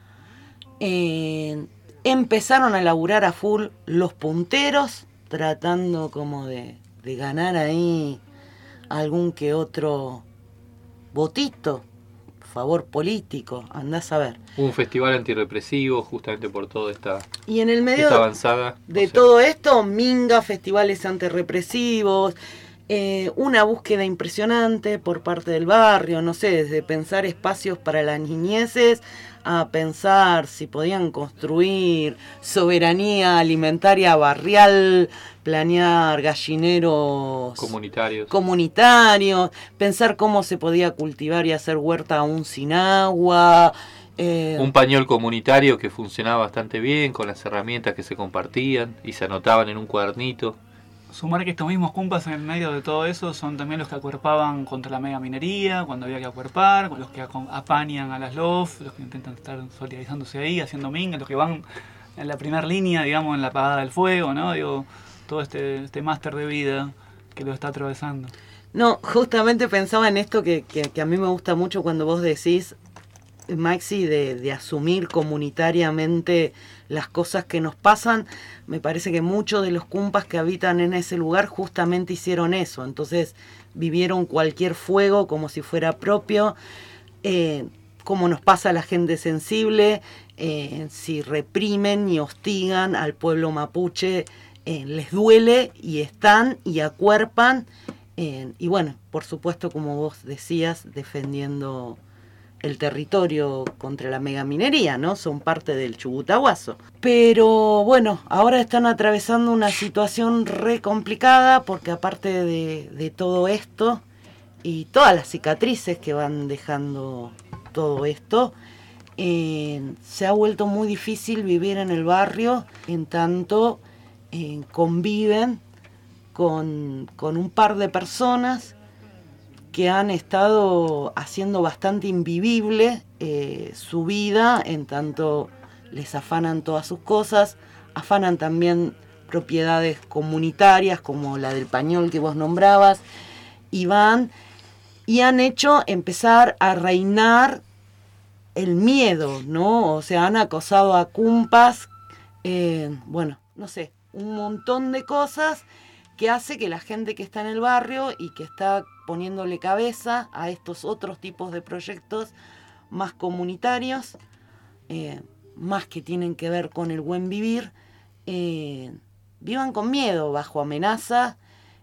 Eh, empezaron a laburar a full los punteros, tratando como de, de ganar ahí algún que otro votito, favor político, andás a ver. Un festival antirrepresivo justamente por toda esta, y en el medio esta avanzada. De o sea, todo esto, minga, festivales antirrepresivos, eh, una búsqueda impresionante por parte del barrio, no sé, desde pensar espacios para las niñeces a pensar si podían construir soberanía alimentaria barrial, planear gallineros comunitarios. comunitarios, pensar cómo se podía cultivar y hacer huerta aún sin agua. Eh, Un pañol comunitario que funcionaba bastante bien con las herramientas que se compartían y se anotaban en un cuadernito. sumar que estos mismos cumpas en medio de todo eso son también los que acuerpaban contra la mega minería, cuando había que acuerpar, los que apañan a las L O F, los que intentan estar solidarizándose ahí, haciendo mingas, los que van en la primera línea, digamos, en la apagada del fuego, ¿no? Digo, todo este, este máster de vida que lo está atravesando. No, justamente pensaba en esto que, que, que a mí me gusta mucho cuando vos decís, Maxi, de, de asumir comunitariamente las cosas que nos pasan. Me parece que muchos de los cumpas que habitan en ese lugar justamente hicieron eso. Entonces vivieron cualquier fuego como si fuera propio, eh, como nos pasa a la gente sensible, eh, si reprimen y hostigan al pueblo mapuche, eh, les duele y están y acuerpan, eh, y bueno, por supuesto, como vos decías, defendiendo el territorio contra la megaminería, ¿no? Son parte del Chubutahuazo. Pero bueno, ahora están atravesando una situación re complicada porque aparte de, de todo esto y todas las cicatrices que van dejando todo esto, eh, se ha vuelto muy difícil vivir en el barrio, en tanto eh, conviven con, con un par de personas que han estado haciendo bastante invivible eh, su vida, en tanto les afanan todas sus cosas, afanan también propiedades comunitarias como la del pañol que vos nombrabas, y van y han hecho empezar a reinar el miedo, ¿no? O sea, han acosado a cumpas, eh, bueno, no sé, un montón de cosas que hace que la gente que está en el barrio y que está poniéndole cabeza a estos otros tipos de proyectos más comunitarios, eh, más que tienen que ver con el buen vivir, eh, vivan con miedo, bajo amenaza,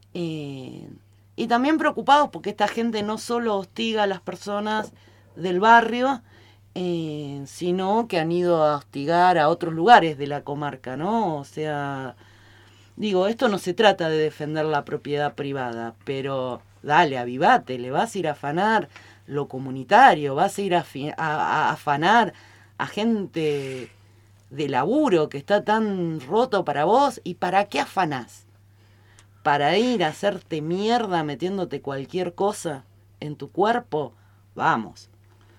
eh, y también preocupados porque esta gente no solo hostiga a las personas del barrio, eh, sino que han ido a hostigar a otros lugares de la comarca, ¿no? O sea, digo, esto no se trata de defender la propiedad privada, pero dale, avivate, le vas a ir a afanar lo comunitario, vas a ir a, fi- a, a afanar a gente de laburo que está tan roto para vos. ¿Y para qué afanás? ¿Para ir a hacerte mierda metiéndote cualquier cosa en tu cuerpo? Vamos.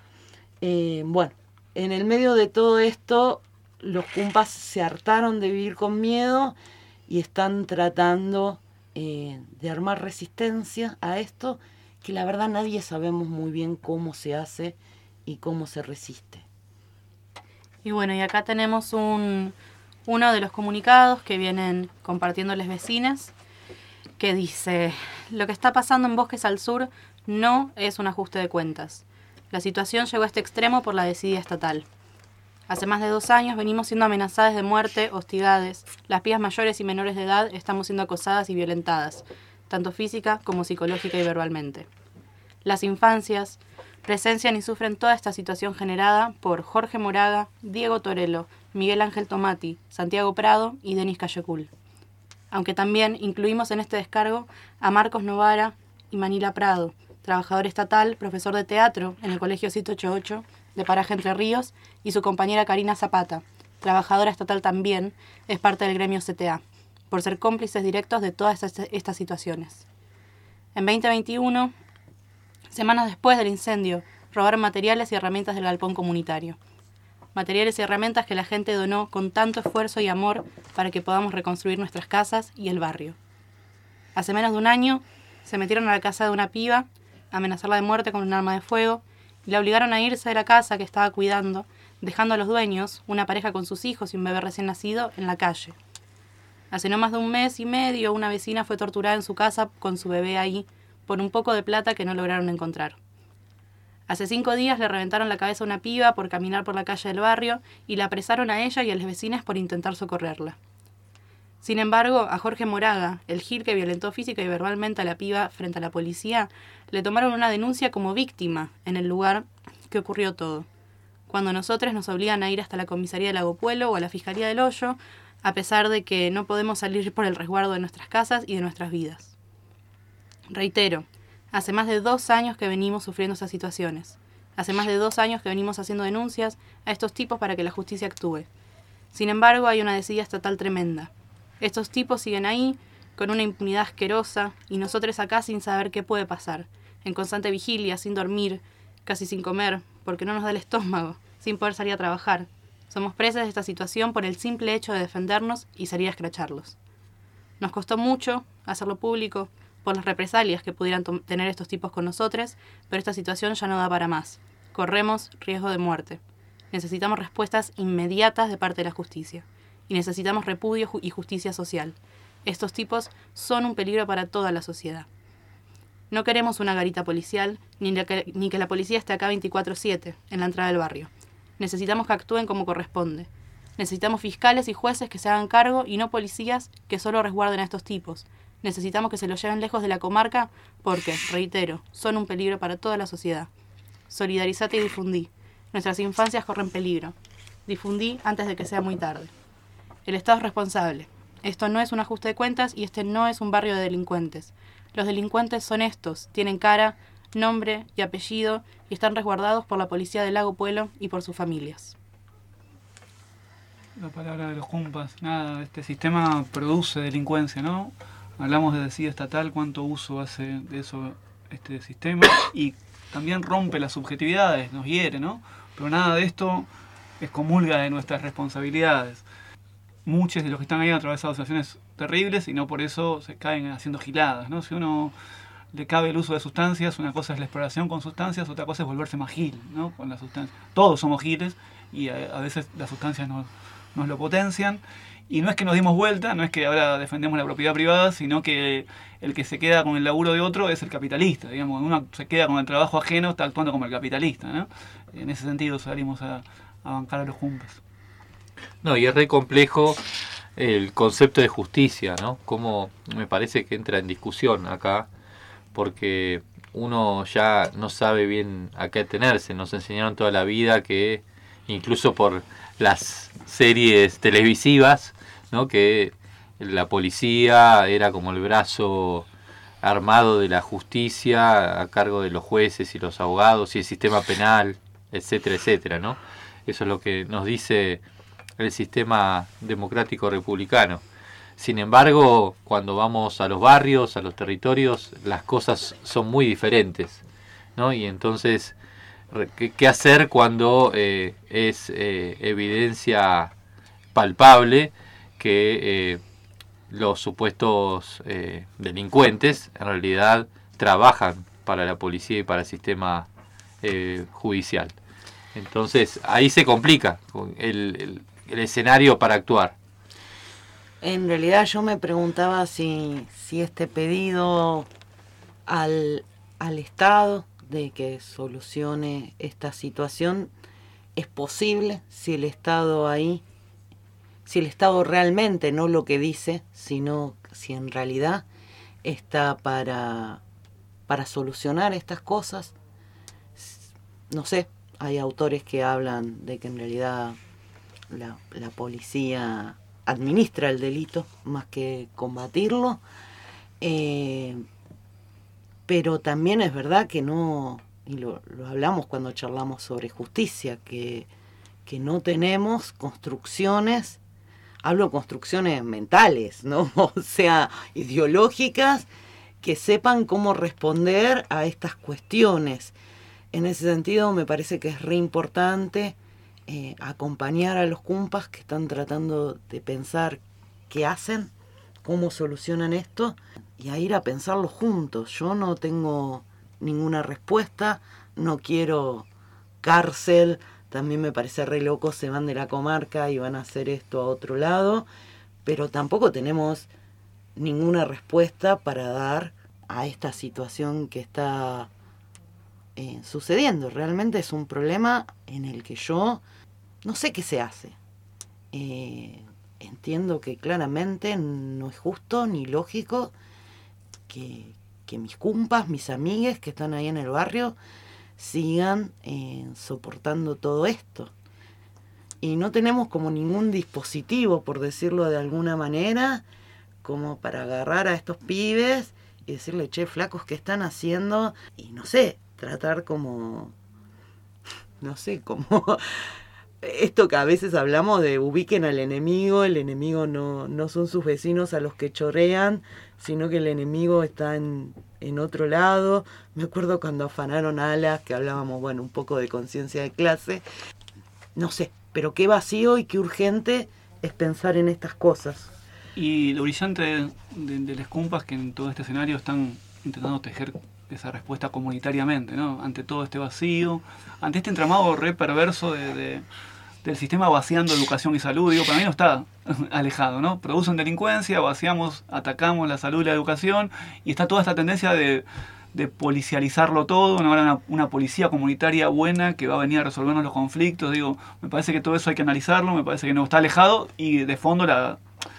Eh, bueno, en el medio de todo esto, los cumpas se hartaron de vivir con miedo y están tratando eh, de armar resistencia a esto, que la verdad nadie sabemos muy bien cómo se hace y cómo se resiste. Y bueno, y acá tenemos un, uno de los comunicados que vienen compartiendo las vecinas, que dice: lo que está pasando en Bosques al Sur no es un ajuste de cuentas. La situación llegó a este extremo por la desidia estatal. Hace más de dos años venimos siendo amenazadas de muerte, hostigadas. Las pibas mayores y menores de edad estamos siendo acosadas y violentadas, tanto física como psicológica y verbalmente. Las infancias presencian y sufren toda esta situación generada por Jorge Moraga, Diego Torello, Miguel Ángel Tomati, Santiago Prado y Denis Cayecul. Aunque también incluimos en este descargo a Marcos Novara y Manila Prado, trabajador estatal, profesor de teatro en el Colegio ciento ochenta y ocho de Paraje Entre Ríos, y su compañera Karina Zapata, trabajadora estatal también, es parte del gremio C T A, por ser cómplices directos de todas estas, estas situaciones. En veinte veintiuno, semanas después del incendio, robaron materiales y herramientas del galpón comunitario. Materiales y herramientas que la gente donó con tanto esfuerzo y amor para que podamos reconstruir nuestras casas y el barrio. Hace menos de un año, se metieron a la casa de una piba, amenazarla de muerte con un arma de fuego, y la obligaron a irse de la casa que estaba cuidando, dejando a los dueños, una pareja con sus hijos y un bebé recién nacido, en la calle. Hace no más de un mes y medio, una vecina fue torturada en su casa con su bebé ahí, por un poco de plata que no lograron encontrar. Hace cinco días le reventaron la cabeza a una piba por caminar por la calle del barrio y la apresaron a ella y a las vecinas por intentar socorrerla. Sin embargo, a Jorge Moraga, el gil que violentó física y verbalmente a la piba frente a la policía, le tomaron una denuncia como víctima en el lugar que ocurrió todo, cuando nosotros nos obligan a ir hasta la comisaría de Lago Puelo o a la Fiscalía del Hoyo, a pesar de que no podemos salir por el resguardo de nuestras casas y de nuestras vidas. Reitero, hace más de dos años que venimos sufriendo esas situaciones. Hace más de dos años que venimos haciendo denuncias a estos tipos para que la justicia actúe. Sin embargo, hay una desidia estatal tremenda. Estos tipos siguen ahí, con una impunidad asquerosa, y nosotros acá sin saber qué puede pasar, en constante vigilia, sin dormir, casi sin comer, porque no nos da el estómago, sin poder salir a trabajar. Somos presas de esta situación por el simple hecho de defendernos y salir a escracharlos. Nos costó mucho hacerlo público por las represalias que pudieran tener estos tipos con nosotros, pero esta situación ya no da para más. Corremos riesgo de muerte. Necesitamos respuestas inmediatas de parte de la justicia. Y necesitamos repudio y justicia social. Estos tipos son un peligro para toda la sociedad. No queremos una garita policial, ni que, ni que la policía esté acá veinticuatro siete, en la entrada del barrio. Necesitamos que actúen como corresponde. Necesitamos fiscales y jueces que se hagan cargo y no policías que solo resguarden a estos tipos. Necesitamos que se los lleven lejos de la comarca porque, reitero, son un peligro para toda la sociedad. Solidarizate y difundí. Nuestras infancias corren peligro. Difundí antes de que sea muy tarde. El Estado es responsable. Esto no es un ajuste de cuentas y este no es un barrio de delincuentes. Los delincuentes son estos, tienen cara, nombre y apellido y están resguardados por la policía del Lago Puelo y por sus familias. La palabra de los cumpas, nada, este sistema produce delincuencia, ¿no? Hablamos de decida estatal, cuánto uso hace de eso este sistema y también rompe las subjetividades, nos hiere, ¿no? Pero nada de esto excomulga de nuestras responsabilidades. Muchos de los que están ahí han atravesado situaciones terribles y no por eso se caen haciendo giladas, ¿no? Si uno le cabe el uso de sustancias, una cosa es la exploración con sustancias, otra cosa es volverse más gil, ¿no? Con las sustancias. Todos somos giles y a, a veces las sustancias nos, nos lo potencian. Y no es que nos dimos vuelta, no es que ahora defendemos la propiedad privada, sino que el que se queda con el laburo de otro es el capitalista. Digamos, cuando uno se queda con el trabajo ajeno, está actuando como el capitalista, ¿no? En ese sentido salimos a, a bancar a los cumpas. No, y es re complejo el concepto de justicia, ¿no? Como me parece que entra en discusión acá, porque uno ya no sabe bien a qué atenerse. Nos enseñaron toda la vida que, incluso por las series televisivas, ¿no? Que la policía era como el brazo armado de la justicia a cargo de los jueces y los abogados y el sistema penal, etcétera, etcétera, ¿no? Eso es lo que nos dice el sistema democrático republicano. Sin embargo, cuando vamos a los barrios, a los territorios, las cosas son muy diferentes, ¿no? Y entonces, ¿qué, qué hacer cuando eh, es eh, evidencia palpable que eh, los supuestos eh, delincuentes en realidad trabajan para la policía y para el sistema eh, judicial? Entonces, ahí se complica el, el, el escenario para actuar. En realidad yo me preguntaba si, si este pedido al, al Estado de que solucione esta situación es posible, si el Estado ahí, si el Estado realmente no lo que dice, sino si en realidad está para, para solucionar estas cosas. No sé, hay autores que hablan de que en realidad la, la policía administra el delito más que combatirlo, eh, pero también es verdad que no, y lo, lo hablamos cuando charlamos sobre justicia, que, que no tenemos construcciones, hablo construcciones mentales, ¿no? O sea, ideológicas, que sepan cómo responder a estas cuestiones. En ese sentido me parece que es re importante Eh, acompañar a los cumpas que están tratando de pensar qué hacen, cómo solucionan esto, y a ir a pensarlo juntos. Yo no tengo ninguna respuesta, no quiero cárcel, también me parece re loco, se van de la comarca y van a hacer esto a otro lado, pero tampoco tenemos ninguna respuesta para dar a esta situación que está eh, sucediendo. Realmente es un problema en el que yo no sé qué se hace. Eh, entiendo que claramente no es justo ni lógico que, que mis cumpas, mis amigues que están ahí en el barrio, sigan eh, soportando todo esto. Y no tenemos como ningún dispositivo, por decirlo de alguna manera, como para agarrar a estos pibes y decirle, che, flacos, ¿qué están haciendo? Y no sé, tratar como, no sé, como esto que a veces hablamos de ubiquen al enemigo, el enemigo no, no son sus vecinos a los que chorrean, sino que el enemigo está en, en otro lado. Me acuerdo cuando afanaron alas, que hablábamos, bueno, un poco de conciencia de clase. No sé, pero qué vacío y qué urgente es pensar en estas cosas. Y lo brillante de, de, de las cumpas que en todo este escenario están intentando tejer esa respuesta comunitariamente, ¿no? Ante todo este vacío, ante este entramado re perverso de, de, del sistema vaciando educación y salud. Digo, para mí no está alejado, ¿no? Producen delincuencia, vaciamos, atacamos la salud y la educación, y está toda esta tendencia de, de policializarlo todo, ¿no? una, una policía comunitaria buena que va a venir a resolvernos los conflictos. Digo, me parece que todo eso hay que analizarlo, me parece que no está alejado, y de fondo la...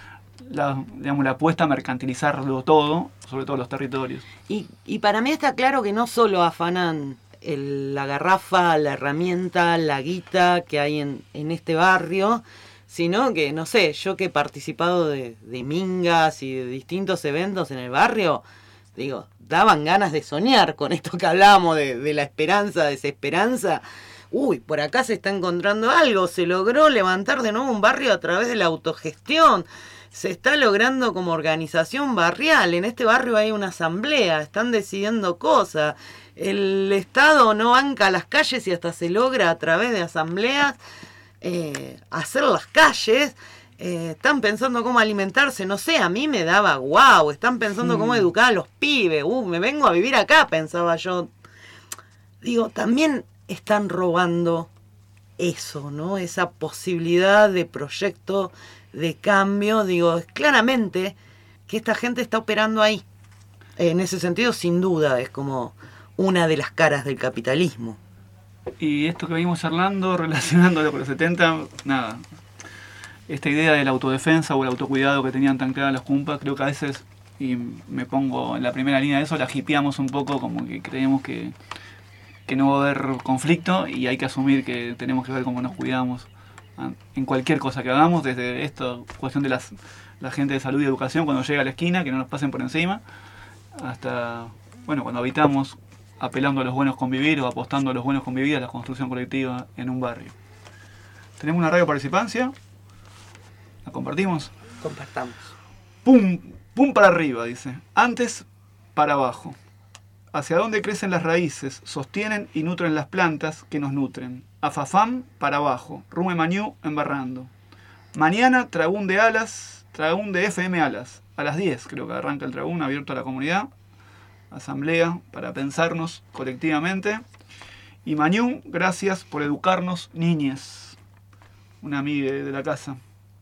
La, digamos, la apuesta a mercantilizarlo todo, sobre todo los territorios. Y, y para mí está claro que no solo afanan el, la garrafa, la herramienta, la guita que hay en, en este barrio, sino que, no sé, yo que he participado de, de mingas y de distintos eventos en el barrio, digo, daban ganas de soñar con esto que hablábamos de, de la esperanza, desesperanza. Uy, por acá se está encontrando algo, se logró levantar de nuevo un barrio a través de la autogestión. Se está logrando como organización barrial. En este barrio hay una asamblea, están decidiendo cosas. El Estado no banca las calles y hasta se logra a través de asambleas eh, hacer las calles. Eh, están pensando cómo alimentarse, no sé, a mí me daba guau. Están pensando mm. cómo educar a los pibes. Uh, me vengo a vivir acá, pensaba yo. Digo, también están robando eso, ¿no? Esa posibilidad de proyecto, de cambio. Digo, es claramente que esta gente está operando ahí. En ese sentido, sin duda, es como una de las caras del capitalismo. Y esto que venimos charlando, relacionándolo con los setenta, nada, esta idea de la autodefensa o el autocuidado que tenían tan claras las cumpas, creo que a veces, y me pongo en la primera línea de eso, la hipeamos un poco, como que creemos que, que no va a haber conflicto y hay que asumir que tenemos que ver cómo nos cuidamos en cualquier cosa que hagamos, desde esta cuestión de las, la gente de salud y educación cuando llega a la esquina, que no nos pasen por encima, hasta, bueno, cuando habitamos apelando a los buenos convivir o apostando a los buenos convivir, a la construcción colectiva en un barrio. Tenemos una radio participancia, ¿la compartimos? Compartamos. Pum, pum para arriba, dice. Antes, para abajo. Hacia dónde crecen las raíces, sostienen y nutren las plantas que nos nutren. Afafam para abajo, Rume Mañú embarrando. Mañana, Tragún de Alas, Tragún de F M Alas. A las diez creo que arranca el Tragún, abierto a la comunidad. Asamblea para pensarnos colectivamente. Y Mañú, gracias por educarnos, niñes. Una amiga de la casa.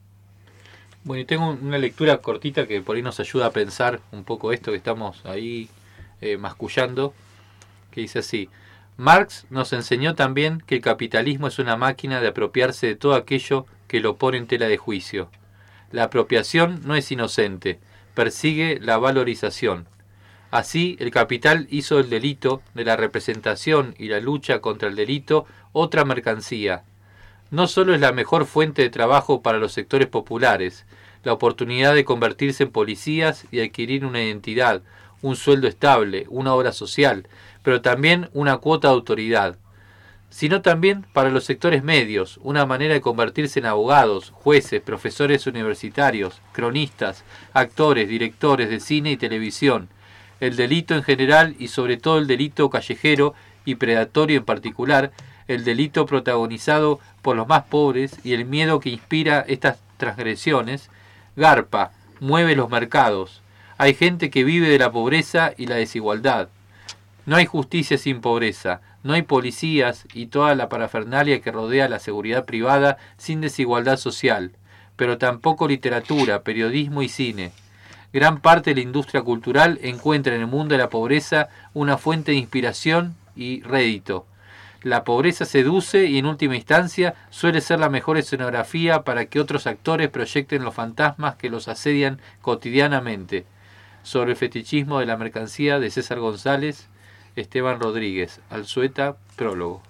Bueno, y tengo una lectura cortita que por ahí nos ayuda a pensar un poco esto que estamos ahí eh, mascullando, que dice así: Marx nos enseñó también que el capitalismo es una máquina de apropiarse de todo aquello que lo pone en tela de juicio. La apropiación no es inocente, persigue la valorización. Así, el capital hizo del delito, de la representación y la lucha contra el delito, otra mercancía. No solo es la mejor fuente de trabajo para los sectores populares, la oportunidad de convertirse en policías y adquirir una identidad, un sueldo estable, una obra social, pero también una cuota de autoridad, sino también para los sectores medios, una manera de convertirse en abogados, jueces, profesores universitarios, cronistas, actores, directores de cine y televisión. El delito en general y sobre todo el delito callejero y predatorio en particular, el delito protagonizado por los más pobres y el miedo que inspira estas transgresiones, garpa, mueve los mercados. Hay gente que vive de la pobreza y la desigualdad. No hay justicia sin pobreza, no hay policías y toda la parafernalia que rodea la seguridad privada sin desigualdad social, pero tampoco literatura, periodismo y cine. Gran parte de la industria cultural encuentra en el mundo de la pobreza una fuente de inspiración y rédito. La pobreza seduce y en última instancia suele ser la mejor escenografía para que otros actores proyecten los fantasmas que los asedian cotidianamente. Sobre el fetichismo de la mercancía, de César González, Esteban Rodríguez, Alzueta, prólogo.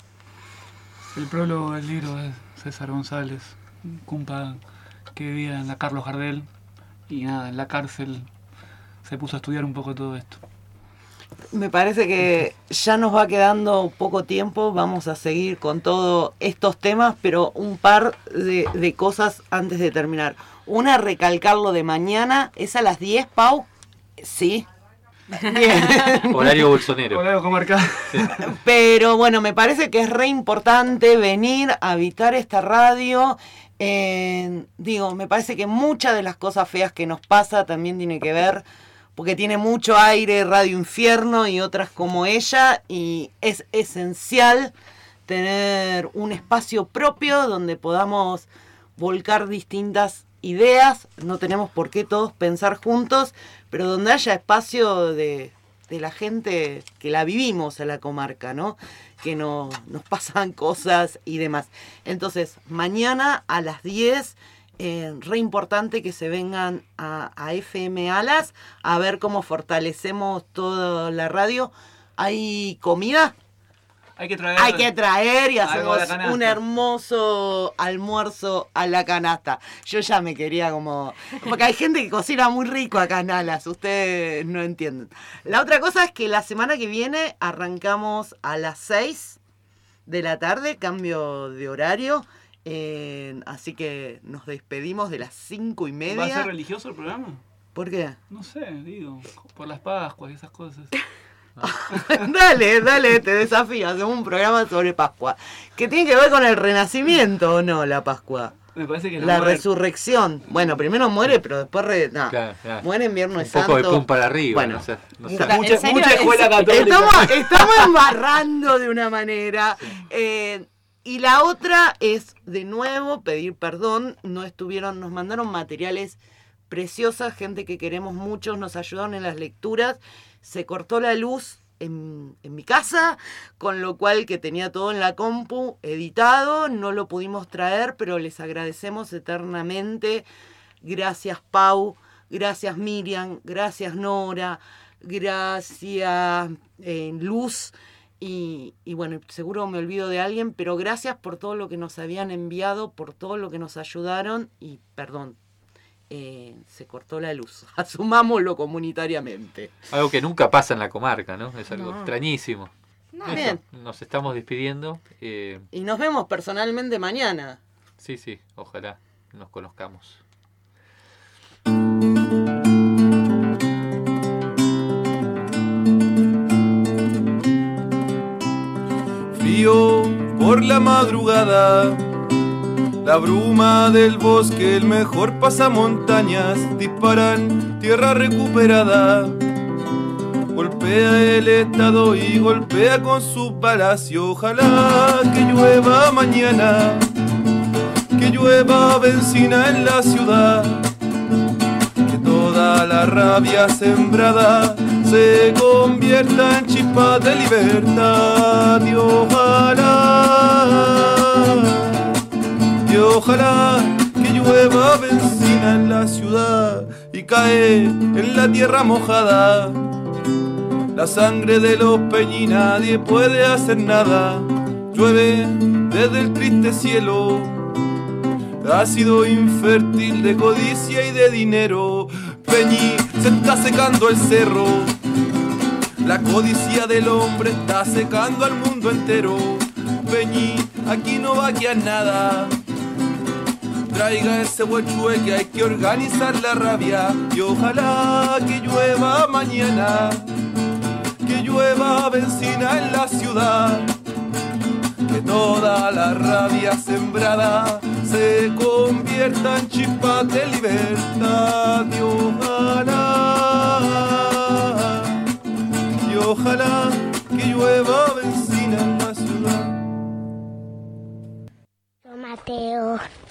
El prólogo del libro de César González, un cumpa que vivía en la Carlos Gardel y nada, en la cárcel se puso a estudiar un poco todo esto. Me parece que ya nos va quedando poco tiempo, vamos a seguir con todos estos temas, pero un par de, de cosas antes de terminar. Una, recalcar lo de mañana, ¿es a las diez, Pau? Sí. Bien. Horario bolsonero. Horario comarcal. Sí. Pero bueno, me parece que es re importante venir a habitar esta radio. Eh, digo, me parece que muchas de las cosas feas que nos pasa también tiene que ver, porque tiene mucho aire Radio Infierno y otras como ella, y es esencial tener un espacio propio donde podamos volcar distintas ideas. No tenemos por qué todos pensar juntos, pero donde haya espacio de, de la gente que la vivimos a la comarca, ¿no? Que no, nos pasan cosas y demás. Entonces, mañana a las diez, eh, re importante que se vengan a, a F M Alas a ver cómo fortalecemos toda la radio. ¿Hay comida? Hay que traer. Hay que traer y algo hacemos a la canasta. un hermoso almuerzo a la canasta. Yo ya me quería como... Porque hay gente que cocina muy rico acá en Alas, ustedes no entienden. La otra cosa es que la semana que viene arrancamos a las seis de la tarde, cambio de horario. Eh, así que nos despedimos de las cinco y media. ¿Va a ser religioso el programa? ¿Por qué? No sé, digo, por las Pascuas y esas cosas. Dale, dale, te desafío. Hacemos un programa sobre Pascua. ¿Qué tiene que ver con el renacimiento o no, la Pascua? Me parece que la muere. resurrección. Bueno, primero muere, pero después re... no. Claro, claro. Muere en Viernes Un Santo. poco de pum para arriba. Bueno, no sé, no sé. Mucha, Mucha, mucha escuela católica. Estamos, estamos embarrando de una manera. Eh, y la otra es, de nuevo, pedir perdón. No estuvieron, nos mandaron materiales preciosos, gente que queremos mucho, nos ayudaron en las lecturas. Se cortó la luz en, en mi casa, con lo cual que tenía todo en la compu editado, no lo pudimos traer, pero les agradecemos eternamente. Gracias, Pau, gracias, Miriam, gracias, Nora, gracias, eh, Luz, y, y bueno, seguro me olvido de alguien, pero gracias por todo lo que nos habían enviado, por todo lo que nos ayudaron, y perdón. Eh, se cortó la luz. Asumámoslo comunitariamente. Algo que nunca pasa en la comarca, ¿no? Es algo No. extrañísimo. No, Eso, bien. nos estamos despidiendo. Eh, Y nos vemos personalmente mañana. sí, sí, ojalá nos conozcamos. Frío por la madrugada, la bruma del bosque, el mejor pasamontañas, disparan tierra recuperada. Golpea el estado y golpea con su palacio. Ojalá que llueva mañana, que llueva benzina en la ciudad, que toda la rabia sembrada se convierta en chispas de libertad. Y ojalá, y ojalá que llueva benzina en la ciudad y cae en la tierra mojada la sangre de los peñi, nadie puede hacer nada. Llueve desde el triste cielo, ácido infértil de codicia y de dinero. Peñi, se está secando el cerro, la codicia del hombre está secando al mundo entero. Peñi, aquí no va a quedar nada. Traiga ese huechue que hay que organizar la rabia. Y ojalá que llueva mañana, que llueva benzina en la ciudad, que toda la rabia sembrada se convierta en chispas de libertad. Y ojalá, y ojalá que llueva benzina en la ciudad. Mateo.